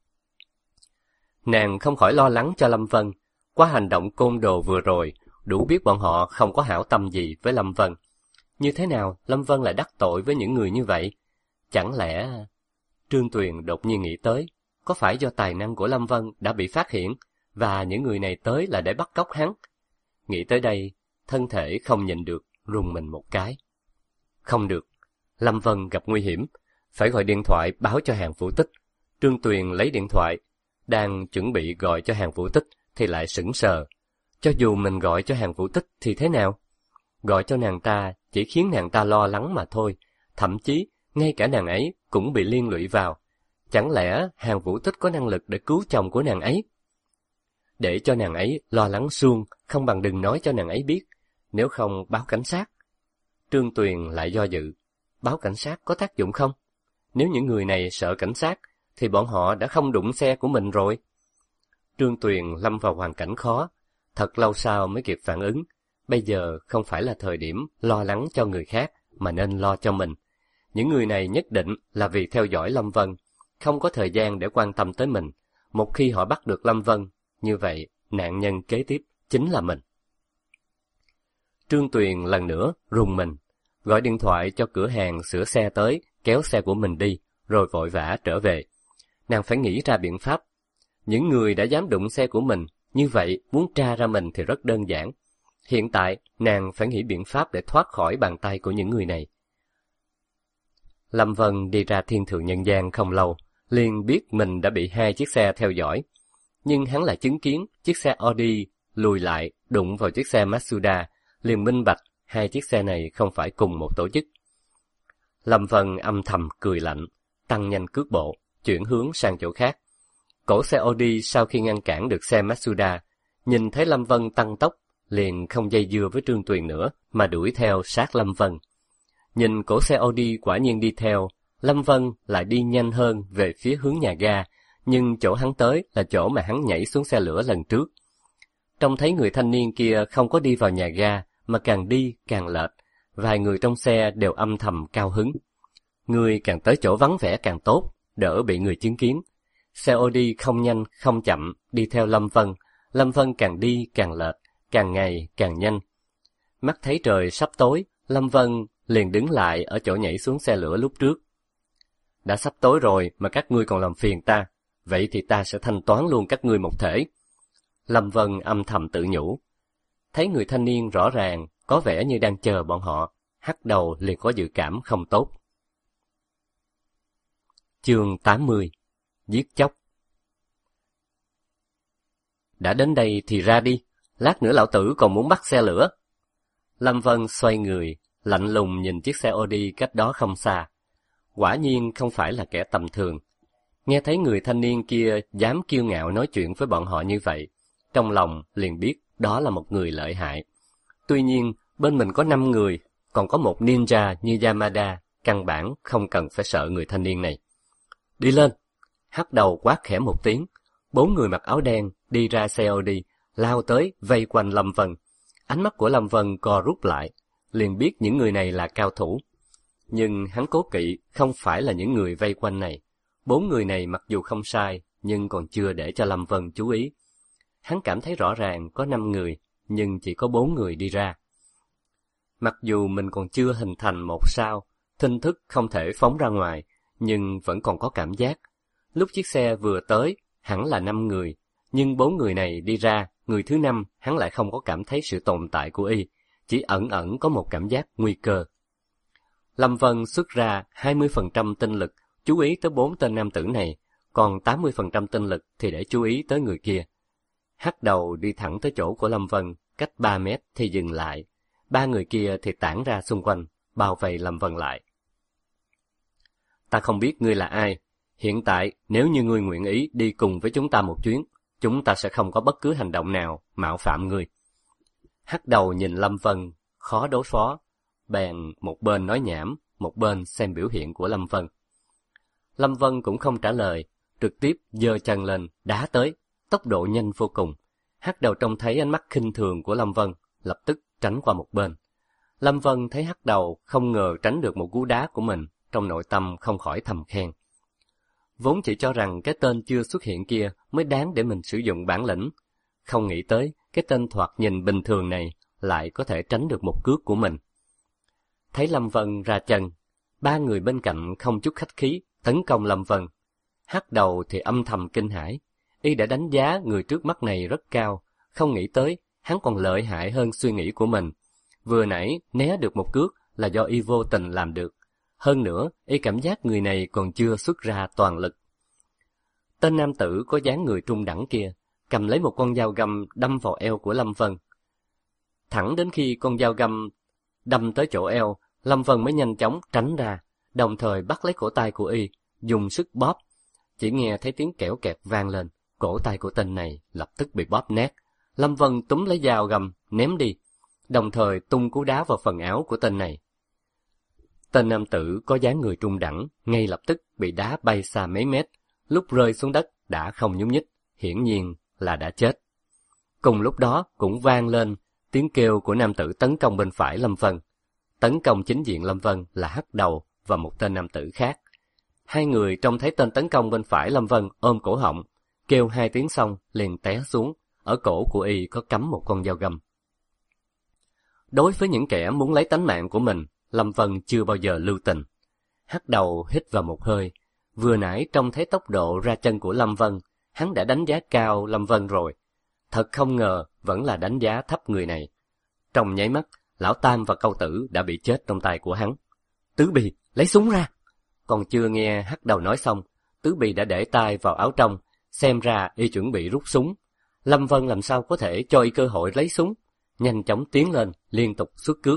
Nàng không khỏi lo lắng cho Lâm Vân. Qua hành động côn đồ vừa rồi, đủ biết bọn họ không có hảo tâm gì với Lâm Vân. Như thế nào Lâm Vân lại đắc tội với những người như vậy? Chẳng lẽ... Trương Tuyền đột nhiên nghĩ tới, có phải do tài năng của Lâm Vân đã bị phát hiện, và những người này tới là để bắt cóc hắn? Nghĩ tới đây, thân thể không nhịn được, rùng mình một cái. Không được, Lâm Vân gặp nguy hiểm, phải gọi điện thoại báo cho Hàn Vũ Tích. Trương Tuyền lấy điện thoại, đang chuẩn bị gọi cho Hàn Vũ Tích thì lại sững sờ. Cho dù mình gọi cho Hàn Vũ Tích thì thế nào? Gọi cho nàng ta chỉ khiến nàng ta lo lắng mà thôi, thậm chí ngay cả nàng ấy cũng bị liên lụy vào. Chẳng lẽ Hàn Vũ Tích có năng lực để cứu chồng của nàng ấy? Để cho nàng ấy lo lắng suông, không bằng đừng nói cho nàng ấy biết, nếu không báo cảnh sát. Trương Tuyền lại do dự, báo cảnh sát có tác dụng không? Nếu những người này sợ cảnh sát, thì bọn họ đã không đụng xe của mình rồi. Trương Tuyền lâm vào hoàn cảnh khó, thật lâu sau mới kịp phản ứng. Bây giờ không phải là thời điểm lo lắng cho người khác, mà nên lo cho mình. Những người này nhất định là vì theo dõi Lâm Vân, không có thời gian để quan tâm tới mình. Một khi họ bắt được Lâm Vân, như vậy nạn nhân kế tiếp chính là mình. Trương Tuyền lần nữa rùng mình, gọi điện thoại cho cửa hàng sửa xe tới, kéo xe của mình đi, rồi vội vã trở về. Nàng phải nghĩ ra biện pháp. Những người đã dám đụng xe của mình, như vậy muốn tra ra mình thì rất đơn giản. Hiện tại, nàng phải nghĩ biện pháp để thoát khỏi bàn tay của những người này. Lâm Vân đi ra thiên thượng nhân gian không lâu, liền biết mình đã bị 2 chiếc xe theo dõi. Nhưng hắn lại chứng kiến chiếc xe Audi lùi lại đụng vào chiếc xe Mazda, liền minh bạch 2 chiếc xe này không phải cùng một tổ chức. Lâm Vân âm thầm cười lạnh, tăng nhanh cước bộ, chuyển hướng sang chỗ khác. Cổ xe Audi sau khi ngăn cản được xe Mazda, nhìn thấy Lâm Vân tăng tốc, liền không dây dưa với Trương Tuyền nữa mà đuổi theo sát Lâm Vân. Nhìn cổ xe Audi quả nhiên đi theo, Lâm Vân lại đi nhanh hơn về phía hướng nhà ga, nhưng chỗ hắn tới là chỗ mà hắn nhảy xuống xe lửa lần trước. Trông thấy người thanh niên kia không có đi vào nhà ga, mà càng đi càng lệch, vài người trong xe đều âm thầm cao hứng. Người càng tới chỗ vắng vẻ càng tốt, đỡ bị người chứng kiến. Xe Audi không nhanh không chậm đi theo Lâm Vân càng đi càng lệch, càng ngày càng nhanh. Mắt thấy trời sắp tối, Lâm Vân liền đứng lại ở chỗ nhảy xuống xe lửa lúc trước. Đã sắp tối rồi mà các ngươi còn làm phiền ta, vậy thì ta sẽ thanh toán luôn các ngươi một thể. Lâm Vân âm thầm tự nhủ. Thấy người thanh niên rõ ràng, có vẻ như đang chờ bọn họ, hắc đầu liền có dự cảm không tốt. Chương 80. Giết chóc. Đã đến đây thì ra đi, lát nữa lão tử còn muốn bắt xe lửa. Lâm Vân xoay người, lạnh lùng nhìn chiếc xe Audi cách đó không xa. Quả nhiên không phải là kẻ tầm thường. Nghe thấy người thanh niên kia dám kiêu ngạo nói chuyện với bọn họ như vậy, trong lòng liền biết đó là một người lợi hại. Tuy nhiên, bên mình có 5 người, còn có một ninja như Yamada, căn bản không cần phải sợ người thanh niên này. Đi lên! Hắc đầu quát khẽ một tiếng, 4 người mặc áo đen đi ra xe Audi, lao tới vây quanh Lâm Vân. Ánh mắt của Lâm Vân co rút lại, liền biết những người này là cao thủ. Nhưng hắn cố kỵ không phải là những người vây quanh này. 4 người này mặc dù không sai, nhưng còn chưa để cho Lâm Vân chú ý. Hắn cảm thấy rõ ràng có 5 người, nhưng chỉ có 4 người đi ra. Mặc dù mình còn chưa hình thành một sao, thinh thức không thể phóng ra ngoài, nhưng vẫn còn có cảm giác. Lúc chiếc xe vừa tới, hẳn là 5 người, nhưng 4 người này đi ra, người thứ 5 hắn lại không có cảm thấy sự tồn tại của y, chỉ ẩn ẩn có một cảm giác nguy cơ. Lâm Vân xuất ra 20% tinh lực, chú ý tới 4 tên nam tử này, còn 80% tinh lực thì để chú ý tới người kia. Hắc đầu đi thẳng tới chỗ của Lâm Vân, cách 3 mét thì dừng lại. 3 người kia thì tản ra xung quanh, bao vây Lâm Vân lại. Ta không biết ngươi là ai. Hiện tại, nếu như ngươi nguyện ý đi cùng với chúng ta một chuyến, chúng ta sẽ không có bất cứ hành động nào mạo phạm ngươi. Hắc đầu nhìn Lâm Vân, khó đối phó, bèn một bên nói nhảm, một bên xem biểu hiện của Lâm Vân. Lâm Vân cũng không trả lời, trực tiếp giơ chân lên, đá tới, tốc độ nhanh vô cùng. Hắc đầu trông thấy ánh mắt khinh thường của Lâm Vân, lập tức tránh qua một bên. Lâm Vân thấy Hắc đầu không ngờ tránh được một cú đá của mình, trong nội tâm không khỏi thầm khen. Vốn chỉ cho rằng cái tên chưa xuất hiện kia mới đáng để mình sử dụng bản lĩnh. Không nghĩ tới, cái tên thoạt nhìn bình thường này lại có thể tránh được một cước của mình. Thấy Lâm Vân ra chân, 3 người bên cạnh không chút khách khí, tấn công Lâm Vân. Hắc đầu thì âm thầm kinh hãi, y đã đánh giá người trước mắt này rất cao, không nghĩ tới hắn còn lợi hại hơn suy nghĩ của mình. Vừa nãy né được một cước là do y vô tình làm được. Hơn nữa, y cảm giác người này còn chưa xuất ra toàn lực. Tên nam tử có dáng người trung đẳng kia, cầm lấy một con dao găm đâm vào eo của Lâm Vân. Thẳng đến khi con dao găm đâm tới chỗ eo, Lâm Vân mới nhanh chóng tránh ra, đồng thời bắt lấy cổ tay của y, dùng sức bóp. Chỉ nghe thấy tiếng kẽo kẹt vang lên, cổ tay của tên này lập tức bị bóp nát. Lâm Vân túm lấy dao găm, ném đi, đồng thời tung cú đá vào phần áo của tên này. Tên nam tử có dáng người trung đẳng, ngay lập tức bị đá bay xa mấy mét, lúc rơi xuống đất đã không nhúc nhích, hiển nhiên là đã chết. Cùng lúc đó cũng vang lên tiếng kêu của nam tử tấn công bên phải Lâm Vân. Tấn công chính diện Lâm Vân là Hắc đầu và một tên nam tử khác. 2 người trông thấy tên tấn công bên phải Lâm Vân ôm cổ họng, kêu 2 tiếng xong liền té xuống, ở cổ của y có cắm một con dao găm. Đối với những kẻ muốn lấy tánh mạng của mình, Lâm Vân chưa bao giờ lưu tình. Hắc đầu hít vào một hơi, vừa nãy trông thấy tốc độ ra chân của Lâm Vân, hắn đã đánh giá cao Lâm Vân rồi. Thật không ngờ vẫn là đánh giá thấp người này. Trong nháy mắt, lão Tam và Câu Tử đã bị chết trong tay của hắn. Tứ Bì, lấy súng ra! Còn chưa nghe Hắc Đầu nói xong, Tứ Bì đã để tay vào áo trong, xem ra y chuẩn bị rút súng. Lâm Vân làm sao có thể cho y cơ hội lấy súng, nhanh chóng tiến lên, liên tục xuất cước.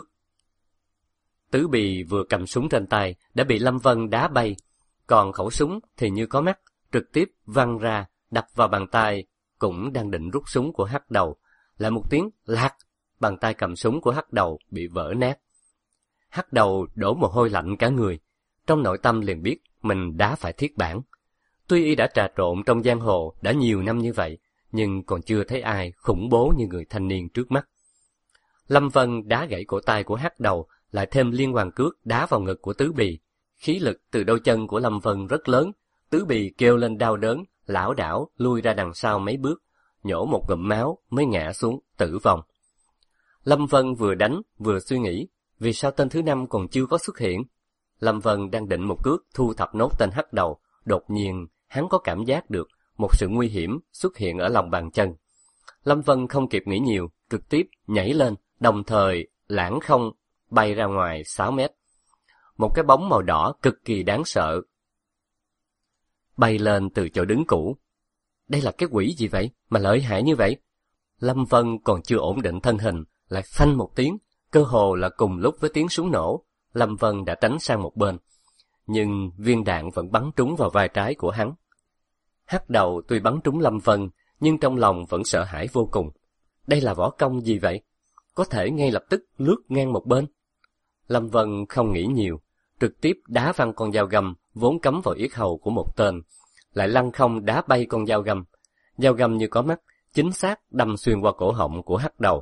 Tứ Bì vừa cầm súng trên tay đã bị Lâm Vân đá bay, còn khẩu súng thì như có mắt, trực tiếp văng ra, đập vào bàn tay cũng đang định rút súng của Hắc Đầu. Lại một tiếng lạc, bàn tay cầm súng của Hắc Đầu bị vỡ nát. Hắc Đầu đổ mồ hôi lạnh cả người, trong nội tâm liền biết mình đá phải thiết bản. Tuy y đã trà trộn trong giang hồ đã nhiều năm như vậy, nhưng còn chưa thấy ai khủng bố như người thanh niên trước mắt. Lâm Vân đá gãy cổ tay của Hắc Đầu, lại thêm liên hoàn cước đá vào ngực của Tứ Bì. Khí lực từ đôi chân của Lâm Vân rất lớn, Tứ Bì kêu lên đau đớn, lảo đảo lui ra đằng sau mấy bước, nhổ một ngụm máu mới ngã xuống tử vong. Lâm Vân vừa đánh vừa suy nghĩ, vì sao tên thứ 5 còn chưa có xuất hiện? Lâm Vân đang định một cước thu thập nốt tên Hắc Đầu, đột nhiên hắn có cảm giác được một sự nguy hiểm xuất hiện ở lòng bàn chân. Lâm Vân không kịp nghĩ nhiều, trực tiếp nhảy lên, đồng thời lãng không bay ra ngoài 6 mét. Một cái bóng màu đỏ cực kỳ đáng sợ bay lên từ chỗ đứng cũ. Đây là cái quỷ gì vậy mà lợi hại như vậy? Lâm Vân còn chưa ổn định thân hình, lại phanh một tiếng, cơ hồ là cùng lúc với tiếng súng nổ, Lâm Vân đã tránh sang một bên, nhưng viên đạn vẫn bắn trúng vào vai trái của hắn. Hắc Đầu tuy bắn trúng Lâm Vân, nhưng trong lòng vẫn sợ hãi vô cùng. Đây là võ công gì vậy? Có thể ngay lập tức lướt ngang một bên. Lâm Vân không nghĩ nhiều, trực tiếp đá văng con dao găm vốn cắm vào yết hầu của một tên, lại lăng không đá bay con dao găm. Dao găm như có mắt, chính xác đâm xuyên qua cổ họng của Hắc Đầu.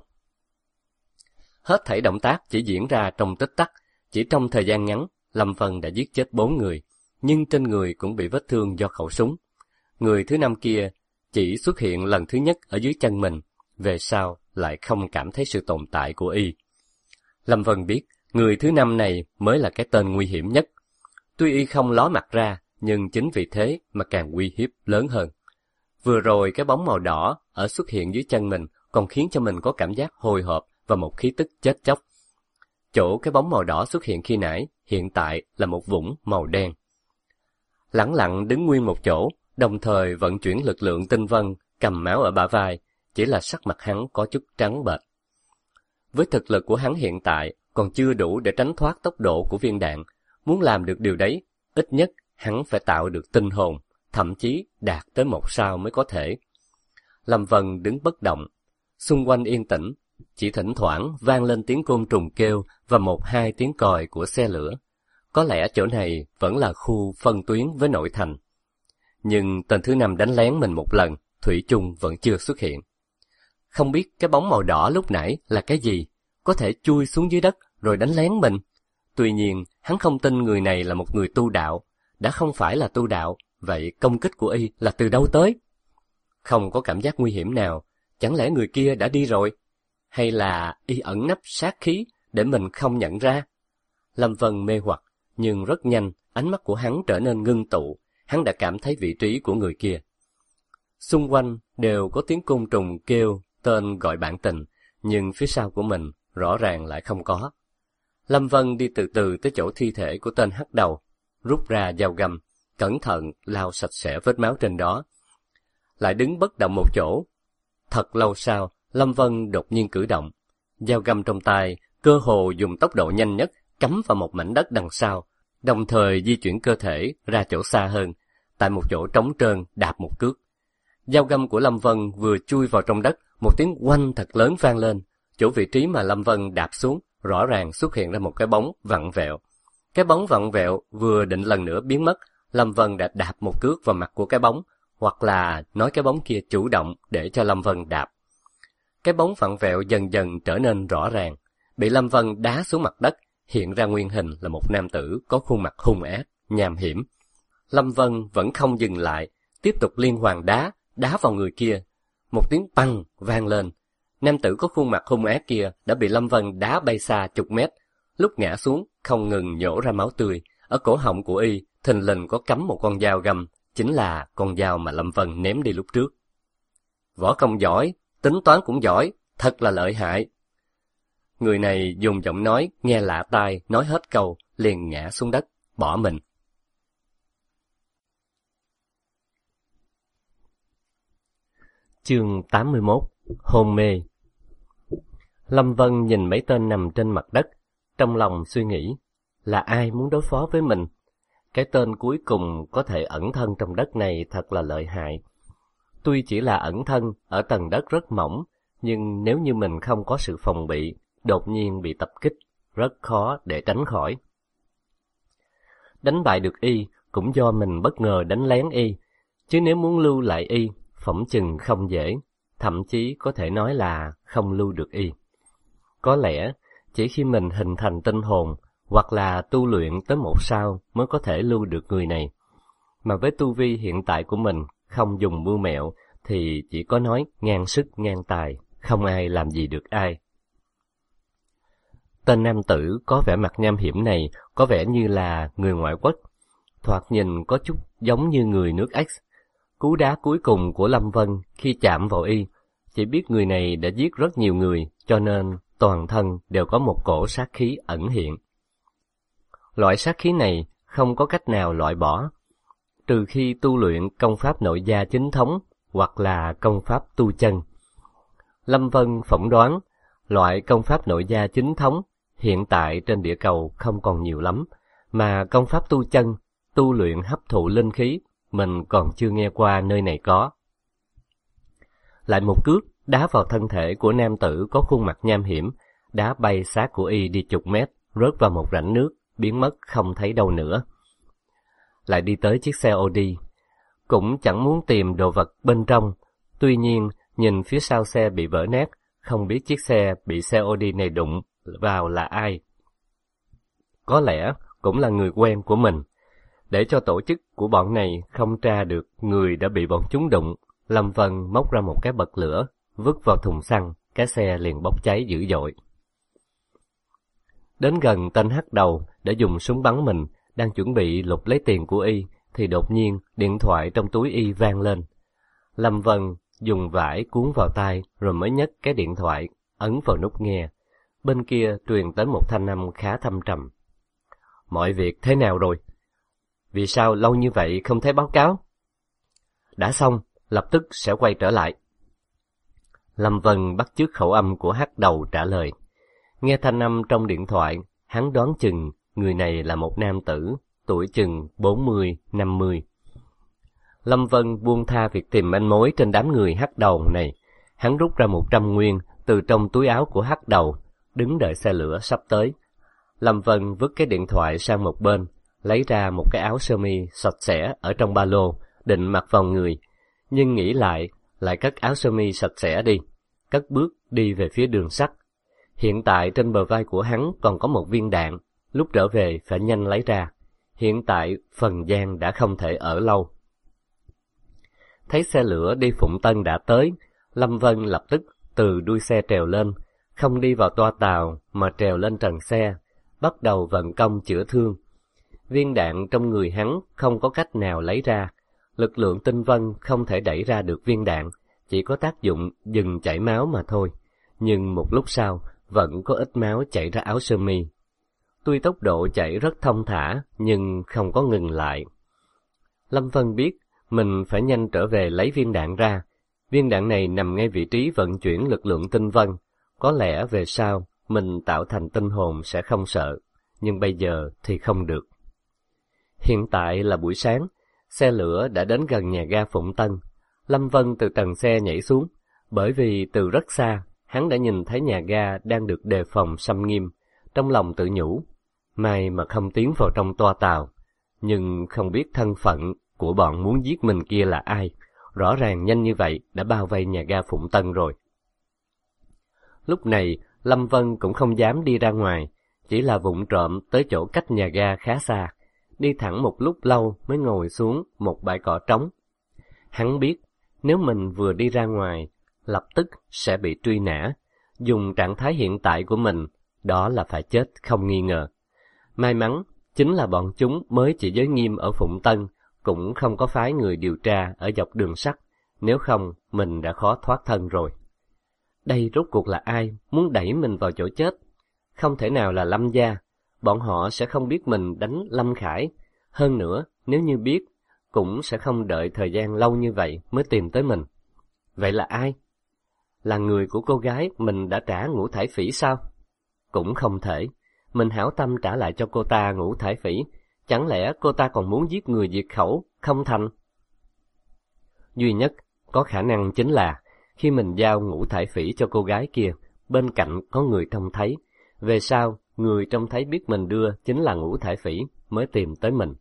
Hết thảy động tác chỉ diễn ra trong tích tắc, chỉ trong thời gian ngắn, Lâm Vân đã giết chết 4 người, nhưng trên người cũng bị vết thương do khẩu súng. Người thứ 5 kia chỉ xuất hiện lần thứ nhất ở dưới chân mình, về sau lại không cảm thấy sự tồn tại của y. Lâm Vân biết, người thứ 5 này mới là cái tên nguy hiểm nhất. Tuy y không ló mặt ra, nhưng chính vì thế mà càng uy hiếp lớn hơn. Vừa rồi cái bóng màu đỏ ở xuất hiện dưới chân mình còn khiến cho mình có cảm giác hồi hộp và một khí tức chết chóc. Chỗ cái bóng màu đỏ xuất hiện khi nãy, hiện tại là một vũng màu đen. Lẳng lặng đứng nguyên một chỗ, đồng thời vận chuyển lực lượng tinh vân, cầm máu ở bả vai, chỉ là sắc mặt hắn có chút trắng bệch. Với thực lực của hắn hiện tại, còn chưa đủ để tránh thoát tốc độ của viên đạn. Muốn làm được điều đấy, ít nhất hắn phải tạo được tinh hồn, thậm chí đạt tới 1 sao mới có thể. Lâm Vân đứng bất động, xung quanh yên tĩnh, chỉ thỉnh thoảng vang lên tiếng côn trùng kêu và 1-2 tiếng còi của xe lửa. Có lẽ chỗ này vẫn là khu phân tuyến với nội thành. Nhưng tên thứ 5 đánh lén mình một lần, thủy chung vẫn chưa xuất hiện. Không biết cái bóng màu đỏ lúc nãy là cái gì, có thể chui xuống dưới đất rồi đánh lén mình. Tuy nhiên, hắn không tin người này là một người tu đạo. Đã không phải là tu đạo, vậy công kích của y là từ đâu tới? Không có cảm giác nguy hiểm nào, chẳng lẽ người kia đã đi rồi? Hay là y ẩn nấp sát khí để mình không nhận ra? Lâm Vân mê hoặc, nhưng rất nhanh, ánh mắt của hắn trở nên ngưng tụ, hắn đã cảm thấy vị trí của người kia. Xung quanh đều có tiếng côn trùng kêu, tên gọi bạn tình, nhưng phía sau của mình rõ ràng lại không có. Lâm Vân đi từ từ tới chỗ thi thể của tên Hắc Đầu, rút ra dao găm, cẩn thận lau sạch sẽ vết máu trên đó. Lại đứng bất động một chỗ. Thật lâu sau, Lâm Vân đột nhiên cử động. Dao găm trong tay, cơ hồ dùng tốc độ nhanh nhất, cắm vào một mảnh đất đằng sau, đồng thời di chuyển cơ thể ra chỗ xa hơn, tại một chỗ trống trơn đạp một cước. Dao găm của Lâm Vân vừa chui vào trong đất, một tiếng oanh thật lớn vang lên. Chỗ vị trí mà Lâm Vân đạp xuống, rõ ràng xuất hiện ra một cái bóng vặn vẹo. Cái bóng vặn vẹo vừa định lần nữa biến mất, Lâm Vân đã đạp một cước vào mặt của cái bóng, hoặc là nói cái bóng kia chủ động để cho Lâm Vân đạp. Cái bóng vặn vẹo dần dần trở nên rõ ràng, bị Lâm Vân đá xuống mặt đất, hiện ra nguyên hình là một nam tử có khuôn mặt hung ác, nham hiểm. Lâm Vân vẫn không dừng lại, tiếp tục liên hoàn đá vào người kia. Một tiếng băng vang lên. Nam tử có khuôn mặt hung ác kia đã bị Lâm Vân đá bay xa chục mét. Lúc ngã xuống, không ngừng nhổ ra máu tươi. Ở cổ họng của y, thình lình có cắm một con dao găm, chính là con dao mà Lâm Vân ném đi lúc trước. Võ công giỏi, tính toán cũng giỏi, thật là lợi hại. Người này dùng giọng nói nghe lạ tai, nói hết câu, liền ngã xuống đất, bỏ mình. Chương 81. Hôn mê. Lâm Vân nhìn mấy tên nằm trên mặt đất, trong lòng suy nghĩ, là ai muốn đối phó với mình? Cái tên cuối cùng có thể ẩn thân trong đất này thật là lợi hại. Tuy chỉ là ẩn thân ở tầng đất rất mỏng, nhưng nếu như mình không có sự phòng bị, đột nhiên bị tập kích, rất khó để tránh khỏi. Đánh bại được y cũng do mình bất ngờ đánh lén y, chứ nếu muốn lưu lại y, phỏng chừng không dễ, thậm chí có thể nói là không lưu được y. Có lẽ chỉ khi mình hình thành tinh hồn hoặc là tu luyện tới 1 sao mới có thể lưu được người này. Mà với tu vi hiện tại của mình, không dùng mưu mẹo thì chỉ có nói ngang sức ngang tài, không ai làm gì được ai. Tên nam tử có vẻ mặt nham hiểm này có vẻ như là người ngoại quốc, thoạt nhìn có chút giống như người nước X. Cú đá cuối cùng của Lâm Vân khi chạm vào y, chỉ biết người này đã giết rất nhiều người, cho nên toàn thân đều có một cổ sát khí ẩn hiện. Loại sát khí này không có cách nào loại bỏ, trừ khi tu luyện công pháp nội gia chính thống hoặc là công pháp tu chân. Lâm Vân phỏng đoán, loại công pháp nội gia chính thống hiện tại trên địa cầu không còn nhiều lắm, mà công pháp tu chân, tu luyện hấp thụ linh khí, mình còn chưa nghe qua nơi này có. Lại một cước đá vào thân thể của nam tử có khuôn mặt nham hiểm, đá bay xác của y đi chục mét, rớt vào một rãnh nước, biến mất không thấy đâu nữa. Lại đi tới chiếc xe Audi, cũng chẳng muốn tìm đồ vật bên trong, tuy nhiên nhìn phía sau xe bị vỡ nát, không biết chiếc xe bị xe Audi này đụng vào là ai. Có lẽ cũng là người quen của mình. Để cho tổ chức của bọn này không tra được người đã bị bọn chúng đụng, Lâm Vân móc ra một cái bật lửa, vứt vào thùng xăng, cái xe liền bốc cháy dữ dội. Đến gần tên hắc đầu để dùng súng bắn mình, đang chuẩn bị lục lấy tiền của y, thì đột nhiên điện thoại trong túi y vang lên. Lâm Vân dùng vải cuốn vào tai rồi mới nhấc cái điện thoại, ấn vào nút nghe. Bên kia truyền tới một thanh âm khá thâm trầm. Mọi việc thế nào rồi? Vì sao lâu như vậy không thấy báo cáo? Đã xong, lập tức sẽ quay trở lại. Lâm Vân bắt chước khẩu âm của hắc đầu trả lời. Nghe thanh âm trong điện thoại, hắn đoán chừng người này là một nam tử, tuổi chừng 40-50. Lâm Vân buông tha việc tìm manh mối trên đám người hắc đầu này. Hắn rút ra 100 nguyên từ trong túi áo của hắc đầu, đứng đợi xe lửa sắp tới. Lâm Vân vứt cái điện thoại sang một bên, lấy ra một cái áo sơ mi sạch sẽ ở trong ba lô, định mặc vào người, nhưng nghĩ lại cất áo sơ mi sạch sẽ đi, cất bước đi về phía đường sắt. Hiện tại trên bờ vai của hắn còn có một viên đạn, lúc trở về phải nhanh lấy ra. Hiện tại Phần Giang đã không thể ở lâu. Thấy xe lửa đi Phụng Tân đã tới, Lâm Vân lập tức từ đuôi xe trèo lên, không đi vào toa tàu mà trèo lên trần xe, bắt đầu vận công chữa thương. Viên đạn trong người hắn không có cách nào lấy ra, lực lượng tinh vân không thể đẩy ra được viên đạn, chỉ có tác dụng dừng chảy máu mà thôi. Nhưng một lúc sau, vẫn có ít máu chảy ra áo sơ mi. Tuy tốc độ chảy rất thông thả, nhưng không có ngừng lại. Lâm Vân biết mình phải nhanh trở về lấy viên đạn ra. Viên đạn này nằm ngay vị trí vận chuyển lực lượng tinh vân. Có lẽ về sau mình tạo thành tinh hồn sẽ không sợ, nhưng bây giờ thì không được. Hiện tại là buổi sáng, xe lửa đã đến gần nhà ga Phụng Tân. Lâm Vân từ trần xe nhảy xuống, bởi vì từ rất xa, hắn đã nhìn thấy nhà ga đang được đề phòng xâm nghiêm, trong lòng tự nhủ, may mà không tiến vào trong toa tàu, nhưng không biết thân phận của bọn muốn giết mình kia là ai, rõ ràng nhanh như vậy đã bao vây nhà ga Phụng Tân rồi. Lúc này, Lâm Vân cũng không dám đi ra ngoài, chỉ là vụng trộm tới chỗ cách nhà ga khá xa, đi thẳng một lúc lâu mới ngồi xuống một bãi cỏ trống. Hắn biết, nếu mình vừa đi ra ngoài, lập tức sẽ bị truy nã. Dùng trạng thái hiện tại của mình, đó là phải chết không nghi ngờ. May mắn, chính là bọn chúng mới chỉ giới nghiêm ở Phụng Tân, cũng không có phái người điều tra ở dọc đường sắt, nếu không mình đã khó thoát thân rồi. Đây rốt cuộc là ai muốn đẩy mình vào chỗ chết? không thể nào là Lâm gia. Bọn họ sẽ không biết mình đánh Lâm Khải. Hơn nữa, nếu như biết, cũng sẽ không đợi thời gian lâu như vậy mới tìm tới mình. Vậy là ai? Là người của cô gái mình đã trả Ngũ Thải Phỉ sao? Cũng không thể. Mình hảo tâm trả lại cho cô ta Ngũ Thải Phỉ. Chẳng lẽ cô ta còn muốn giết người diệt khẩu, không thành? Duy nhất có khả năng chính là khi mình giao Ngũ Thải Phỉ cho cô gái kia, bên cạnh có người trông thấy. Về sau, người trông thấy biết mình đưa chính là Ngũ Thải Phỉ mới tìm tới mình.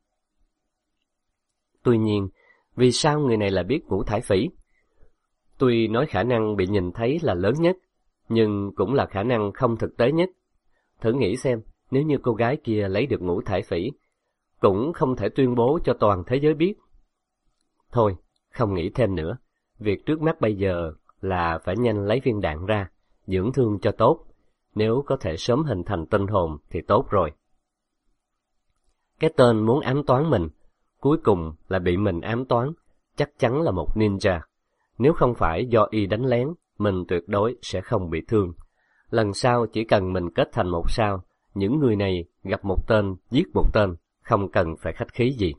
Tuy nhiên, vì sao người này lại biết Ngũ Thải Phỉ? Tuy nói khả năng bị nhìn thấy là lớn nhất, nhưng cũng là khả năng không thực tế nhất. Thử nghĩ xem, nếu như cô gái kia lấy được Ngũ Thải Phỉ, cũng không thể tuyên bố cho toàn thế giới biết. Thôi, không nghĩ thêm nữa. Việc trước mắt bây giờ là phải nhanh lấy viên đạn ra, dưỡng thương cho tốt. Nếu có thể sớm hình thành tinh hồn thì tốt rồi. Cái tên muốn ám toán mình, cuối cùng là bị mình ám toán, chắc chắn là một ninja. Nếu không phải do y đánh lén, mình tuyệt đối sẽ không bị thương. Lần sau chỉ cần mình kết thành một sao, những người này gặp một tên, giết một tên, không cần phải khách khí gì.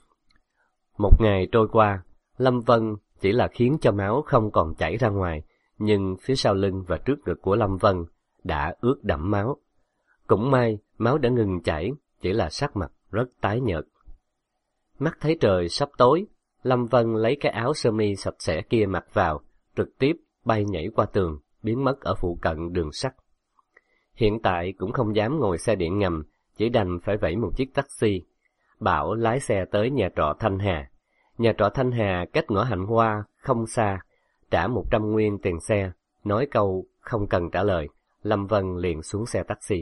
Một ngày trôi qua, Lâm Vân chỉ là khiến cho máu không còn chảy ra ngoài, nhưng phía sau lưng và trước ngực của Lâm Vân đã ướt đẫm máu. Cũng may, máu đã ngừng chảy, chỉ là sắc mặt rất tái nhợt. Mắt thấy trời sắp tối, Lâm Vân lấy cái áo sơ mi sạch sẽ kia mặc vào, trực tiếp bay nhảy qua tường, biến mất ở phụ cận đường sắt. Hiện tại cũng không dám ngồi xe điện ngầm, chỉ đành phải vẫy một chiếc taxi. Bảo lái xe tới nhà trọ Thanh Hà. Nhà trọ Thanh Hà cách ngõ Hạnh Hoa không xa, trả 100 nguyên tiền xe, nói câu không cần trả lời, Lâm Vân liền xuống xe taxi.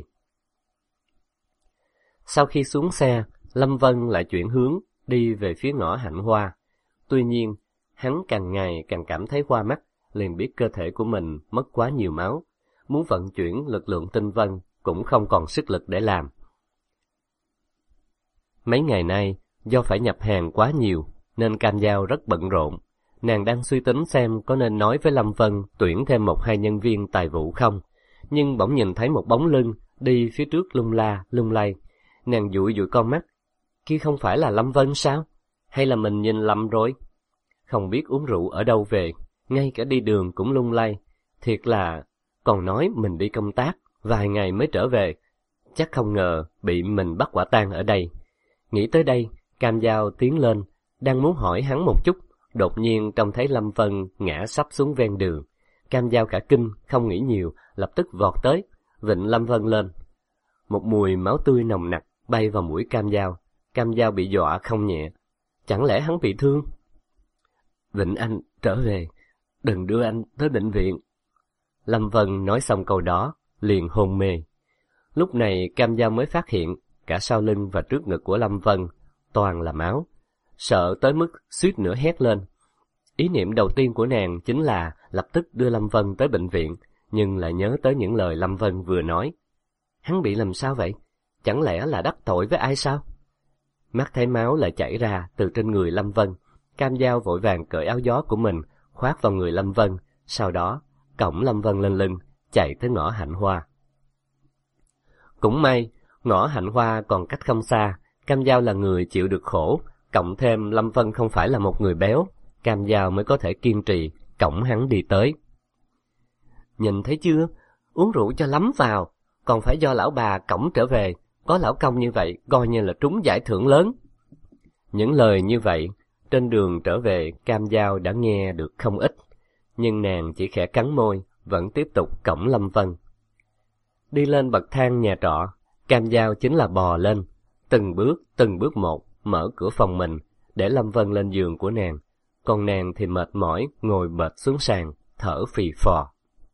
Sau khi xuống xe, Lâm Vân lại chuyển hướng, đi về phía ngõ Hạnh Hoa. Tuy nhiên, hắn càng ngày càng cảm thấy hoa mắt, liền biết cơ thể của mình mất quá nhiều máu. Muốn vận chuyển lực lượng tinh vân cũng không còn sức lực để làm. Mấy ngày nay, do phải nhập hàng quá nhiều, nên Cam Giao rất bận rộn. Nàng đang suy tính xem có nên nói với Lâm Vân tuyển thêm 1-2 nhân viên tài vụ không. Nhưng bỗng nhìn thấy một bóng lưng đi phía trước lung la, lung lay. Nàng dụi dụi con mắt. Kia không phải là Lâm Vân sao? Hay là mình nhìn lầm rồi? Không biết uống rượu ở đâu về, ngay cả đi đường cũng lung lay. Thiệt là, còn nói mình đi công tác, vài ngày mới trở về. Chắc không ngờ bị mình bắt quả tang ở đây. Nghĩ tới đây, Cam Giao tiến lên, đang muốn hỏi hắn một chút, đột nhiên trông thấy Lâm Vân ngã sắp xuống ven đường. Cam Giao cả kinh, không nghĩ nhiều, lập tức vọt tới, vịn Lâm Vân lên. Một mùi máu tươi nồng nặc bay vào mũi Cam Giao. Cam Giao bị dọa không nhẹ. Chẳng lẽ hắn bị thương? Vịnh anh trở về, đừng đưa anh tới bệnh viện. Lâm Vân nói xong câu đó, liền hôn mê. Lúc này Cam Giao mới phát hiện, cả sau lưng và trước ngực của Lâm Vân toàn là máu. Sợ tới mức suýt nữa hét lên. Ý niệm đầu tiên của nàng chính là lập tức đưa Lâm Vân tới bệnh viện, nhưng lại nhớ tới những lời Lâm Vân vừa nói. Hắn bị làm sao vậy? Chẳng lẽ là đắc tội với ai sao? Mắt thấy máu lại chảy ra từ trên người Lâm Vân, Cam Giao vội vàng cởi áo gió của mình, khoác vào người Lâm Vân, sau đó cõng Lâm Vân lên lưng, chạy tới ngõ Hạnh Hoa. Cũng may, ngõ Hạnh Hoa còn cách không xa, Cam Giao là người chịu được khổ, cộng thêm Lâm Vân không phải là một người béo, Cam Giao mới có thể kiên trì, cõng hắn đi tới. Nhìn thấy chưa, uống rượu cho lắm vào, còn phải do lão bà cõng trở về, có lão công như vậy coi như là trúng giải thưởng lớn. Những lời như vậy, trên đường trở về Cam Giao đã nghe được không ít, nhưng nàng chỉ khẽ cắn môi, vẫn tiếp tục cõng Lâm Vân. Đi lên bậc thang nhà trọ, Cam Giao chính là bò lên, từng bước một, mở cửa phòng mình, để Lâm Vân lên giường của nàng, còn nàng thì mệt mỏi ngồi bệt xuống sàn, thở phì phò.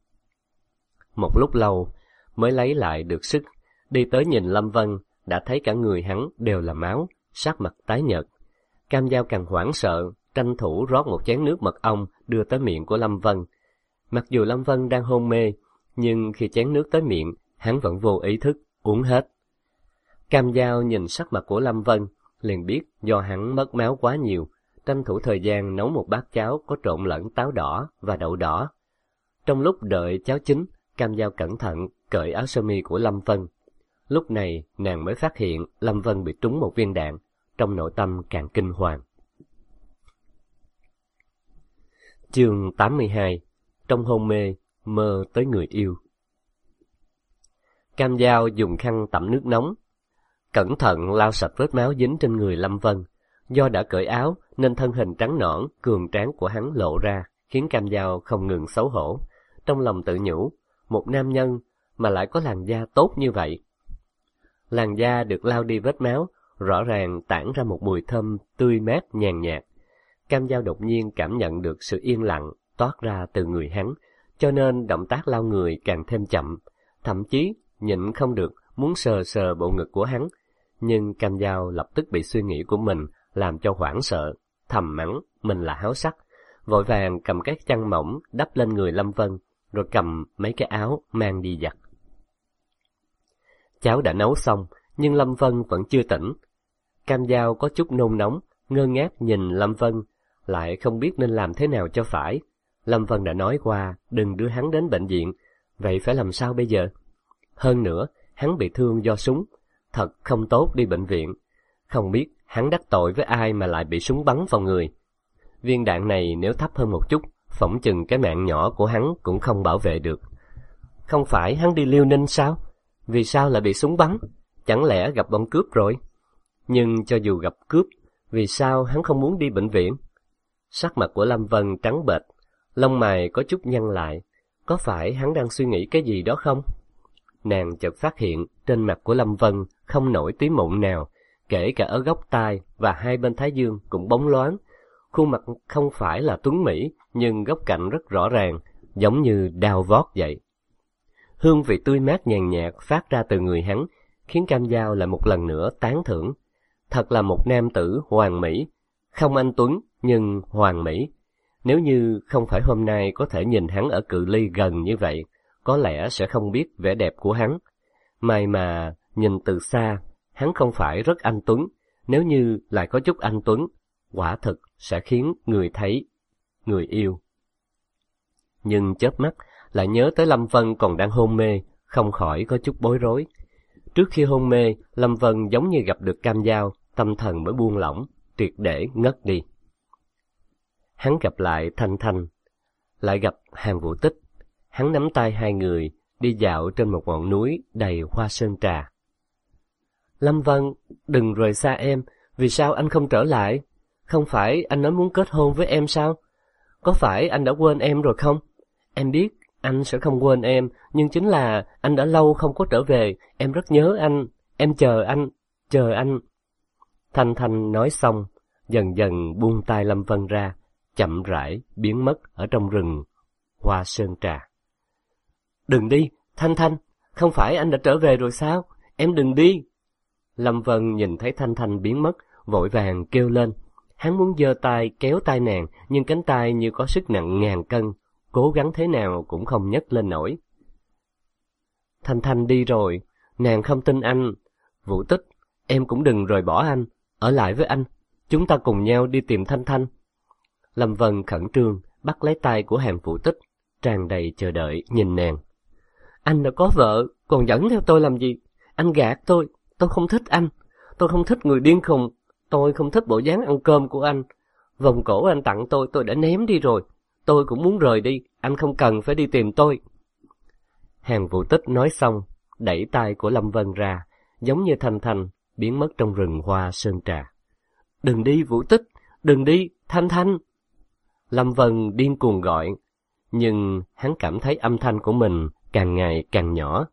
Một lúc lâu mới lấy lại được sức, đi tới nhìn Lâm Vân, đã thấy cả người hắn đều là máu, sắc mặt tái nhợt. Cam Giao càng hoảng sợ, tranh thủ rót một chén nước mật ong đưa tới miệng của Lâm Vân. Mặc dù Lâm Vân đang hôn mê, nhưng khi chén nước tới miệng, hắn vẫn vô ý thức, uống hết. Cam Giao nhìn sắc mặt của Lâm Vân, liền biết do hắn mất máu quá nhiều, tranh thủ thời gian nấu một bát cháo có trộn lẫn táo đỏ và đậu đỏ. Trong lúc đợi cháo chín, Cam Dao cẩn thận cởi áo sơ mi của Lâm Vân. Lúc này nàng mới phát hiện Lâm Vân bị trúng một viên đạn, trong nội tâm càng kinh hoàng. Chương 82. Trong hôn mê, mơ tới người yêu. Cam Dao dùng khăn tẩm nước nóng, cẩn thận lau sạch vết máu dính trên người Lâm Vân. Do đã cởi áo nên thân hình trắng nõn, cường tráng của hắn lộ ra, khiến Cam Dao không ngừng xấu hổ. Trong lòng tự nhủ, một nam nhân mà lại có làn da tốt như vậy. Làn da được lau đi vết máu, rõ ràng tản ra một mùi thơm tươi mát nhàn nhạt. Cam Dao đột nhiên cảm nhận được sự yên lặng toát ra từ người hắn, cho nên động tác lau người càng thêm chậm, thậm chí nhịn không được muốn sờ sờ bộ ngực của hắn. Nhưng Cam Dao lập tức bị suy nghĩ của mình làm cho hoảng sợ, thầm mắng mình là háo sắc, vội vàng cầm cái chăn mỏng đắp lên người Lâm Vân, rồi cầm mấy cái áo mang đi giặt. Cháo đã nấu xong, nhưng Lâm Vân vẫn chưa tỉnh. Cam Dao có chút nôn nóng, ngơ ngác nhìn Lâm Vân, lại không biết nên làm thế nào cho phải. Lâm Vân đã nói qua đừng đưa hắn đến bệnh viện, vậy phải làm sao bây giờ? Hơn nữa, hắn bị thương do súng, thật không tốt đi bệnh viện. Không biết hắn đắc tội với ai mà lại bị súng bắn vào người. Viên đạn này nếu thấp hơn một chút, phỏng chừng cái mạng nhỏ của hắn cũng không bảo vệ được. Không phải hắn đi Liêu Ninh sao? Vì sao lại bị súng bắn? Chẳng lẽ gặp bọn cướp rồi? Nhưng cho dù gặp cướp, vì sao hắn không muốn đi bệnh viện? Sắc mặt của Lâm Vân trắng bệch, lông mày có chút nhăn lại. Có phải hắn đang suy nghĩ cái gì đó không? Nàng chợt phát hiện trên mặt của Lâm Vân không nổi tí mụn nào, kể cả ở góc tai và hai bên thái dương cũng bóng loáng. Khuôn mặt không phải là tuấn mỹ, nhưng góc cạnh rất rõ ràng, giống như đao vót vậy. Hương vị tươi mát nhàn nhạt phát ra từ người hắn, khiến Cam Dao lại một lần nữa tán thưởng. Thật là một nam tử hoàn mỹ, không anh tuấn nhưng hoàn mỹ. Nếu như không phải hôm nay có thể nhìn hắn ở cự ly gần như vậy, có lẽ sẽ không biết vẻ đẹp của hắn. May mà nhìn từ xa, hắn không phải rất anh tuấn, nếu như lại có chút anh tuấn, quả thực sẽ khiến người thấy, người yêu. Nhưng chớp mắt lại nhớ tới Lâm Vân còn đang hôn mê, không khỏi có chút bối rối. Trước khi hôn mê, Lâm Vân giống như gặp được Cam Dao, tâm thần mới buông lỏng, triệt để ngất đi. Hắn gặp lại Thanh Thanh, lại gặp Hàn Vũ Tích. Hắn nắm tay hai người, đi dạo trên một ngọn núi đầy hoa sơn trà. Lâm Vân, đừng rời xa em, vì sao anh không trở lại? Không phải anh nói muốn kết hôn với em sao? Có phải anh đã quên em rồi không? Em biết anh sẽ không quên em, nhưng chính là anh đã lâu không có trở về, em rất nhớ anh, em chờ anh. Thanh Thanh nói xong, dần dần buông tay Lâm Vân ra, chậm rãi biến mất ở trong rừng hoa sơn trà. Đừng đi, Thanh Thanh, không phải anh đã trở về rồi sao? Em đừng đi. Lâm Vân nhìn thấy Thanh Thanh biến mất, vội vàng kêu lên. Hắn muốn giơ tay kéo tay nàng, nhưng cánh tay như có sức nặng ngàn cân, cố gắng thế nào cũng không nhấc lên nổi. Thanh Thanh đi rồi, nàng không tin anh. Vũ Tích, em cũng đừng rời bỏ anh, ở lại với anh, chúng ta cùng nhau đi tìm Thanh Thanh. Lâm Vân khẩn trương bắt lấy tay của Hàn Vũ Tích, tràn đầy chờ đợi nhìn nàng. Anh đã có vợ, còn dẫn theo tôi làm gì? Anh gạt tôi không thích anh, tôi không thích người điên khùng, tôi không thích bộ dáng ăn cơm của anh. Vòng cổ anh tặng tôi đã ném đi rồi, tôi cũng muốn rời đi, anh không cần phải đi tìm tôi. Hàn Vũ Tích nói xong, đẩy tay của Lâm Vân ra, giống như Thanh Thanh biến mất trong rừng hoa sơn trà. Đừng đi Vũ Tích, đừng đi, Thanh Thanh. Lâm Vân điên cuồng gọi, nhưng hắn cảm thấy âm thanh của mình càng ngày càng nhỏ.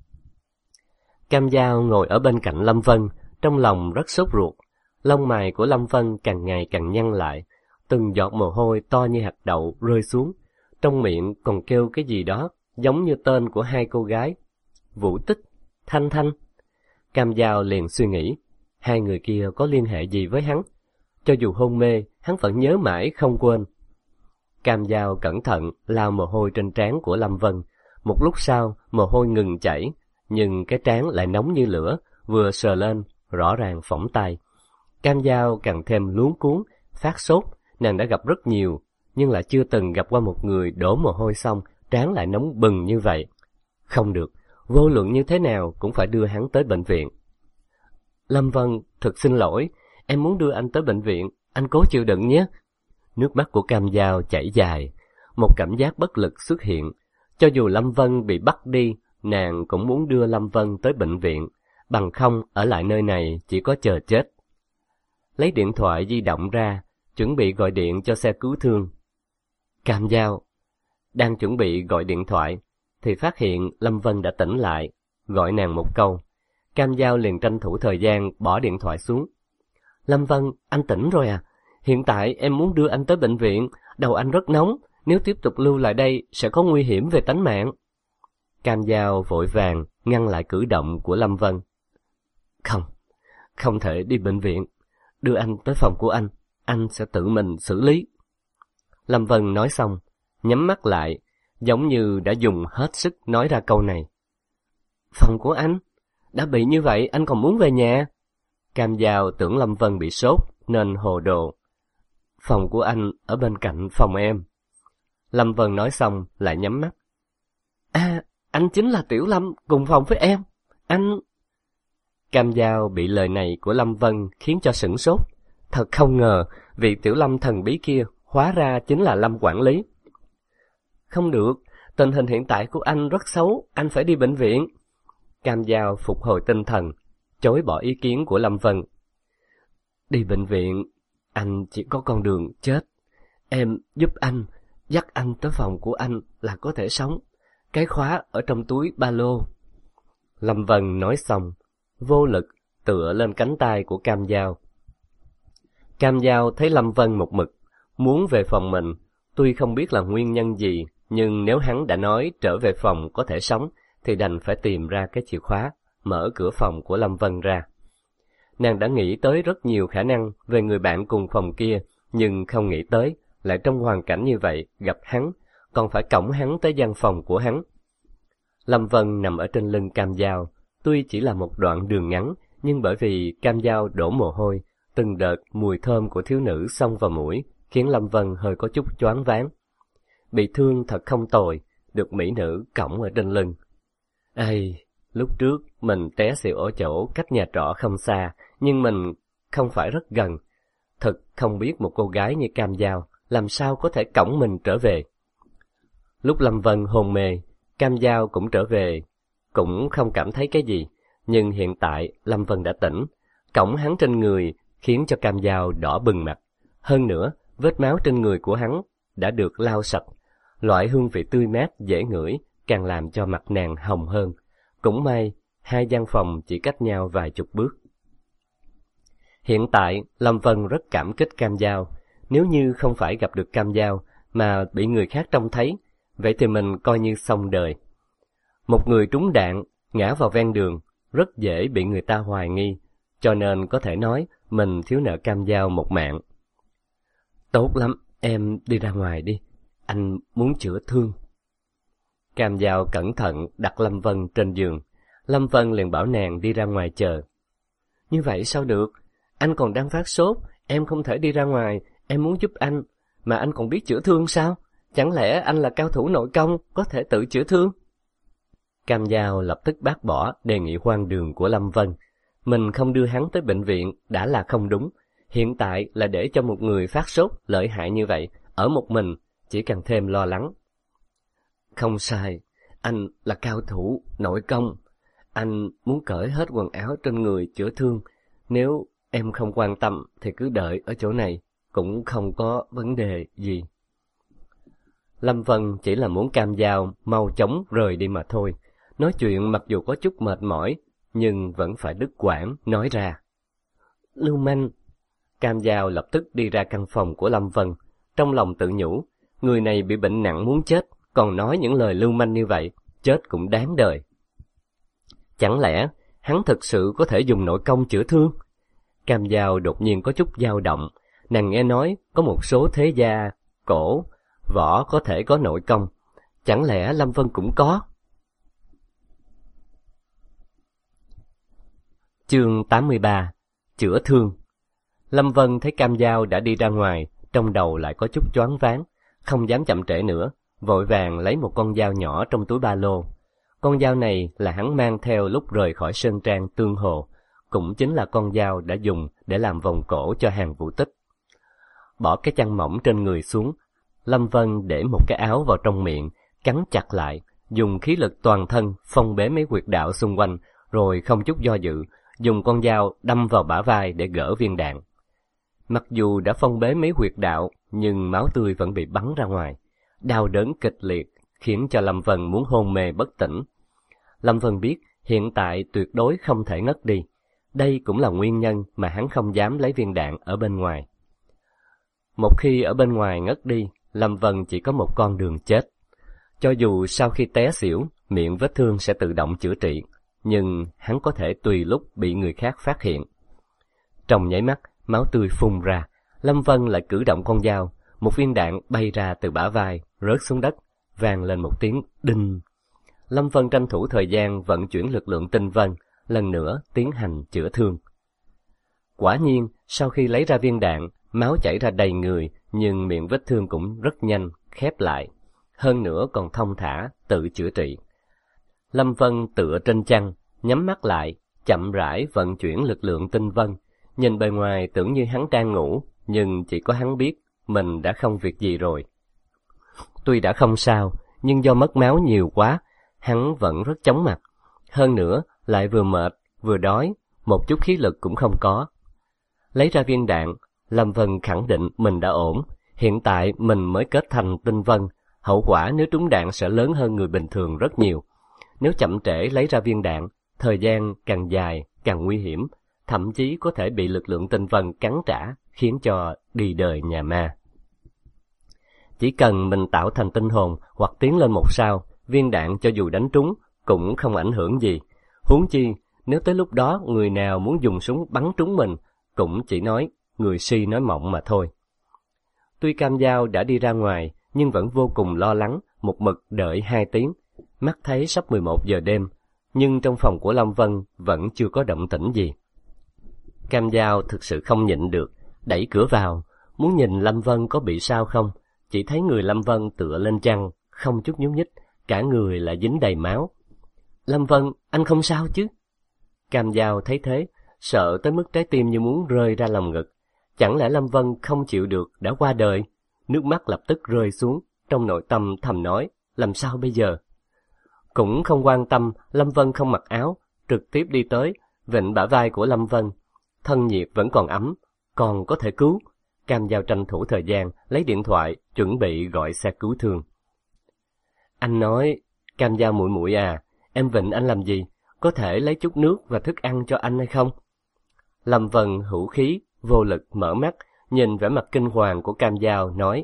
Cam Dao ngồi ở bên cạnh Lâm Vân, trong lòng rất sốt ruột. Lông mày của Lâm Vân càng ngày càng nhăn lại, từng giọt mồ hôi to như hạt đậu rơi xuống, trong miệng còn kêu cái gì đó, giống như tên của hai cô gái. Vũ Tích, Thanh Thanh. Cam Dao liền suy nghĩ, hai người kia có liên hệ gì với hắn? Cho dù hôn mê, hắn vẫn nhớ mãi không quên. Cam Dao cẩn thận lau mồ hôi trên trán của Lâm Vân. Một lúc sau, mồ hôi ngừng chảy, nhưng cái trán lại nóng như lửa, vừa sờ lên, rõ ràng phỏng tay. Cam Dao càng thêm luống cuống, phát sốt. Nàng đã gặp rất nhiều, nhưng lại chưa từng gặp qua một người đổ mồ hôi xong, trán lại nóng bừng như vậy. Không được, vô luận như thế nào cũng phải đưa hắn tới bệnh viện. Lâm Vân, thật xin lỗi, em muốn đưa anh tới bệnh viện, anh cố chịu đựng nhé. Nước mắt của Cam Dao chảy dài, một cảm giác bất lực xuất hiện. Cho dù Lâm Vân bị bắt đi, nàng cũng muốn đưa Lâm Vân tới bệnh viện, bằng không ở lại nơi này chỉ có chờ chết. Lấy điện thoại di động ra, chuẩn bị gọi điện cho xe cứu thương. Cam Dao đang chuẩn bị gọi điện thoại, thì phát hiện Lâm Vân đã tỉnh lại, gọi nàng một câu. Cam Dao liền tranh thủ thời gian bỏ điện thoại xuống. Lâm Vân, anh tỉnh rồi à? Hiện tại em muốn đưa anh tới bệnh viện, đầu anh rất nóng, nếu tiếp tục lưu lại đây sẽ có nguy hiểm về tánh mạng. Cam Dao vội vàng ngăn lại cử động của Lâm Vân. Không thể đi bệnh viện, đưa anh tới phòng của anh sẽ tự mình xử lý. Lâm Vân nói xong, nhắm mắt lại, giống như đã dùng hết sức nói ra câu này. Phòng của anh? Đã bị như vậy anh còn muốn về nhà? Cam Dao tưởng Lâm Vân bị sốt nên hồ đồ. Phòng của anh ở bên cạnh phòng em. Lâm Vân nói xong lại nhắm mắt. À, anh chính là Tiểu Lâm cùng phòng với em. Anh... Cam Dao bị lời này của Lâm Vân khiến cho sửng sốt. Thật không ngờ vị Tiểu Lâm thần bí kia hóa ra chính là Lâm quản lý. Không được, tình hình hiện tại của anh rất xấu, anh phải đi bệnh viện. Cam Dao phục hồi tinh thần, chối bỏ ý kiến của Lâm Vân. Đi bệnh viện, anh chỉ có con đường chết. Em giúp anh, dắt anh tới phòng của anh là có thể sống. Cái khóa ở trong túi ba lô. Lâm Vân nói xong, vô lực tựa lên cánh tay của Cam Dao. Cam Dao thấy Lâm Vân một mực muốn về phòng mình, tuy không biết là nguyên nhân gì, nhưng nếu hắn đã nói trở về phòng có thể sống, thì đành phải tìm ra cái chìa khóa, mở cửa phòng của Lâm Vân ra. Nàng đã nghĩ tới rất nhiều khả năng về người bạn cùng phòng kia, nhưng không nghĩ tới, lại trong hoàn cảnh như vậy, gặp hắn, còn phải cõng hắn tới gian phòng của hắn. Lâm Vân nằm ở trên lưng Cam Dao, tuy chỉ là một đoạn đường ngắn, nhưng bởi vì Cam Dao đổ mồ hôi, từng đợt mùi thơm của thiếu nữ xông vào mũi, khiến Lâm Vân hơi có chút choáng váng. Bị thương thật không tồi, được mỹ nữ cõng ở trên lưng. Ây, lúc trước mình té xỉu ở chỗ cách nhà trọ không xa, nhưng mình không phải rất gần. Thật không biết một cô gái như Cam Dao làm sao có thể cõng mình trở về. Lúc Lâm Vân hôn mê, Cam Dao cũng trở về, cũng không cảm thấy cái gì. Nhưng hiện tại Lâm Vân đã tỉnh, cõng hắn trên người khiến cho Cam Dao đỏ bừng mặt. Hơn nữa, vết máu trên người của hắn đã được lau sạch. Loại hương vị tươi mát dễ ngửi càng làm cho mặt nàng hồng hơn. Cũng may, hai gian phòng chỉ cách nhau vài chục bước. Hiện tại, Lâm Vân rất cảm kích Cam Dao. Nếu như không phải gặp được Cam Dao mà bị người khác trông thấy, vậy thì mình coi như xong đời. Một người trúng đạn, ngã vào ven đường, rất dễ bị người ta hoài nghi, cho nên có thể nói mình thiếu nợ Cam Dao một mạng. Tốt lắm, em đi ra ngoài đi, anh muốn chữa thương. Cam Dao cẩn thận đặt Lâm Vân trên giường. Lâm Vân liền bảo nàng đi ra ngoài chờ. Như vậy sao được? Anh còn đang phát sốt, em không thể đi ra ngoài, em muốn giúp anh, mà anh còn biết chữa thương sao? Chẳng lẽ anh là cao thủ nội công, có thể tự chữa thương? Cam Dao lập tức bác bỏ đề nghị hoang đường của Lâm Vân. Mình không đưa hắn tới bệnh viện đã là không đúng. Hiện tại là để cho một người phát sốt lợi hại như vậy, ở một mình, chỉ càng thêm lo lắng. Không sai, anh là cao thủ nội công. Anh muốn cởi hết quần áo trên người chữa thương. Nếu em không quan tâm thì cứ đợi ở chỗ này, cũng không có vấn đề gì. Lâm Vân chỉ là muốn Cam Dao mau chóng rời đi mà thôi. Nói chuyện mặc dù có chút mệt mỏi, nhưng vẫn phải đứt quãng nói ra. Lưu manh. Cam Dao lập tức đi ra căn phòng của Lâm Vân, trong lòng tự nhủ, người này bị bệnh nặng muốn chết, còn nói những lời lưu manh như vậy, chết cũng đáng đời. Chẳng lẽ hắn thực sự có thể dùng nội công chữa thương? Cam Dao đột nhiên có chút dao động, nàng nghe nói có một số thế gia cổ võ có thể có nội công, chẳng lẽ Lâm Vân cũng có? Chương 83. Chữa thương. Lâm Vân thấy Cam Dao đã đi ra ngoài, trong đầu lại có chút choáng váng, không dám chậm trễ nữa, vội vàng lấy một con dao nhỏ trong túi ba lô. Con dao này là hắn mang theo lúc rời khỏi sơn trang Tương Hồ, cũng chính là con dao đã dùng để làm vòng cổ cho Hàn Vũ Tích. Bỏ cái chăn mỏng trên người xuống, Lâm Vân để một cái áo vào trong miệng, cắn chặt lại, dùng khí lực toàn thân phong bế mấy huyệt đạo xung quanh, rồi không chút do dự, dùng con dao đâm vào bả vai để gỡ viên đạn. Mặc dù đã phong bế mấy huyệt đạo, nhưng máu tươi vẫn bị bắn ra ngoài. Đau đớn kịch liệt, khiến cho Lâm Vân muốn hôn mê bất tỉnh. Lâm Vân biết hiện tại tuyệt đối không thể ngất đi. Đây cũng là nguyên nhân mà hắn không dám lấy viên đạn ở bên ngoài. Một khi ở bên ngoài ngất đi, Lâm Vân chỉ có một con đường chết. Cho dù sau khi té xỉu, miệng vết thương sẽ tự động chữa trị, nhưng hắn có thể tùy lúc bị người khác phát hiện. Trong nháy mắt, máu tươi phun ra, Lâm Vân lại cử động con dao, một viên đạn bay ra từ bả vai, rớt xuống đất, vang lên một tiếng đinh. Lâm Vân tranh thủ thời gian vận chuyển lực lượng tinh vân, lần nữa tiến hành chữa thương. Quả nhiên, sau khi lấy ra viên đạn, máu chảy ra đầy người, nhưng miệng vết thương cũng rất nhanh khép lại, hơn nữa còn thông thả tự chữa trị. Lâm Vân tựa trên chăn, nhắm mắt lại, chậm rãi vận chuyển lực lượng tinh vân. Nhìn bề ngoài tưởng như hắn đang ngủ, nhưng chỉ có hắn biết mình đã không việc gì rồi. Tuy đã không sao, nhưng do mất máu nhiều quá, hắn vẫn rất chóng mặt. Hơn nữa, lại vừa mệt, vừa đói, một chút khí lực cũng không có. Lấy ra viên đạn, Lâm Vân khẳng định mình đã ổn. Hiện tại mình mới kết thành tinh vân, hậu quả nếu trúng đạn sẽ lớn hơn người bình thường rất nhiều. Nếu chậm trễ lấy ra viên đạn, thời gian càng dài càng nguy hiểm, thậm chí có thể bị lực lượng tinh vân cắn trả, khiến cho đi đời nhà ma. Chỉ cần mình tạo thành tinh hồn hoặc tiến lên một sao, viên đạn cho dù đánh trúng cũng không ảnh hưởng gì. Huống chi, nếu tới lúc đó người nào muốn dùng súng bắn trúng mình, cũng chỉ nói người si nói mộng mà thôi. Tuy Cam Dao đã đi ra ngoài, nhưng vẫn vô cùng lo lắng, một mực đợi 2 tiếng. Mắt thấy sắp 11 giờ đêm, nhưng trong phòng của Lâm Vân vẫn chưa có động tĩnh gì. Cam Dao thực sự không nhịn được, đẩy cửa vào, muốn nhìn Lâm Vân có bị sao không. Chỉ thấy người Lâm Vân tựa lên chăn, không chút nhúc nhích, cả người lại dính đầy máu. Lâm Vân, anh không sao chứ? Cam Dao thấy thế, sợ tới mức trái tim như muốn rơi ra lòng ngực. Chẳng lẽ Lâm Vân không chịu được đã qua đời? Nước mắt lập tức rơi xuống, trong nội tâm thầm nói, làm sao bây giờ? Cũng không quan tâm, Lâm Vân không mặc áo, trực tiếp đi tới, vịnh bả vai của Lâm Vân. Thân nhiệt vẫn còn ấm, còn có thể cứu. Cam Dao tranh thủ thời gian, lấy điện thoại, chuẩn bị gọi xe cứu thương. Anh nói, Cam Dao muội muội à, em vịnh anh làm gì? Có thể lấy chút nước và thức ăn cho anh hay không? Lâm Vân hữu khí, vô lực mở mắt, nhìn vẻ mặt kinh hoàng của Cam Dao, nói,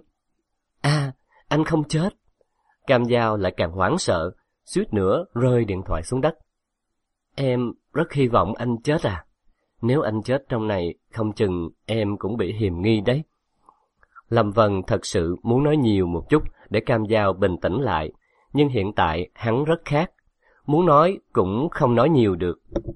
anh không chết. Cam Dao lại càng hoảng sợ, suýt nữa rơi điện thoại xuống đất. Em rất hy vọng anh chết à? Nếu anh chết trong này, không chừng em cũng bị hiềm nghi đấy. Lâm Vân thật sự muốn nói nhiều một chút để Cam Dao bình tĩnh lại, nhưng hiện tại hắn rất khác. Muốn nói cũng không nói nhiều được.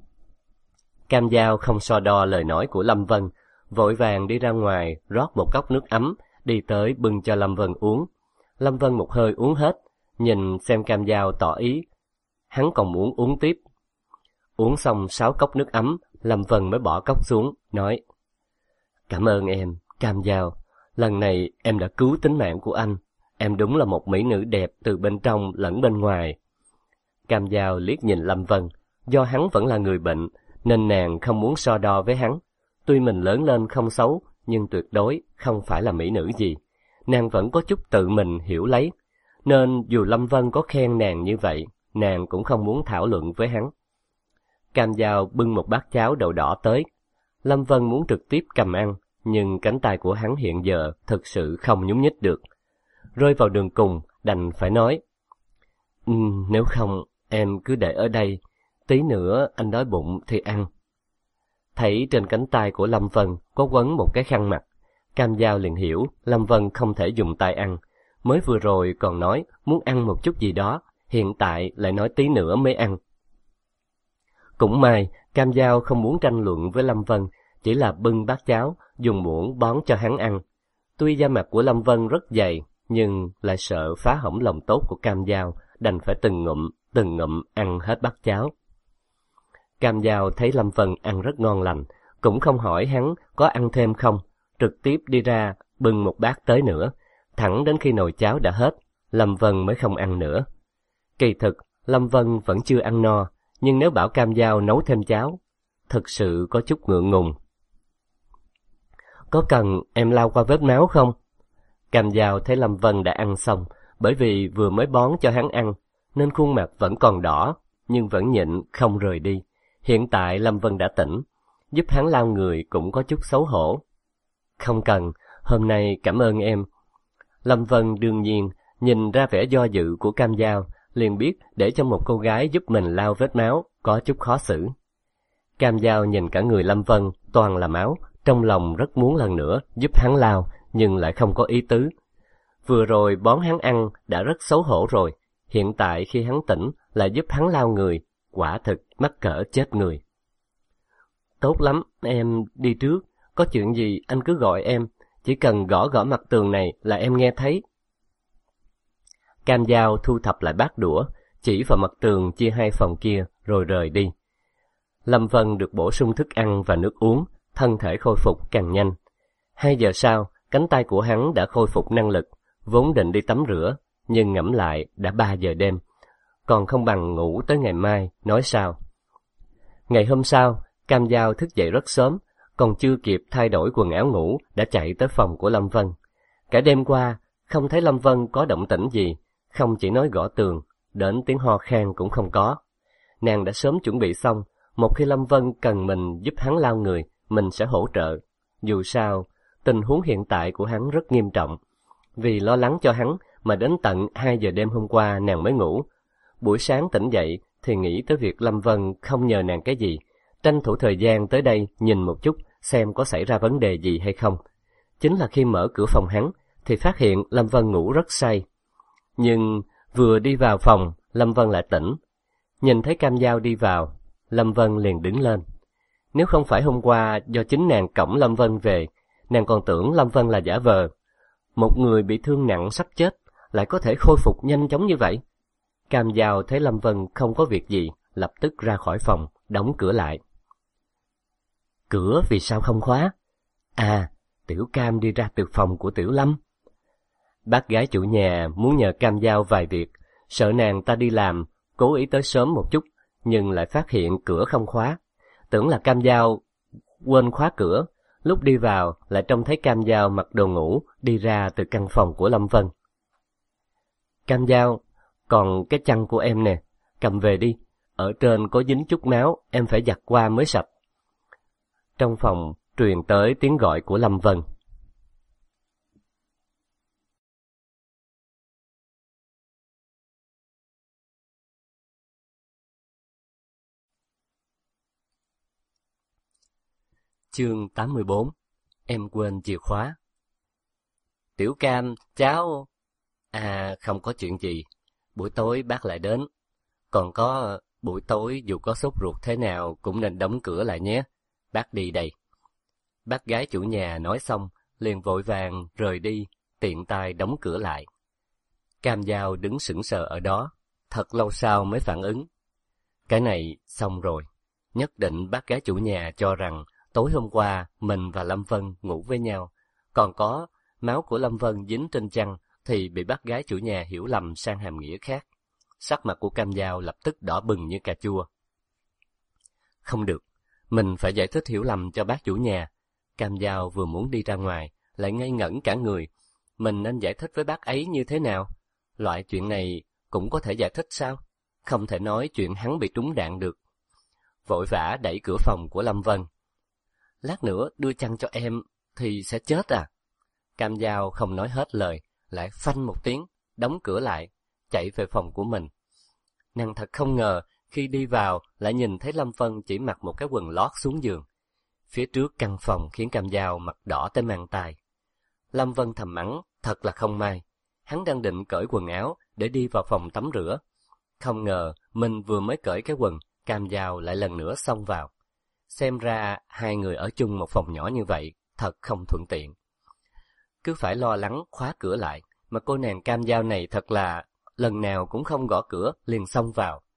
Cam Dao không so đo lời nói của Lâm Vân, vội vàng đi ra ngoài rót một cốc nước ấm, đi tới bưng cho Lâm Vân uống. Lâm Vân một hơi uống hết, nhìn xem Cam Dao tỏ ý, hắn còn muốn uống tiếp. Uống xong 6 cốc nước ấm, Lâm Vân mới bỏ cốc xuống, nói, cảm ơn em, Cam Dao, lần này em đã cứu tính mạng của anh, em đúng là một mỹ nữ đẹp từ bên trong lẫn bên ngoài. Cam Dao liếc nhìn Lâm Vân, do hắn vẫn là người bệnh, nên nàng không muốn so đo với hắn. Tuy mình lớn lên không xấu, nhưng tuyệt đối không phải là mỹ nữ gì. Nàng vẫn có chút tự mình hiểu lấy, nên dù Lâm Vân có khen nàng như vậy, nàng cũng không muốn thảo luận với hắn. Cam Dao bưng một bát cháo đậu đỏ tới. Lâm Vân muốn trực tiếp cầm ăn, nhưng cánh tay của hắn hiện giờ thực sự không nhúc nhích được. Rơi vào đường cùng, đành phải nói, nếu không, em cứ để ở đây, tí nữa anh đói bụng thì ăn. Thấy trên cánh tay của Lâm Vân có quấn một cái khăn mặt, Cam Dao liền hiểu Lâm Vân không thể dùng tay ăn. Mới vừa rồi còn nói muốn ăn một chút gì đó, hiện tại lại nói tí nữa mới ăn. Cũng may, Cam Dao không muốn tranh luận với Lâm Vân, chỉ là bưng bát cháo, dùng muỗng bón cho hắn ăn. Tuy da mặt của Lâm Vân rất dày, nhưng lại sợ phá hỏng lòng tốt của Cam Dao, đành phải từng ngụm từng ngụm ăn hết bát cháo. Cam Dao thấy Lâm Vân ăn rất ngon lành, cũng không hỏi hắn có ăn thêm không, trực tiếp đi ra bưng một bát tới nữa, thẳng đến khi nồi cháo đã hết, Lâm Vân mới không ăn nữa. Kỳ thực, Lâm Vân vẫn chưa ăn no, nhưng nếu bảo Cam Dao nấu thêm cháo, thực sự có chút ngượng ngùng. Có cần em lau qua vết máu không? Cam Dao thấy Lâm Vân đã ăn xong, bởi vì vừa mới bón cho hắn ăn, nên khuôn mặt vẫn còn đỏ, nhưng vẫn nhịn không rời đi. Hiện tại Lâm Vân đã tỉnh, giúp hắn lau người cũng có chút xấu hổ. Không cần, hôm nay cảm ơn em. Lâm Vân đương nhiên nhìn ra vẻ do dự của Cam Dao, liền biết để cho một cô gái giúp mình lau vết máu có chút khó xử. Cam Dao nhìn cả người Lâm Vân toàn là máu, trong lòng rất muốn lần nữa giúp hắn lau, nhưng lại không có ý tứ. Vừa rồi bón hắn ăn đã rất xấu hổ rồi, hiện tại khi hắn tỉnh lại giúp hắn lau người, quả thực mắc cỡ chết người. Tốt lắm, em đi trước, có chuyện gì anh cứ gọi em, chỉ cần gõ gõ mặt tường này là em nghe thấy. Cam Dao thu thập lại bát đũa, chỉ vào mặt tường chia hai phòng kia rồi rời đi. Lâm Vân được bổ sung thức ăn và nước uống, thân thể khôi phục càng nhanh. 2 giờ sau, cánh tay của hắn đã khôi phục năng lực, vốn định đi tắm rửa, nhưng ngẫm lại đã 3 giờ đêm, còn không bằng ngủ tới ngày mai, nói sao. Ngày hôm sau, Cam Dao thức dậy rất sớm, còn chưa kịp thay đổi quần áo ngủ đã chạy tới phòng của Lâm Vân. Cả đêm qua, không thấy Lâm Vân có động tĩnh gì, không chỉ nói gõ tường, đến tiếng ho khan cũng không có. Nàng đã sớm chuẩn bị xong, một khi Lâm Vân cần mình giúp hắn lau người, mình sẽ hỗ trợ. Dù sao, tình huống hiện tại của hắn rất nghiêm trọng. Vì lo lắng cho hắn mà đến tận 2 giờ đêm hôm qua nàng mới ngủ. Buổi sáng tỉnh dậy thì nghĩ tới việc Lâm Vân không nhờ nàng cái gì, tranh thủ thời gian tới đây nhìn một chút xem có xảy ra vấn đề gì hay không. Chính là khi mở cửa phòng hắn thì phát hiện Lâm Vân ngủ rất say. Nhưng vừa đi vào phòng, Lâm Vân lại tỉnh. Nhìn thấy Cam Dao đi vào, Lâm Vân liền đứng lên. Nếu không phải hôm qua do chính nàng cõng Lâm Vân về, nàng còn tưởng Lâm Vân là giả vờ. Một người bị thương nặng sắp chết lại có thể khôi phục nhanh chóng như vậy. Cam Dao thấy Lâm Vân không có việc gì, lập tức ra khỏi phòng, đóng cửa lại. Cửa vì sao không khóa? À, Tiểu Cam đi ra từ phòng của Tiểu Lâm. Bác gái chủ nhà muốn nhờ Cam Dao vài việc, sợ nàng ta đi làm, cố ý tới sớm một chút, nhưng lại phát hiện cửa không khóa. Tưởng là Cam Dao quên khóa cửa, lúc đi vào lại trông thấy Cam Dao mặc đồ ngủ đi ra từ căn phòng của Lâm Vân. Cam Dao, còn cái chăn của em nè, cầm về đi, ở trên có dính chút máu, em phải giặt qua mới sạch. Trong phòng truyền tới tiếng gọi của Lâm Vân. Chương 84. Em quên chìa khóa. Tiểu Cam, cháu... À, không có chuyện gì. Buổi tối bác lại đến. Còn có, buổi tối dù có sốt ruột thế nào cũng nên đóng cửa lại nhé. Bác đi đây. Bác gái chủ nhà nói xong, liền vội vàng rời đi, tiện tay đóng cửa lại. Cam Dao đứng sững sờ ở đó, thật lâu sau mới phản ứng. Cái này xong rồi. Nhất định bác gái chủ nhà cho rằng tối hôm qua mình và Lâm Vân ngủ với nhau, còn có máu của Lâm Vân dính trên chăn thì bị bác gái chủ nhà hiểu lầm sang hàm nghĩa khác. Sắc mặt của Cam Dao lập tức đỏ bừng như cà chua. Không được, mình phải giải thích hiểu lầm cho bác chủ nhà. Cam Dao vừa muốn đi ra ngoài, lại ngây ngẩn cả người. Mình nên giải thích với bác ấy như thế nào? Loại chuyện này cũng có thể giải thích sao? Không thể nói chuyện hắn bị trúng đạn được. Vội vã đẩy cửa phòng của Lâm Vân. Lát nữa đưa chăn cho em thì sẽ chết à? Cam Dao không nói hết lời, lại phanh một tiếng, đóng cửa lại, chạy về phòng của mình. Nàng thật không ngờ khi đi vào lại nhìn thấy Lâm Vân chỉ mặc một cái quần lót xuống giường. Phía trước căn phòng khiến Cam Dao mặt đỏ tới mang tai. Lâm Vân thầm mắng, thật là không may. Hắn đang định cởi quần áo để đi vào phòng tắm rửa. Không ngờ mình vừa mới cởi cái quần, Cam Dao lại lần nữa xông vào. Xem ra hai người ở chung một phòng nhỏ như vậy thật không thuận tiện. Cứ phải lo lắng khóa cửa lại, mà cô nàng Cam Dao này thật là lần nào cũng không gõ cửa liền xông vào.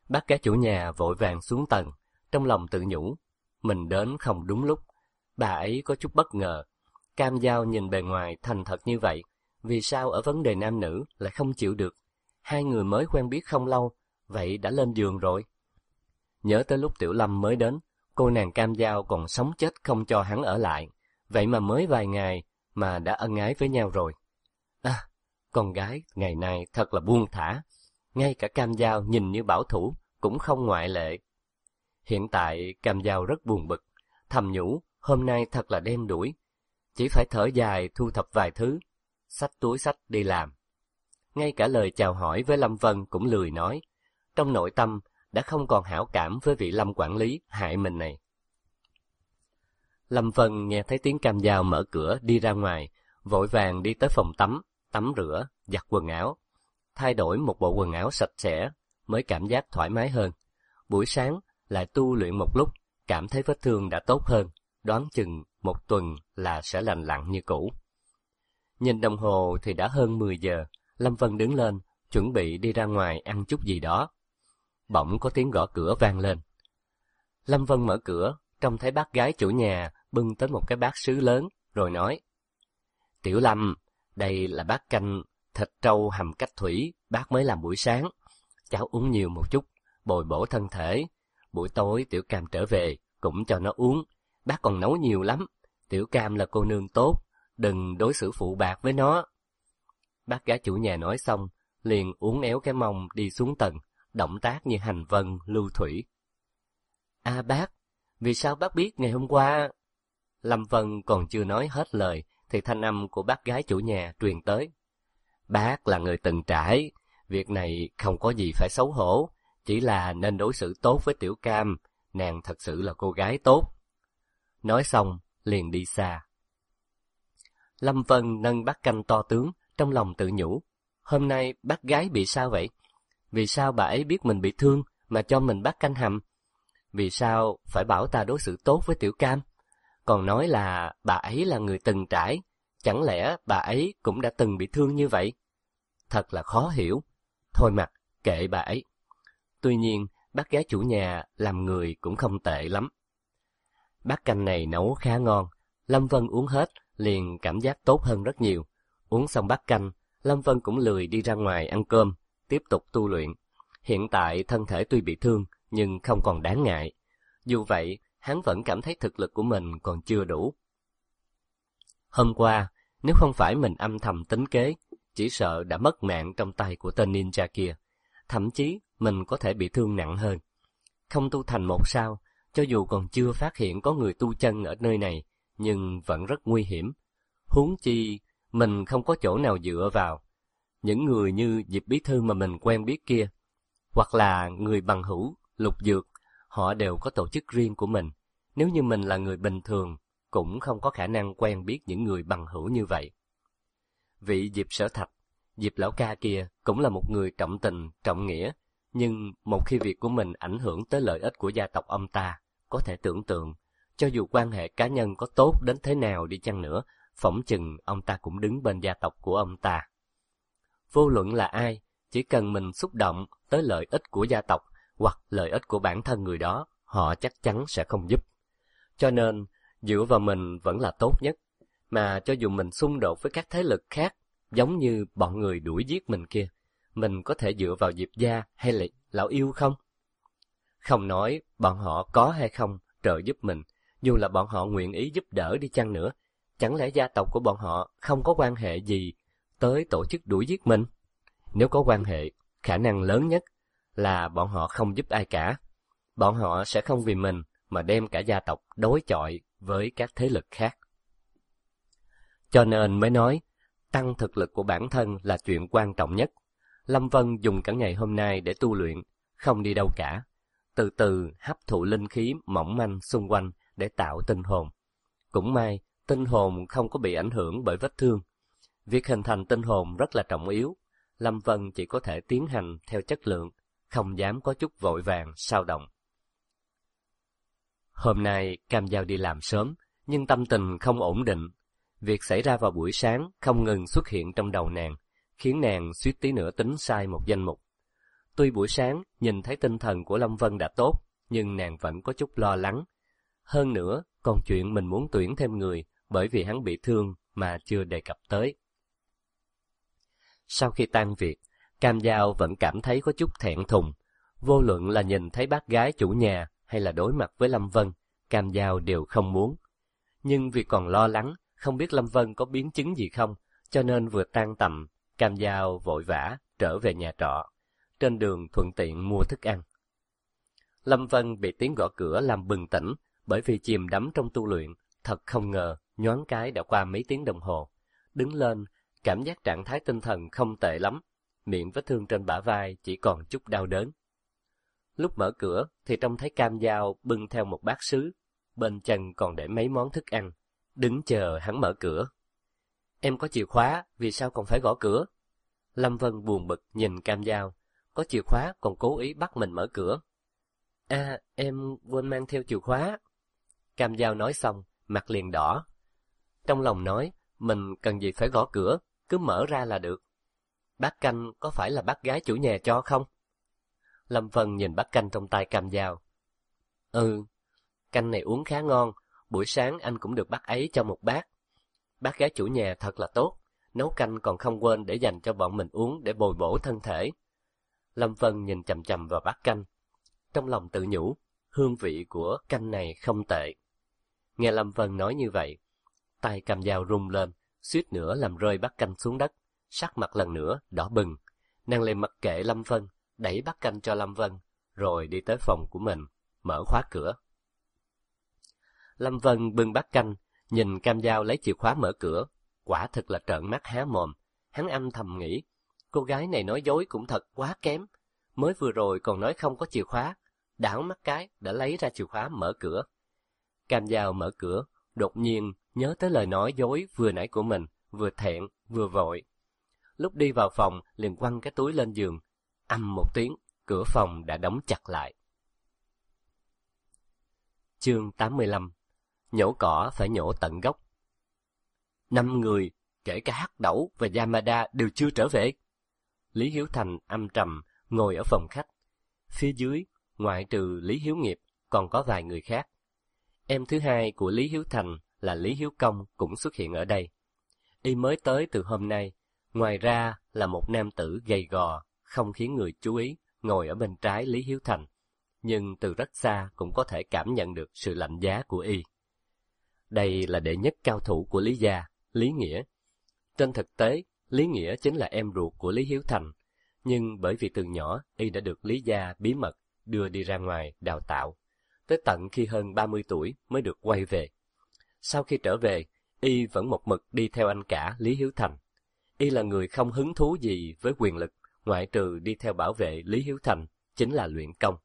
Bác gái chủ nhà vội vàng xuống tầng, trong lòng tự nhủ, mình đến không đúng lúc. Bà ấy có chút bất ngờ. Cam Dao nhìn bề ngoài thành thật như vậy, vì sao ở vấn đề nam nữ lại không chịu được? Hai người mới quen biết không lâu, vậy đã lên giường rồi. Nhớ tới lúc Tiểu Lâm mới đến, cô nàng Cam Dao còn sống chết không cho hắn ở lại, vậy mà mới vài ngày mà đã ân ái với nhau rồi. À, con gái ngày nay thật là buông thả, ngay cả Cam Dao nhìn như bảo thủ cũng không ngoại lệ. Hiện tại Cam Dao rất buồn bực, thầm nhủ hôm nay thật là đen đủi, chỉ phải thở dài thu thập vài thứ, xách túi xách đi làm. Ngay cả lời chào hỏi với Lâm Vân cũng lười nói, trong nội tâm đã không còn hảo cảm với vị Lâm quản lý hại mình này. Lâm Vân nghe thấy tiếng Cam Dao mở cửa đi ra ngoài, vội vàng đi tới phòng tắm, tắm rửa, giặt quần áo, thay đổi một bộ quần áo sạch sẽ, mới cảm giác thoải mái hơn. Buổi sáng lại tu luyện một lúc, cảm thấy vết thương đã tốt hơn, đoán chừng một tuần là sẽ lành lặn như cũ. Nhìn đồng hồ thì đã hơn 10 giờ, Lâm Vân đứng lên, chuẩn bị đi ra ngoài ăn chút gì đó. Bỗng có tiếng gõ cửa vang lên. Lâm Vân mở cửa, trông thấy bác gái chủ nhà bưng tới một cái bát sứ lớn, rồi nói, Tiểu Lâm, đây là bát canh thịt trâu hầm cách thủy, bác mới làm buổi sáng. Cháu uống nhiều một chút, bồi bổ thân thể. Buổi tối Tiểu Cam trở về, cũng cho nó uống. Bác còn nấu nhiều lắm. Tiểu Cam là cô nương tốt, đừng đối xử phụ bạc với nó. Bác gái chủ nhà nói xong, liền uốn éo cái mông đi xuống tầng, động tác như hành vân lưu thủy. À bác, vì sao bác biết ngày hôm qua? Lâm Vân còn chưa nói hết lời, thì thanh âm của bác gái chủ nhà truyền tới. Bác là người từng trải, việc này không có gì phải xấu hổ, chỉ là nên đối xử tốt với Tiểu Cam, nàng thật sự là cô gái tốt. Nói xong, liền đi xa. Lâm Vân nâng bát canh to tướng, trong lòng tự nhủ, hôm nay bác gái bị sao vậy? Vì sao bà ấy biết mình bị thương mà cho mình bát canh hầm? Vì sao phải bảo ta đối xử tốt với Tiểu Cam? Còn nói là bà ấy là người từng trải, chẳng lẽ bà ấy cũng đã từng bị thương như vậy? Thật là khó hiểu. Thôi mặc, kệ bà ấy. Tuy nhiên, bác gái chủ nhà làm người cũng không tệ lắm. Bát canh này nấu khá ngon, Lâm Vân uống hết, liền cảm giác tốt hơn rất nhiều. Uống xong bát canh, Lâm Vân cũng lười đi ra ngoài ăn cơm, tiếp tục tu luyện. Hiện tại thân thể tuy bị thương, nhưng không còn đáng ngại. Dù vậy, hắn vẫn cảm thấy thực lực của mình còn chưa đủ. Hôm qua, nếu không phải mình âm thầm tính kế, chỉ sợ đã mất mạng trong tay của tên ninja kia. Thậm chí, mình có thể bị thương nặng hơn. Không tu thành một sao, cho dù còn chưa phát hiện có người tu chân ở nơi này, nhưng vẫn rất nguy hiểm. Huống chi, mình không có chỗ nào dựa vào. Những người như Diệp Bí Thư mà mình quen biết kia, hoặc là người bằng hữu, Lục Dược, họ đều có tổ chức riêng của mình. Nếu như mình là người bình thường, cũng không có khả năng quen biết những người bằng hữu như vậy. Vị Diệp Sở Thạch, Diệp lão ca kia cũng là một người trọng tình, trọng nghĩa, nhưng một khi việc của mình ảnh hưởng tới lợi ích của gia tộc ông ta, có thể tưởng tượng, cho dù quan hệ cá nhân có tốt đến thế nào đi chăng nữa, phỏng chừng ông ta cũng đứng bên gia tộc của ông ta. Vô luận là ai, chỉ cần mình xúc động tới lợi ích của gia tộc hoặc lợi ích của bản thân người đó, họ chắc chắn sẽ không giúp. Cho nên, dựa vào mình vẫn là tốt nhất, mà cho dù mình xung đột với các thế lực khác, giống như bọn người đuổi giết mình kia, mình có thể dựa vào Diệp gia hay là lão yêu không? Không nói bọn họ có hay không trợ giúp mình, dù là bọn họ nguyện ý giúp đỡ đi chăng nữa, chẳng lẽ gia tộc của bọn họ không có quan hệ gì tới tổ chức đuổi giết mình? Nếu có quan hệ, khả năng lớn nhất là bọn họ không giúp ai cả. Bọn họ sẽ không vì mình mà đem cả gia tộc đối chọi với các thế lực khác. Cho nên mới nói, tăng thực lực của bản thân là chuyện quan trọng nhất. Lâm Vân dùng cả ngày hôm nay để tu luyện, không đi đâu cả. Từ từ hấp thụ linh khí mỏng manh xung quanh để tạo tinh hồn. Cũng may, tinh hồn không có bị ảnh hưởng bởi vết thương. Việc hình thành tinh hồn rất là trọng yếu. Lâm Vân chỉ có thể tiến hành theo chất lượng, không dám có chút vội vàng, sao động. Hôm nay Cam Dao đi làm sớm, nhưng tâm tình không ổn định. Việc xảy ra vào buổi sáng không ngừng xuất hiện trong đầu nàng, khiến nàng suýt tí nữa tính sai một danh mục. Tuy buổi sáng nhìn thấy tinh thần của Lâm Vân đã tốt, nhưng nàng vẫn có chút lo lắng. Hơn nữa, còn chuyện mình muốn tuyển thêm người, bởi vì hắn bị thương mà chưa đề cập tới. Sau khi tan việc, Cam Giao vẫn cảm thấy có chút thẹn thùng. Vô luận là nhìn thấy bác gái chủ nhà hay là đối mặt với Lâm Vân, Cam Giao đều không muốn. Nhưng vì còn lo lắng, không biết Lâm Vân có biến chứng gì không, cho nên vừa tan tầm, Cam Giao vội vã trở về nhà trọ. Trên đường thuận tiện mua thức ăn. Lâm Vân bị tiếng gõ cửa làm bừng tỉnh, bởi vì chìm đắm trong tu luyện, thật không ngờ, nhoáng cái đã qua mấy tiếng đồng hồ. Đứng lên, cảm giác trạng thái tinh thần không tệ lắm, miệng vết thương trên bả vai chỉ còn chút đau đớn. Lúc mở cửa thì trông thấy Cam Giao bưng theo một bát sứ, bên chân còn để mấy món thức ăn, đứng chờ hắn mở cửa. Em có chìa khóa, vì sao còn phải gõ cửa? Lâm Vân buồn bực nhìn Cam Giao, có chìa khóa còn cố ý bắt mình mở cửa. À, em quên mang theo chìa khóa. Cam Giao nói xong, mặt liền đỏ. Trong lòng nói, mình cần gì phải gõ cửa, cứ mở ra là được. Bát canh có phải là bác gái chủ nhà cho không? Lâm Vân nhìn bát canh trong tay Cam Giao. Ừ, canh này uống khá ngon, buổi sáng anh cũng được bác ấy cho một bát. Bác gái chủ nhà thật là tốt, nấu canh còn không quên để dành cho bọn mình uống để bồi bổ thân thể. Lâm Vân nhìn chằm chằm vào bát canh. Trong lòng tự nhủ, hương vị của canh này không tệ. Nghe Lâm Vân nói như vậy, tay Cam Giao rung lên, suýt nữa làm rơi bát canh xuống đất, sắc mặt lần nữa đỏ bừng. Nàng liền mặc kệ Lâm Vân, đẩy bát canh cho Lâm Vân, rồi đi tới phòng của mình, mở khóa cửa. Lâm Vân bưng bát canh, nhìn Cam Giao lấy chìa khóa mở cửa, quả thực là trợn mắt há mồm. Hắn âm thầm nghĩ, cô gái này nói dối cũng thật quá kém. Mới vừa rồi còn nói không có chìa khóa, đảo mắt cái đã lấy ra chìa khóa mở cửa. Cam Giao mở cửa, đột nhiên nhớ tới lời nói dối vừa nãy của mình, vừa thẹn vừa vội. Lúc đi vào phòng liền quăng cái túi lên giường, ầm một tiếng, cửa phòng đã đóng chặt lại. Chương 85. Nhổ cỏ phải nhổ tận gốc. 5 người, kể cả Hắc Đẩu và Yamada đều chưa trở về. Lý Hiếu Thành âm trầm ngồi ở phòng khách. Phía dưới, ngoại trừ Lý Hiếu Nghiệp, còn có vài người khác. Em thứ hai của Lý Hiếu Thành là Lý Hiếu Công cũng xuất hiện ở đây. Y mới tới từ hôm nay, ngoài ra là một nam tử gầy gò, không khiến người chú ý, ngồi ở bên trái Lý Hiếu Thành. Nhưng từ rất xa cũng có thể cảm nhận được sự lạnh giá của Y. Đây là đệ nhất cao thủ của Lý gia, Lý Nghĩa. Trên thực tế, Lý Nghĩa chính là em ruột của Lý Hiếu Thành, nhưng bởi vì từ nhỏ Y đã được Lý gia bí mật đưa đi ra ngoài đào tạo, tới tận khi hơn 30 tuổi mới được quay về. Sau khi trở về, Y vẫn một mực đi theo anh cả Lý Hiếu Thành. Y là người không hứng thú gì với quyền lực, ngoại trừ đi theo bảo vệ Lý Hiếu Thành, chính là luyện công.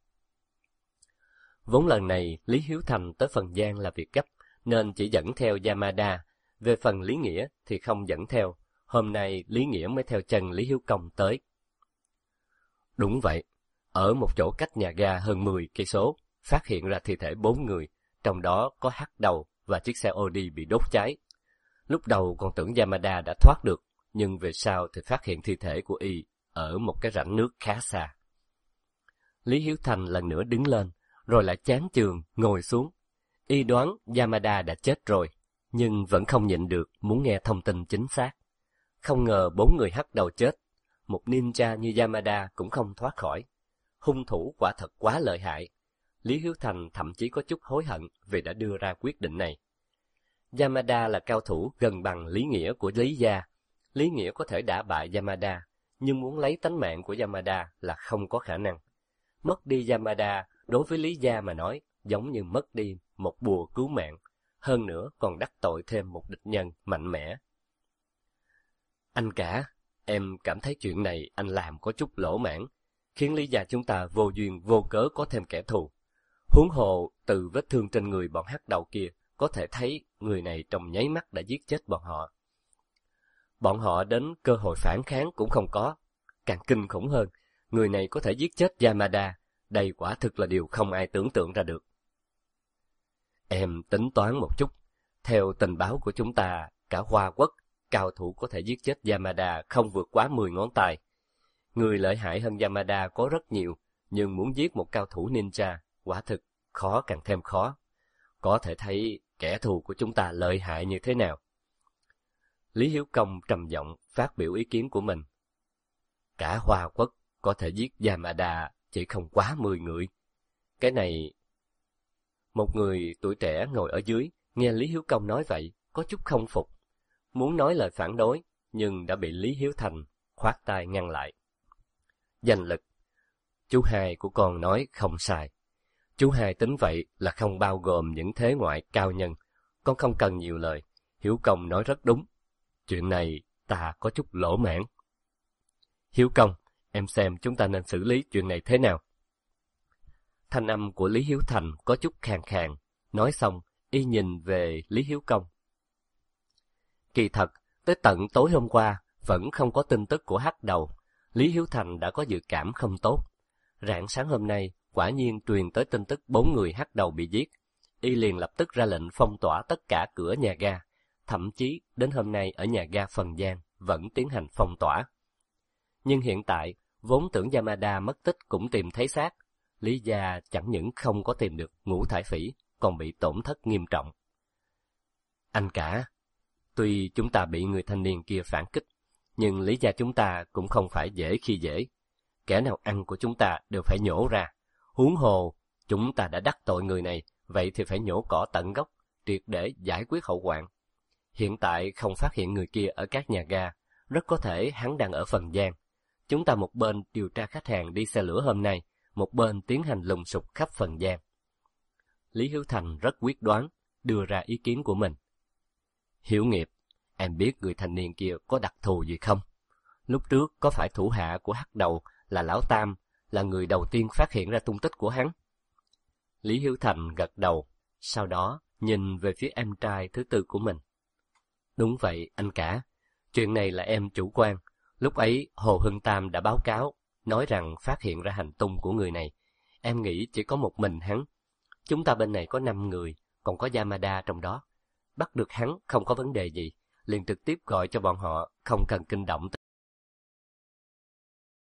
Vốn lần này Lý Hiếu Thành tới Phần Giang là việc gấp, nên chỉ dẫn theo Yamada. Về phần Lý Nghĩa thì không dẫn theo. Hôm nay Lý Nghĩa mới theo chân Lý Hiếu Công tới. Đúng vậy, ở một chỗ cách nhà ga hơn 10 cây số, phát hiện ra thi thể 4 người, trong đó có Hắc Đầu và chiếc xe Audi bị đốt cháy. Lúc đầu còn tưởng Yamada đã thoát được, nhưng về sau thì phát hiện thi thể của Y ở một cái rãnh nước khá xa. Lý Hiếu Thành lần nữa đứng lên, rồi lại chán chường ngồi xuống. Y đoán Yamada đã chết rồi, nhưng vẫn không nhịn được muốn nghe thông tin chính xác. Không ngờ 4 người Hắc Đầu chết, một ninja như Yamada cũng không thoát khỏi. Hung thủ quả thật quá lợi hại. Lý Hiếu Thành thậm chí có chút hối hận vì đã đưa ra quyết định này. Yamada là cao thủ gần bằng Lý Nghĩa của Lý gia. Lý Nghĩa có thể đả bại Yamada, nhưng muốn lấy tánh mạng của Yamada là không có khả năng. Mất đi Yamada đối với Lý gia mà nói giống như mất đi một bùa cứu mạng, hơn nữa còn đắc tội thêm một địch nhân mạnh mẽ. Anh cả, em cảm thấy chuyện này anh làm có chút lỗ mãng, khiến Lý gia chúng ta vô duyên vô cớ có thêm kẻ thù. Huống hồ từ vết thương trên người bọn Hắc Đầu kia, có thể thấy người này trong nháy mắt đã giết chết bọn họ. Bọn họ đến cơ hội phản kháng cũng không có. Càng kinh khủng hơn, người này có thể giết chết Yamada, đây quả thực là điều không ai tưởng tượng ra được. Em tính toán một chút, theo tình báo của chúng ta, cả Hoa Quốc, cao thủ có thể giết chết Yamada không vượt quá 10 ngón tay. Người lợi hại hơn Yamada có rất nhiều, nhưng muốn giết một cao thủ ninja, quả thực khó càng thêm khó. Có thể thấy kẻ thù của chúng ta lợi hại như thế nào. Lý Hiếu Công trầm giọng phát biểu ý kiến của mình. Cả Hoa Quốc có thể giết Yamada chỉ không quá 10 người. Cái này... Một người tuổi trẻ ngồi ở dưới, nghe Lý Hiếu Công nói vậy, có chút không phục. Muốn nói lời phản đối, nhưng đã bị Lý Hiếu Thành khoát tay ngăn lại. Danh lực. Chú hai của con nói không sai. Chú hai tính vậy là không bao gồm những thế ngoại cao nhân. Con không cần nhiều lời. Hiếu Công nói rất đúng. Chuyện này ta có chút lỗ mãn. Hiếu Công, em xem chúng ta nên xử lý chuyện này thế nào? Thanh âm của Lý Hiếu Thành có chút khàn khàn. Nói xong, y nhìn về Lý Hiếu Công. Kỳ thật, tới tận tối hôm qua, vẫn không có tin tức của Hắc Đầu. Lý Hiếu Thành đã có dự cảm không tốt. Rạng sáng hôm nay, quả nhiên truyền tới tin tức 4 người Hắc Đầu bị giết. Y liền lập tức ra lệnh phong tỏa tất cả cửa nhà ga. Thậm chí, đến hôm nay ở nhà ga Phần Giang vẫn tiến hành phong tỏa. Nhưng hiện tại, vốn tưởng Yamada mất tích cũng tìm thấy xác. Lý gia chẳng những không có tìm được Ngũ Thải Phỉ, còn bị tổn thất nghiêm trọng. Anh cả, tuy chúng ta bị người thanh niên kia phản kích, nhưng Lý gia chúng ta cũng không phải dễ khi dễ. Kẻ nào ăn của chúng ta đều phải nhổ ra. Huống hồ, chúng ta đã đắc tội người này, vậy thì phải nhổ cỏ tận gốc, triệt để giải quyết hậu hoạn. Hiện tại không phát hiện người kia ở các nhà ga, rất có thể hắn đang ở Phần Giang. Chúng ta một bên điều tra khách hàng đi xe lửa hôm nay, một bên tiến hành lùng sục khắp Phần Giang. Lý Hiếu Thành rất quyết đoán, đưa ra ý kiến của mình. Hiểu Nghiệp, em biết người thanh niên kia có đặc thù gì không? Lúc trước có phải thủ hạ của Hắc Đầu là Lão Tam, là người đầu tiên phát hiện ra tung tích của hắn? Lý Hiếu Thành gật đầu, sau đó nhìn về phía em trai thứ tư của mình. Đúng vậy, anh cả. Chuyện này là em chủ quan. Lúc ấy, Hồ Hưng Tam đã báo cáo, nói rằng phát hiện ra hành tung của người này. Em nghĩ chỉ có một mình hắn. Chúng ta bên này có 5 người, còn có Yamada trong đó. Bắt được hắn không có vấn đề gì, liền trực tiếp gọi cho bọn họ, không cần kinh động